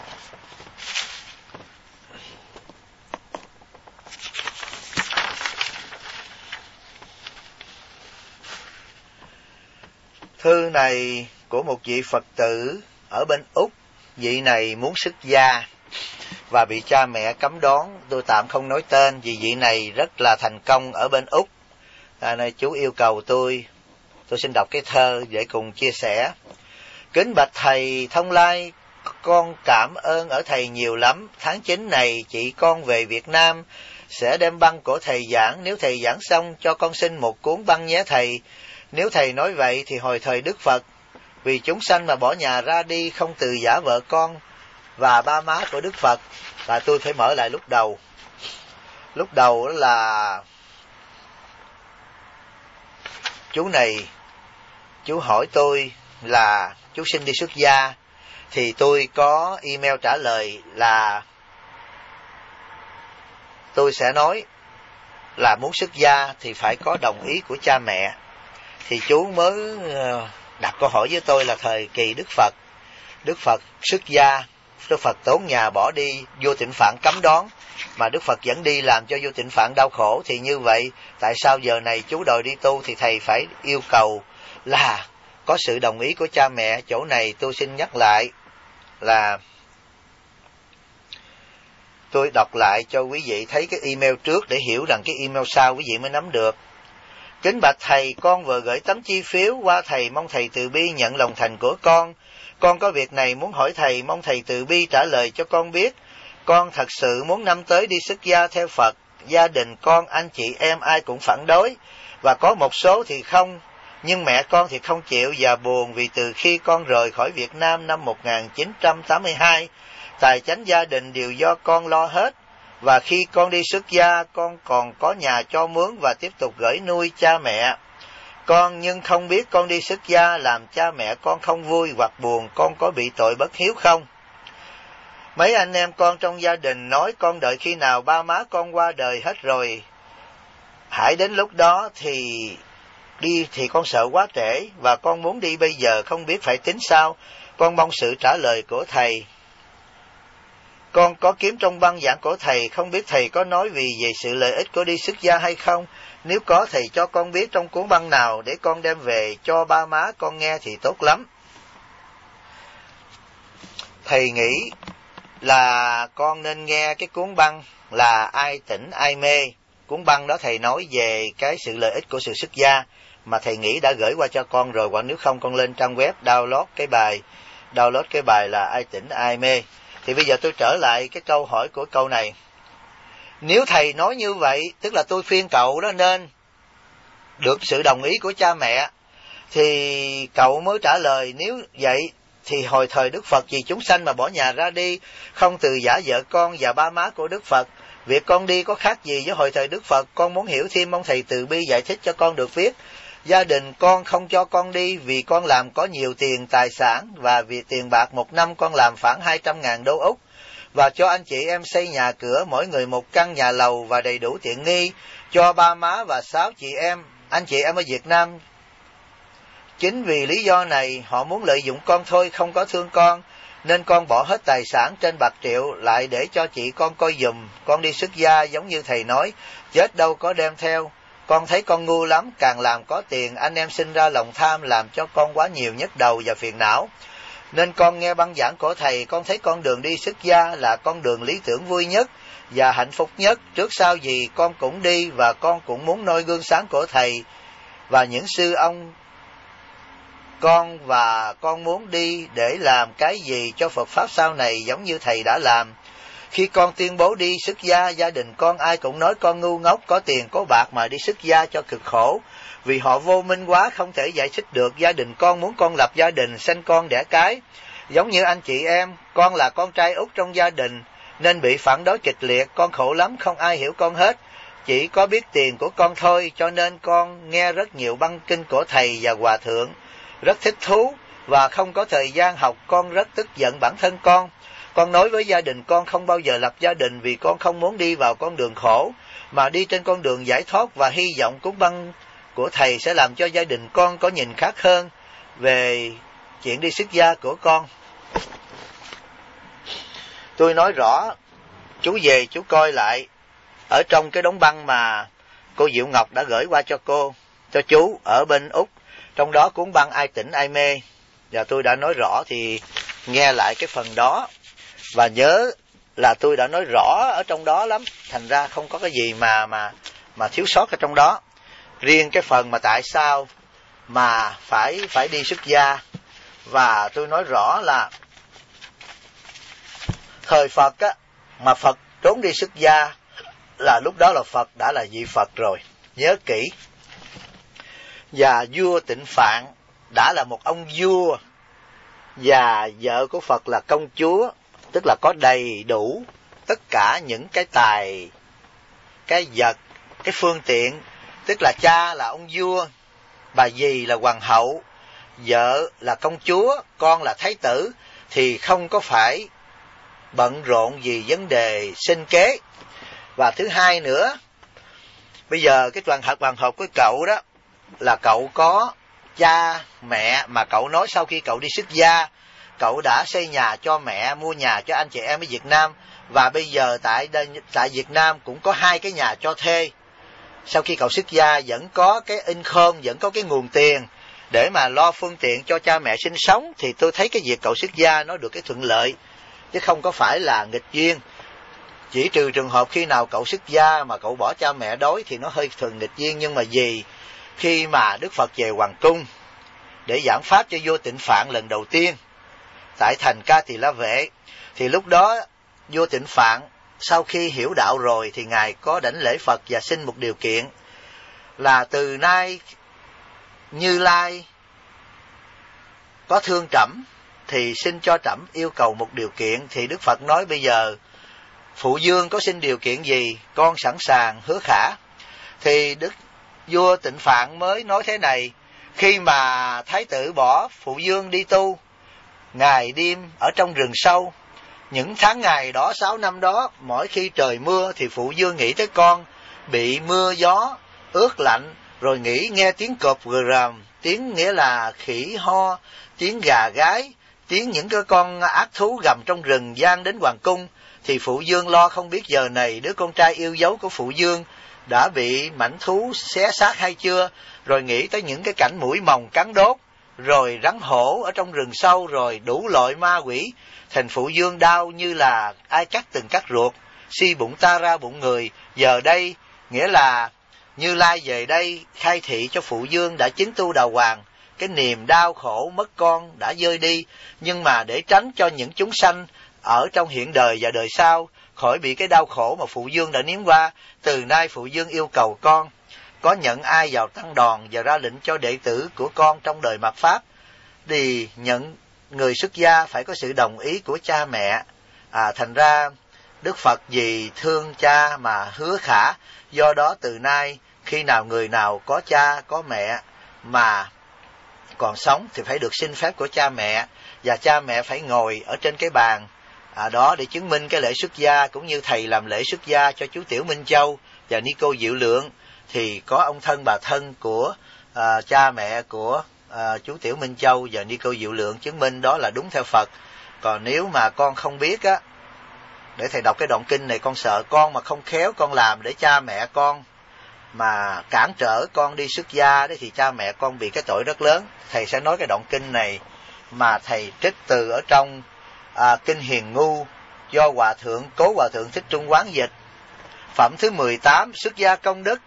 Thư này của một vị Phật tử ở bên Úc. Vị này muốn xuất gia và bị cha mẹ cấm đoán. Tôi tạm không nói tên vì vị này rất là thành công ở bên Úc. Nên chú yêu cầu tôi xin đọc cái thơ để cùng chia sẻ. Kính bạch thầy Thông Lai, con cảm ơn ở thầy nhiều lắm. Tháng 9 này chị con về Việt Nam sẽ đem băng của thầy giảng. Nếu thầy giảng xong cho con xin một cuốn băng nhé thầy. Nếu thầy nói vậy thì hồi thời Đức Phật, vì chúng sanh mà bỏ nhà ra đi, không từ giã vợ con và ba má của Đức Phật. Và tôi phải mở lại lúc đầu. Lúc đầu là chú này, chú hỏi tôi là chú xin đi xuất gia, thì tôi có email trả lời là tôi sẽ nói là muốn xuất gia thì phải có đồng ý của cha mẹ. Thì chú mới đặt câu hỏi với tôi là thời kỳ Đức Phật xuất gia, Đức Phật tốn nhà bỏ đi, vô Tịnh Phạn cấm đoán, mà Đức Phật vẫn đi làm cho vô Tịnh Phạn đau khổ. Thì như vậy, tại sao giờ này chú đòi đi tu thì thầy phải yêu cầu là có sự đồng ý của cha mẹ? Chỗ này tôi xin nhắc lại là tôi đọc lại cho quý vị thấy cái email trước để hiểu rằng cái email sau quý vị mới nắm được. Kính bạch thầy, con vừa gửi tấm chi phiếu qua thầy, mong thầy từ bi nhận lòng thành của con. Con có việc này muốn hỏi thầy, mong thầy từ bi trả lời cho con biết. Con thật sự muốn năm tới đi xuất gia theo Phật. Gia đình con, anh chị em ai cũng phản đối, và có một số thì không. Nhưng mẹ con thì không chịu và buồn vì từ khi con rời khỏi Việt Nam năm 1982, tài chánh gia đình đều do con lo hết. Và khi con đi xuất gia, con còn có nhà cho mướn và tiếp tục gửi nuôi cha mẹ con, nhưng không biết con đi xuất gia làm cha mẹ con không vui hoặc buồn, con có bị tội bất hiếu không? Mấy anh em con trong gia đình nói con đợi khi nào ba má con qua đời hết rồi, hãy đến lúc đó thì đi, thì con sợ quá trễ và con muốn đi bây giờ, không biết phải tính sao. Con mong sự trả lời của thầy. Con có kiếm trong băng giảng của thầy, không biết thầy có nói về sự lợi ích của đi xuất gia hay không? Nếu có, thầy cho con biết trong cuốn băng nào để con đem về cho ba má con nghe thì tốt lắm. Thầy nghĩ là con nên nghe cái cuốn băng là Ai Tỉnh Ai Mê. Cuốn băng đó thầy nói về cái sự lợi ích của sự xuất gia, mà thầy nghĩ đã gửi qua cho con rồi, hoặc nếu không con lên trang web download cái bài là Ai Tỉnh Ai Mê. Thì bây giờ tôi trở lại cái câu hỏi của câu này. Nếu thầy nói như vậy, tức là tôi khuyên cậu đó nên được sự đồng ý của cha mẹ, thì cậu mới trả lời nếu vậy thì hồi thời Đức Phật vì chúng sanh mà bỏ nhà ra đi, không từ giã vợ con và ba má của Đức Phật. Việc con đi có khác gì với hồi thời Đức Phật? Con muốn hiểu thêm, mong thầy từ bi giải thích cho con được biết. Gia đình con không cho con đi vì con làm có nhiều tiền tài sản, và vì tiền bạc một năm con làm khoảng 200.000 đô Úc, và cho anh chị em xây nhà cửa mỗi người một căn nhà lầu và đầy đủ tiện nghi cho ba má và 6 anh chị em ở Việt Nam. Chính vì lý do này họ muốn lợi dụng con thôi, không có thương con, nên con bỏ hết tài sản trên bạc triệu lại để cho chị con coi giùm. Con đi xuất gia giống như thầy nói, chết đâu có đem theo. Con thấy con ngu lắm, càng làm có tiền, anh em sinh ra lòng tham làm cho con quá nhiều nhức đầu và phiền não. Nên con nghe băng giảng của thầy, con thấy con đường đi xuất gia là con đường lý tưởng vui nhất và hạnh phúc nhất. Trước sau gì con cũng đi, và con cũng muốn noi gương sáng của thầy và những sư ông con, và con muốn đi để làm cái gì cho Phật Pháp sau này giống như thầy đã làm. Khi con tuyên bố đi xuất gia, gia đình con ai cũng nói con ngu ngốc, có tiền có bạc mà đi xuất gia cho cực khổ, vì họ vô minh quá không thể giải thích được. Gia đình con muốn con lập gia đình, sinh con đẻ cái, giống như anh chị em. Con là con trai út trong gia đình nên bị phản đối kịch liệt, con khổ lắm, không ai hiểu con hết, chỉ có biết tiền của con thôi. Cho nên con nghe rất nhiều băng kinh của thầy và hòa thượng, rất thích thú và không có thời gian học. Con rất tức giận bản thân con nói với gia đình con không bao giờ lập gia đình vì con không muốn đi vào con đường khổ. mà đi trên con đường giải thoát, và hy vọng cúng băng của thầy sẽ làm cho gia đình con có nhìn khác hơn về chuyện đi xuất gia của con. Tôi nói rõ, chú về chú coi lại ở trong cái đống băng mà cô Diệu Ngọc đã gửi qua cho chú ở bên Úc, trong đó cuốn băng Ai Tỉnh Ai Mê, và tôi đã nói rõ thì nghe lại cái phần đó và nhớ là tôi đã nói rõ ở trong đó lắm, thành ra không có cái gì mà thiếu sót ở trong đó. Riêng cái phần mà tại sao mà phải đi xuất gia, và tôi nói rõ là thời Phật á, mà Phật trốn đi xuất gia là lúc đó là Phật đã là vị Phật rồi, nhớ kỹ. Và vua Tịnh Phạn đã là một ông vua, và vợ của Phật là công chúa, tức là có đầy đủ tất cả những cái tài, cái vật, cái phương tiện, tức là cha là ông vua, bà dì là hoàng hậu, vợ là công chúa, con là thái tử, thì không có phải bận rộn vì vấn đề sinh kế. Và thứ hai nữa, bây giờ cái hoàng hậu của cậu đó là cậu có cha mẹ, mà cậu nói sau khi cậu đi xuất gia, cậu đã xây nhà cho mẹ, mua nhà cho anh chị em ở Việt Nam, và bây giờ tại Việt Nam cũng có 2 cái nhà cho thuê. Sau khi cậu xuất gia vẫn có cái income, vẫn có cái nguồn tiền để mà lo phương tiện cho cha mẹ sinh sống, thì tôi thấy cái việc cậu xuất gia nó được cái thuận lợi, chứ không có phải là nghịch duyên. Chỉ trừ trường hợp khi nào cậu xuất gia mà cậu bỏ cha mẹ đói thì nó hơi thường nghịch duyên. Nhưng mà vì khi mà Đức Phật về hoàng cung để giảng pháp cho vua Tịnh Phạn lần đầu tiên tại thành Ca Tỳ La Vệ, thì lúc đó vua Tịnh Phạn sau khi hiểu đạo rồi thì ngài có đảnh lễ Phật và xin một điều kiện là từ nay Như Lai có thương trẫm thì xin cho trẫm yêu cầu một điều kiện. Thì Đức Phật nói bây giờ phụ vương có xin điều kiện gì, con sẵn sàng hứa khả. Thì vua Tịnh Phạn mới nói thế này: khi mà thái tử bỏ phụ vương đi tu ngày đêm ở trong rừng sâu, những tháng ngày đó 6 năm đó, mỗi khi trời mưa thì phụ vương nghĩ tới con bị mưa gió ướt lạnh, rồi nghĩ nghe tiếng cọp gừ rầm, tiếng nghĩa là khỉ ho, tiếng gà gáy, tiếng những cái con ác thú gầm trong rừng vang đến hoàng cung, thì phụ vương lo không biết giờ này đứa con trai yêu dấu của phụ vương đã bị mãnh thú xé xác hay chưa, rồi nghĩ tới những cái cảnh mũi mòng cắn đốt, rồi rắn hổ ở trong rừng sâu, rồi đủ loại ma quỷ. Thành phụ vương đau như là ai cắt từng cắt ruột, si bụng ta ra bụng người. Giờ đây nghĩa là Như Lai về đây khai thị cho phụ vương đã chứng tu đào hoàng, cái niềm đau khổ mất con đã vơi đi. Nhưng mà để tránh cho những chúng sanh ở trong hiện đời và đời sau khỏi bị cái đau khổ mà phụ vương đã nếm qua, từ nay phụ vương yêu cầu con có nhận ai vào tăng đoàn và ra lệnh cho đệ tử của con trong đời mạt Pháp, thì nhận người xuất gia phải có sự đồng ý của cha mẹ. Thành ra Đức Phật vì thương cha mà hứa khả. Do đó từ nay khi nào người nào có cha có mẹ mà còn sống thì phải được xin phép của cha mẹ, và cha mẹ phải ngồi ở trên cái bàn đó để chứng minh cái lễ xuất gia. Cũng như thầy làm lễ xuất gia cho chú Tiểu Minh Châu và Ni Cô Diệu Lượng, thì có ông thân bà thân của cha mẹ của chú Tiểu Minh Châu và Ni Cô Diệu Lượng chứng minh đó là đúng theo Phật. Còn nếu mà con không biết á, để thầy đọc cái đoạn kinh này, con sợ con mà không khéo con làm để cha mẹ con mà cản trở con đi xuất gia đấy, thì cha mẹ con bị cái tội rất lớn. Thầy sẽ nói cái đoạn kinh này mà thầy trích từ ở trong kinh Hiền Ngu do Cố Hòa Thượng Thích Trung Quán dịch. Phẩm thứ 18, xuất gia công đức.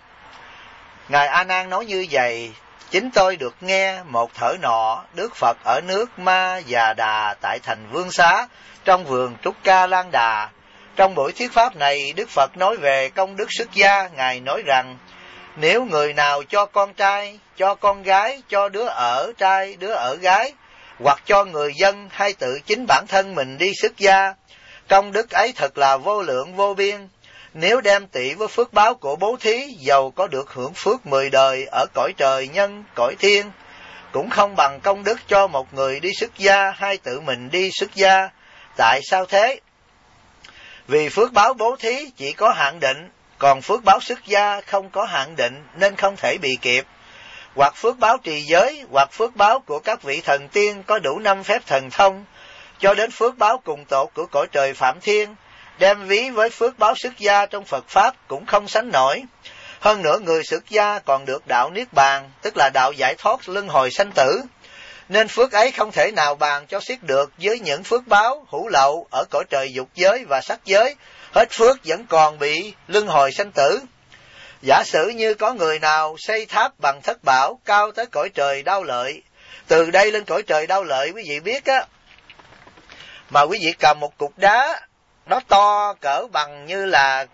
Ngài A Nan nói như vậy: chính tôi được nghe một thở nọ, Đức Phật ở nước Ma Già Đà tại thành Vương Xá trong vườn Trúc Ca Lan Đà. Trong buổi thuyết pháp này, Đức Phật nói về công đức xuất gia. Ngài nói rằng nếu người nào cho con trai, cho con gái, cho đứa ở trai, đứa ở gái, hoặc cho người dân hay tự chính bản thân mình đi xuất gia, công đức ấy thật là vô lượng vô biên. Nếu đem tỷ với phước báo của bố thí, dầu có được hưởng phước 10 đời ở cõi trời nhân, cõi thiên, cũng không bằng công đức cho một người đi xuất gia hay tự mình đi xuất gia. Tại sao thế? Vì phước báo bố thí chỉ có hạn định, Còn phước báo xuất gia không có hạn định nên không thể bị kịp. Hoặc phước báo trì giới, hoặc phước báo của các vị thần tiên có đủ 5 phép thần thông, cho đến phước báo cùng tột của cõi trời Phạm Thiên, đem ví với phước báo xuất gia trong Phật Pháp cũng không sánh nổi. Hơn nữa người xuất gia còn được đạo Niết Bàn, tức là đạo giải thoát luân hồi sanh tử, nên phước ấy không thể nào bàn cho xiết được với những phước báo hữu lậu ở cõi trời dục giới và sắc giới, hết phước vẫn còn bị luân hồi sanh tử. Giả sử như có người nào xây tháp bằng thất bảo cao tới cõi trời Đao Lợi, từ đây lên cõi trời Đao Lợi quý vị biết á, mà quý vị cầm một cục đá nó to cỡ bằng như là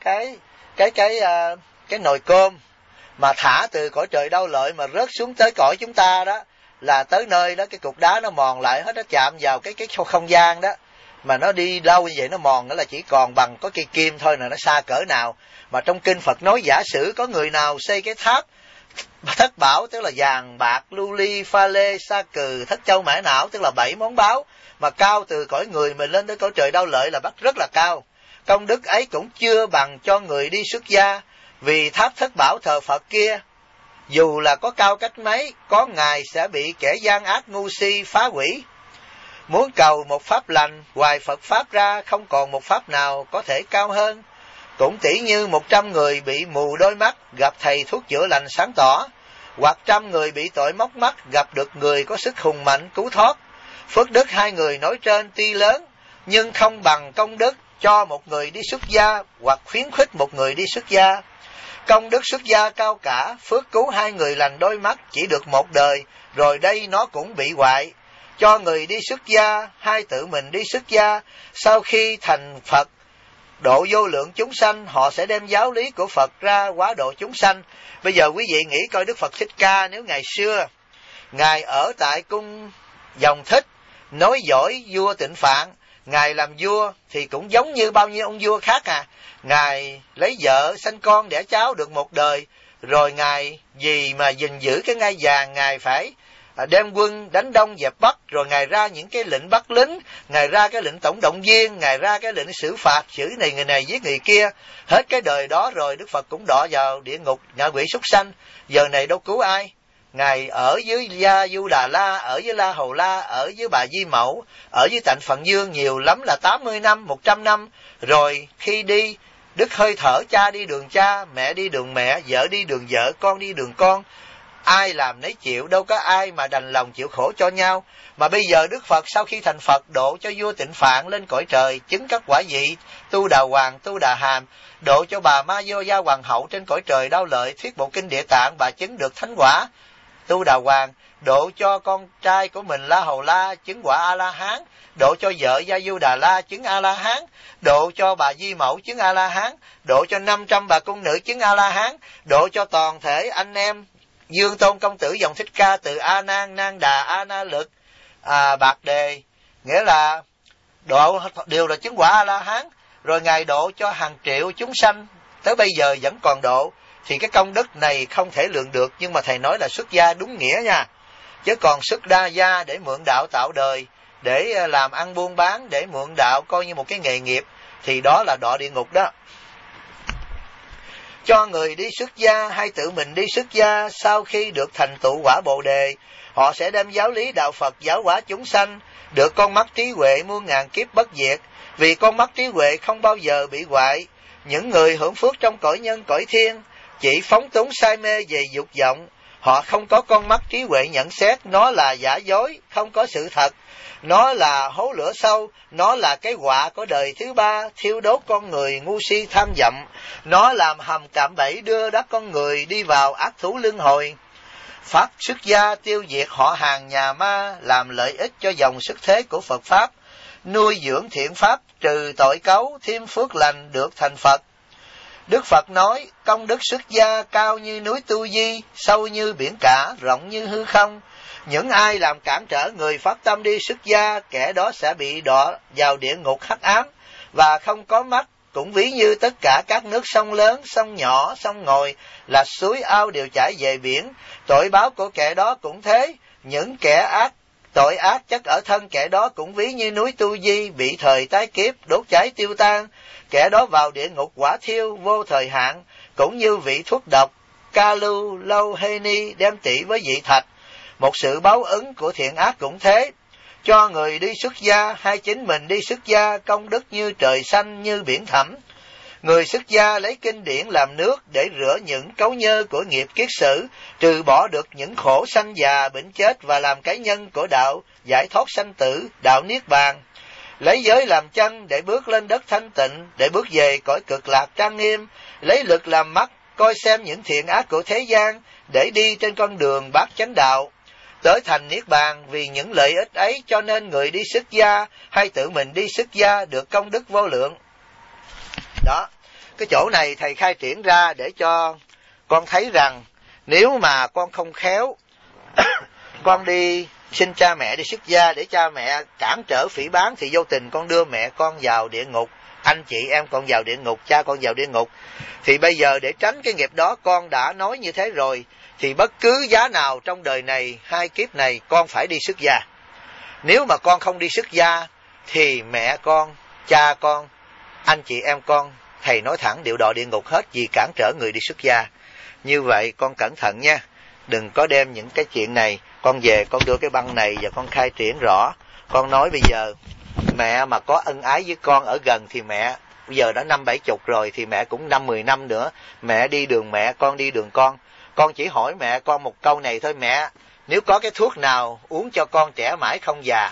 cái nồi cơm mà thả từ cõi trời Đao Lợi mà rớt xuống tới cõi chúng ta đó, là tới nơi đó cái cục đá nó mòn lại hết, nó chạm vào cái không gian đó, mà nó đi lâu như vậy nó mòn nữa là chỉ còn bằng có cây kim thôi, là nó xa cỡ nào. Mà trong kinh Phật nói giả sử có người nào xây cái tháp thất bảo, tức là vàng bạc lưu ly pha lê sa cừ thất châu mã não, tức là 7 món báo, mà cao từ cõi người mình lên tới cõi trời Đao Lợi là bắt rất là cao. Công đức ấy cũng chưa bằng cho người đi xuất gia, vì tháp thất bảo thờ Phật kia dù là có cao cách mấy, có ngày sẽ bị kẻ gian ác ngu si phá hủy. Muốn cầu một pháp lành, ngoài Phật Pháp ra không còn một pháp nào có thể cao hơn. Cũng tỉ như 100 người bị mù đôi mắt gặp thầy thuốc chữa lành sáng tỏ, hoặc 100 người bị tội móc mắt gặp được người có sức hùng mạnh cứu thoát. Phước đức 2 người nói trên tuy lớn, nhưng không bằng công đức cho một người đi xuất gia hoặc khuyến khích một người đi xuất gia. Công đức xuất gia cao cả, phước cứu 2 người lành đôi mắt chỉ được một đời, rồi đây nó cũng bị hoại. Cho người đi xuất gia, hay tự mình đi xuất gia, sau khi thành Phật, độ vô lượng chúng sanh, họ sẽ đem giáo lý của Phật ra hóa độ chúng sanh. Bây giờ quý vị nghĩ coi Đức Phật Thích Ca nếu ngày xưa, Ngài ở tại cung Dòng Thích, nói giỏi vua Tịnh Phạn, Ngài làm vua thì cũng giống như bao nhiêu ông vua khác à. Ngài lấy vợ, sanh con, đẻ cháu được một đời, rồi Ngài vì mà gìn giữ cái ngai vàng, Ngài phải đem quân đánh Đông dẹp Bắc, rồi Ngài ra những cái lệnh bắt lính, Ngài ra cái lệnh tổng động viên, Ngài ra cái lệnh xử phạt, xử này người này giết người kia. Hết cái đời đó rồi Đức Phật cũng đọa vào địa ngục, ngạ quỷ súc sanh. Giờ này đâu cứu ai. Ngài ở với Gia Du Đà La, ở với La Hầu La, ở với bà Di Mẫu, ở với Tịnh Phạn Dương nhiều lắm là 80 năm, 100 năm. Rồi khi đi, Đức hơi thở cha đi đường cha, mẹ đi đường mẹ, vợ đi đường vợ, con đi đường con. Ai làm nấy chịu, đâu có ai mà đành lòng chịu khổ cho nhau. Mà bây giờ Đức Phật sau khi thành Phật độ cho vua Tịnh Phạn lên cõi trời, chứng các quả vị, Tu Đà Hoàng, Tu Đà Hàm, độ cho bà Ma Do Gia Hoàng hậu trên cõi trời Đao Lợi, thuyết bộ kinh Địa Tạng, bà chứng được thánh quả Tu Đà Hoàng, độ cho con trai của mình La Hầu La chứng quả A La Hán, độ cho vợ Gia Du Đà La chứng A La Hán, độ cho bà Di Mẫu chứng A La Hán, độ cho 500 bà cung nữ chứng A La Hán, độ cho toàn thể anh em Dương Tôn công tử dòng Thích Ca từ A Nan, Nan Đà, A Na Lực, Bạc Đề, nghĩa là độ đều là chứng quả A La Hán. Rồi Ngài độ cho hàng triệu chúng sanh, tới bây giờ vẫn còn độ. Thì cái công đức này không thể lượng được, nhưng mà thầy nói là xuất gia đúng nghĩa nha. Chứ còn xuất đa gia để mượn đạo tạo đời, để làm ăn buôn bán, để mượn đạo coi như một cái nghề nghiệp, thì đó là đọa địa ngục đó. Cho người đi xuất gia hay tự mình đi xuất gia, sau khi được thành tựu quả Bồ Đề, họ sẽ đem giáo lý đạo Phật giáo hóa chúng sanh, được con mắt trí huệ muôn ngàn kiếp bất diệt. Vì con mắt trí huệ không bao giờ bị hoại. Những người hưởng phước trong cõi nhân cõi thiên chỉ phóng túng say mê về dục vọng, họ không có con mắt trí huệ nhận xét nó là giả dối, không có sự thật, nó là hố lửa sâu, nó là cái họa của đời thứ ba, thiêu đốt con người ngu si tham vọng, nó làm hầm cạm bẫy đưa đắc con người đi vào ác thú luân hồi. Pháp xuất gia tiêu diệt họ hàng nhà ma, làm lợi ích cho dòng xuất thế của Phật Pháp, nuôi dưỡng thiện pháp, trừ tội cấu, thêm phước lành được thành Phật. Đức Phật nói, công đức xuất gia cao như núi Tu Di, sâu như biển cả, rộng như hư không. Những ai làm cản trở người phát tâm đi xuất gia, kẻ đó sẽ bị đọa vào địa ngục hắc ám, và không có mắt, cũng ví như tất cả các nước sông lớn, sông nhỏ, sông ngòi, là suối ao đều chảy về biển. Tội báo của kẻ đó cũng thế, những kẻ ác, tội ác chất ở thân kẻ đó cũng ví như núi Tu Di, bị thời tái kiếp, đốt cháy tiêu tan. kẻ đó vào địa ngục quả thiêu vô thời hạn, cũng như vị thuốc độc Kalu Louheni đem tỷ với vị thạch. Một sự báo ứng của thiện ác cũng thế, cho người đi xuất gia hay chính mình đi xuất gia, công đức như trời xanh như biển thẳm. Người xuất gia lấy kinh điển làm nước để rửa những cấu nhơ của nghiệp kiết sử, trừ bỏ được những khổ sanh già bệnh chết và làm cái nhân của đạo giải thoát sanh tử, đạo niết bàn. Lấy giới làm chân để bước lên đất thanh tịnh, để bước về cõi cực lạc trang nghiêm. Lấy lực làm mắt coi xem những thiện ác của thế gian, để đi trên con đường bát chánh đạo tới thành niết bàn. Vì những lợi ích ấy cho nên người đi xuất gia hay tự mình đi xuất gia được công đức vô lượng. Đó, cái chỗ này thầy khai triển ra để cho con thấy rằng nếu mà con không khéo con đi xin cha mẹ đi xuất gia để cha mẹ cản trở phỉ báng, thì vô tình con đưa mẹ con vào địa ngục, anh chị em con vào địa ngục, cha con vào địa ngục. Thì bây giờ để tránh cái nghiệp đó, con đã nói như thế rồi, thì bất cứ giá nào trong đời này, hai kiếp này, con phải đi xuất gia. Nếu mà con không đi xuất gia thì mẹ con, cha con, anh chị em con, thầy nói thẳng đều đọa địa ngục hết, vì cản trở người đi xuất gia. Như vậy con cẩn thận nha, đừng có đem những cái chuyện này. Con về con đưa cái băng này và con khai triển rõ. Con nói bây giờ mẹ mà có ân ái với con ở gần thì mẹ bây giờ đã 50-70 rồi, thì mẹ cũng 5-10 năm nữa mẹ đi đường mẹ, con đi đường con. Con chỉ hỏi mẹ con một câu này thôi: mẹ, nếu có cái thuốc nào uống cho con trẻ mãi không già,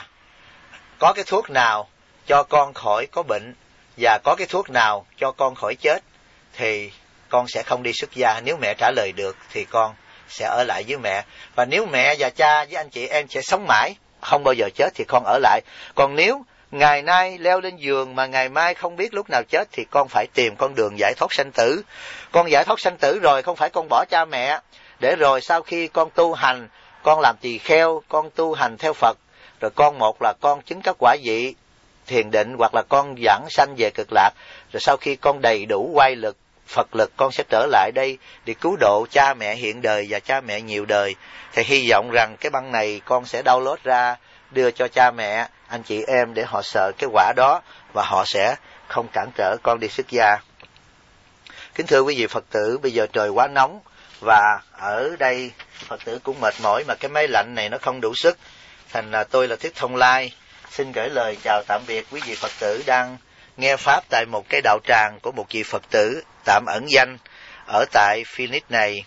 có cái thuốc nào cho con khỏi có bệnh, và có cái thuốc nào cho con khỏi chết, thì con sẽ không đi xuất gia. Nếu mẹ trả lời được thì con sẽ ở lại với mẹ. Và nếu mẹ và cha với anh chị em sẽ sống mãi, không bao giờ chết, thì con ở lại. Còn nếu ngày nay leo lên giường mà ngày mai không biết lúc nào chết, thì con phải tìm con đường giải thoát sanh tử. Con giải thoát sanh tử rồi, không phải con bỏ cha mẹ, để rồi sau khi con tu hành, con làm tỳ kheo, con tu hành theo Phật, rồi con một là con chứng các quả vị thiền định, hoặc là con dẫn sanh về cực lạc. Rồi sau khi con đầy đủ oai lực, Phật lực, con sẽ trở lại đây để cứu độ cha mẹ hiện đời và cha mẹ nhiều đời. Thì hy vọng rằng cái băng này con sẽ download ra, đưa cho cha mẹ, anh chị em để họ sợ cái quả đó, và họ sẽ không cản trở con đi xuất gia. Kính thưa quý vị Phật tử, bây giờ trời quá nóng, và ở đây Phật tử cũng mệt mỏi, mà cái máy lạnh này nó không đủ sức. Thành là tôi là Thích Thông Lai, xin gửi lời chào tạm biệt quý vị Phật tử đang nghe Pháp tại một cái đạo tràng của một vị Phật tử tạm ẩn danh ở tại Phoenix này.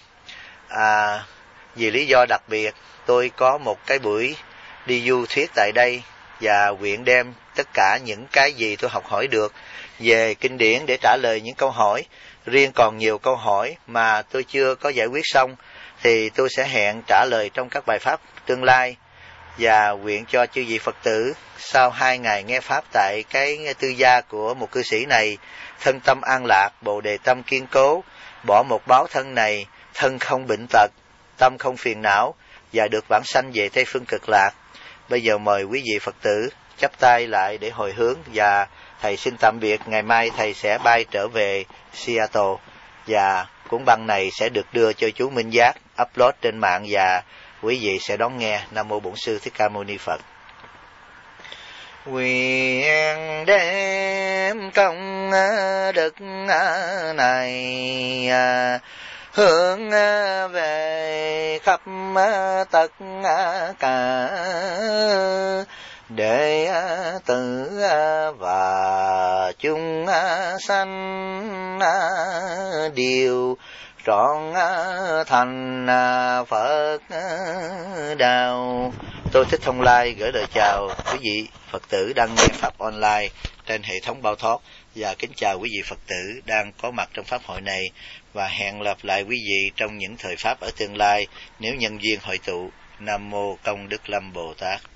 Vì lý do đặc biệt, tôi có một cái buổi đi du thuyết tại đây, và nguyện đem tất cả những cái gì tôi học hỏi được về kinh điển để trả lời những câu hỏi. Riêng còn nhiều câu hỏi mà tôi chưa có giải quyết xong, thì tôi sẽ hẹn trả lời trong các bài Pháp tương lai. Và nguyện cho chư vị Phật tử sau 2 ngày nghe Pháp tại cái tư gia của một cư sĩ này, thân tâm an lạc, bồ đề tâm kiên cố, bỏ một báo thân này, thân không bệnh tật, tâm không phiền não, và được vãng sanh về Tây Phương Cực Lạc. Bây giờ mời quý vị Phật tử chắp tay lại để hồi hướng, và thầy xin tạm biệt. Ngày mai thầy sẽ bay trở về Seattle, và cuốn băng này sẽ được đưa cho chú Minh Giác upload trên mạng, và quý vị sẽ đón nghe. Nam mô Bổn Sư Thích Ca Mâu Ni Phật. Nguyện đem công đức này hướng về khắp tất cả đệ tử và chúng sanh đều trọn thành Phật đạo. Tôi Thích Thông Lai gửi lời chào quý vị Phật tử đang nghe Pháp online trên hệ thống Bao Thoát, và kính chào quý vị Phật tử đang có mặt trong Pháp hội này, và hẹn gặp lại quý vị trong những thời Pháp ở tương lai nếu nhân duyên hội tụ. Nam mô Công Đức Lâm Bồ Tát.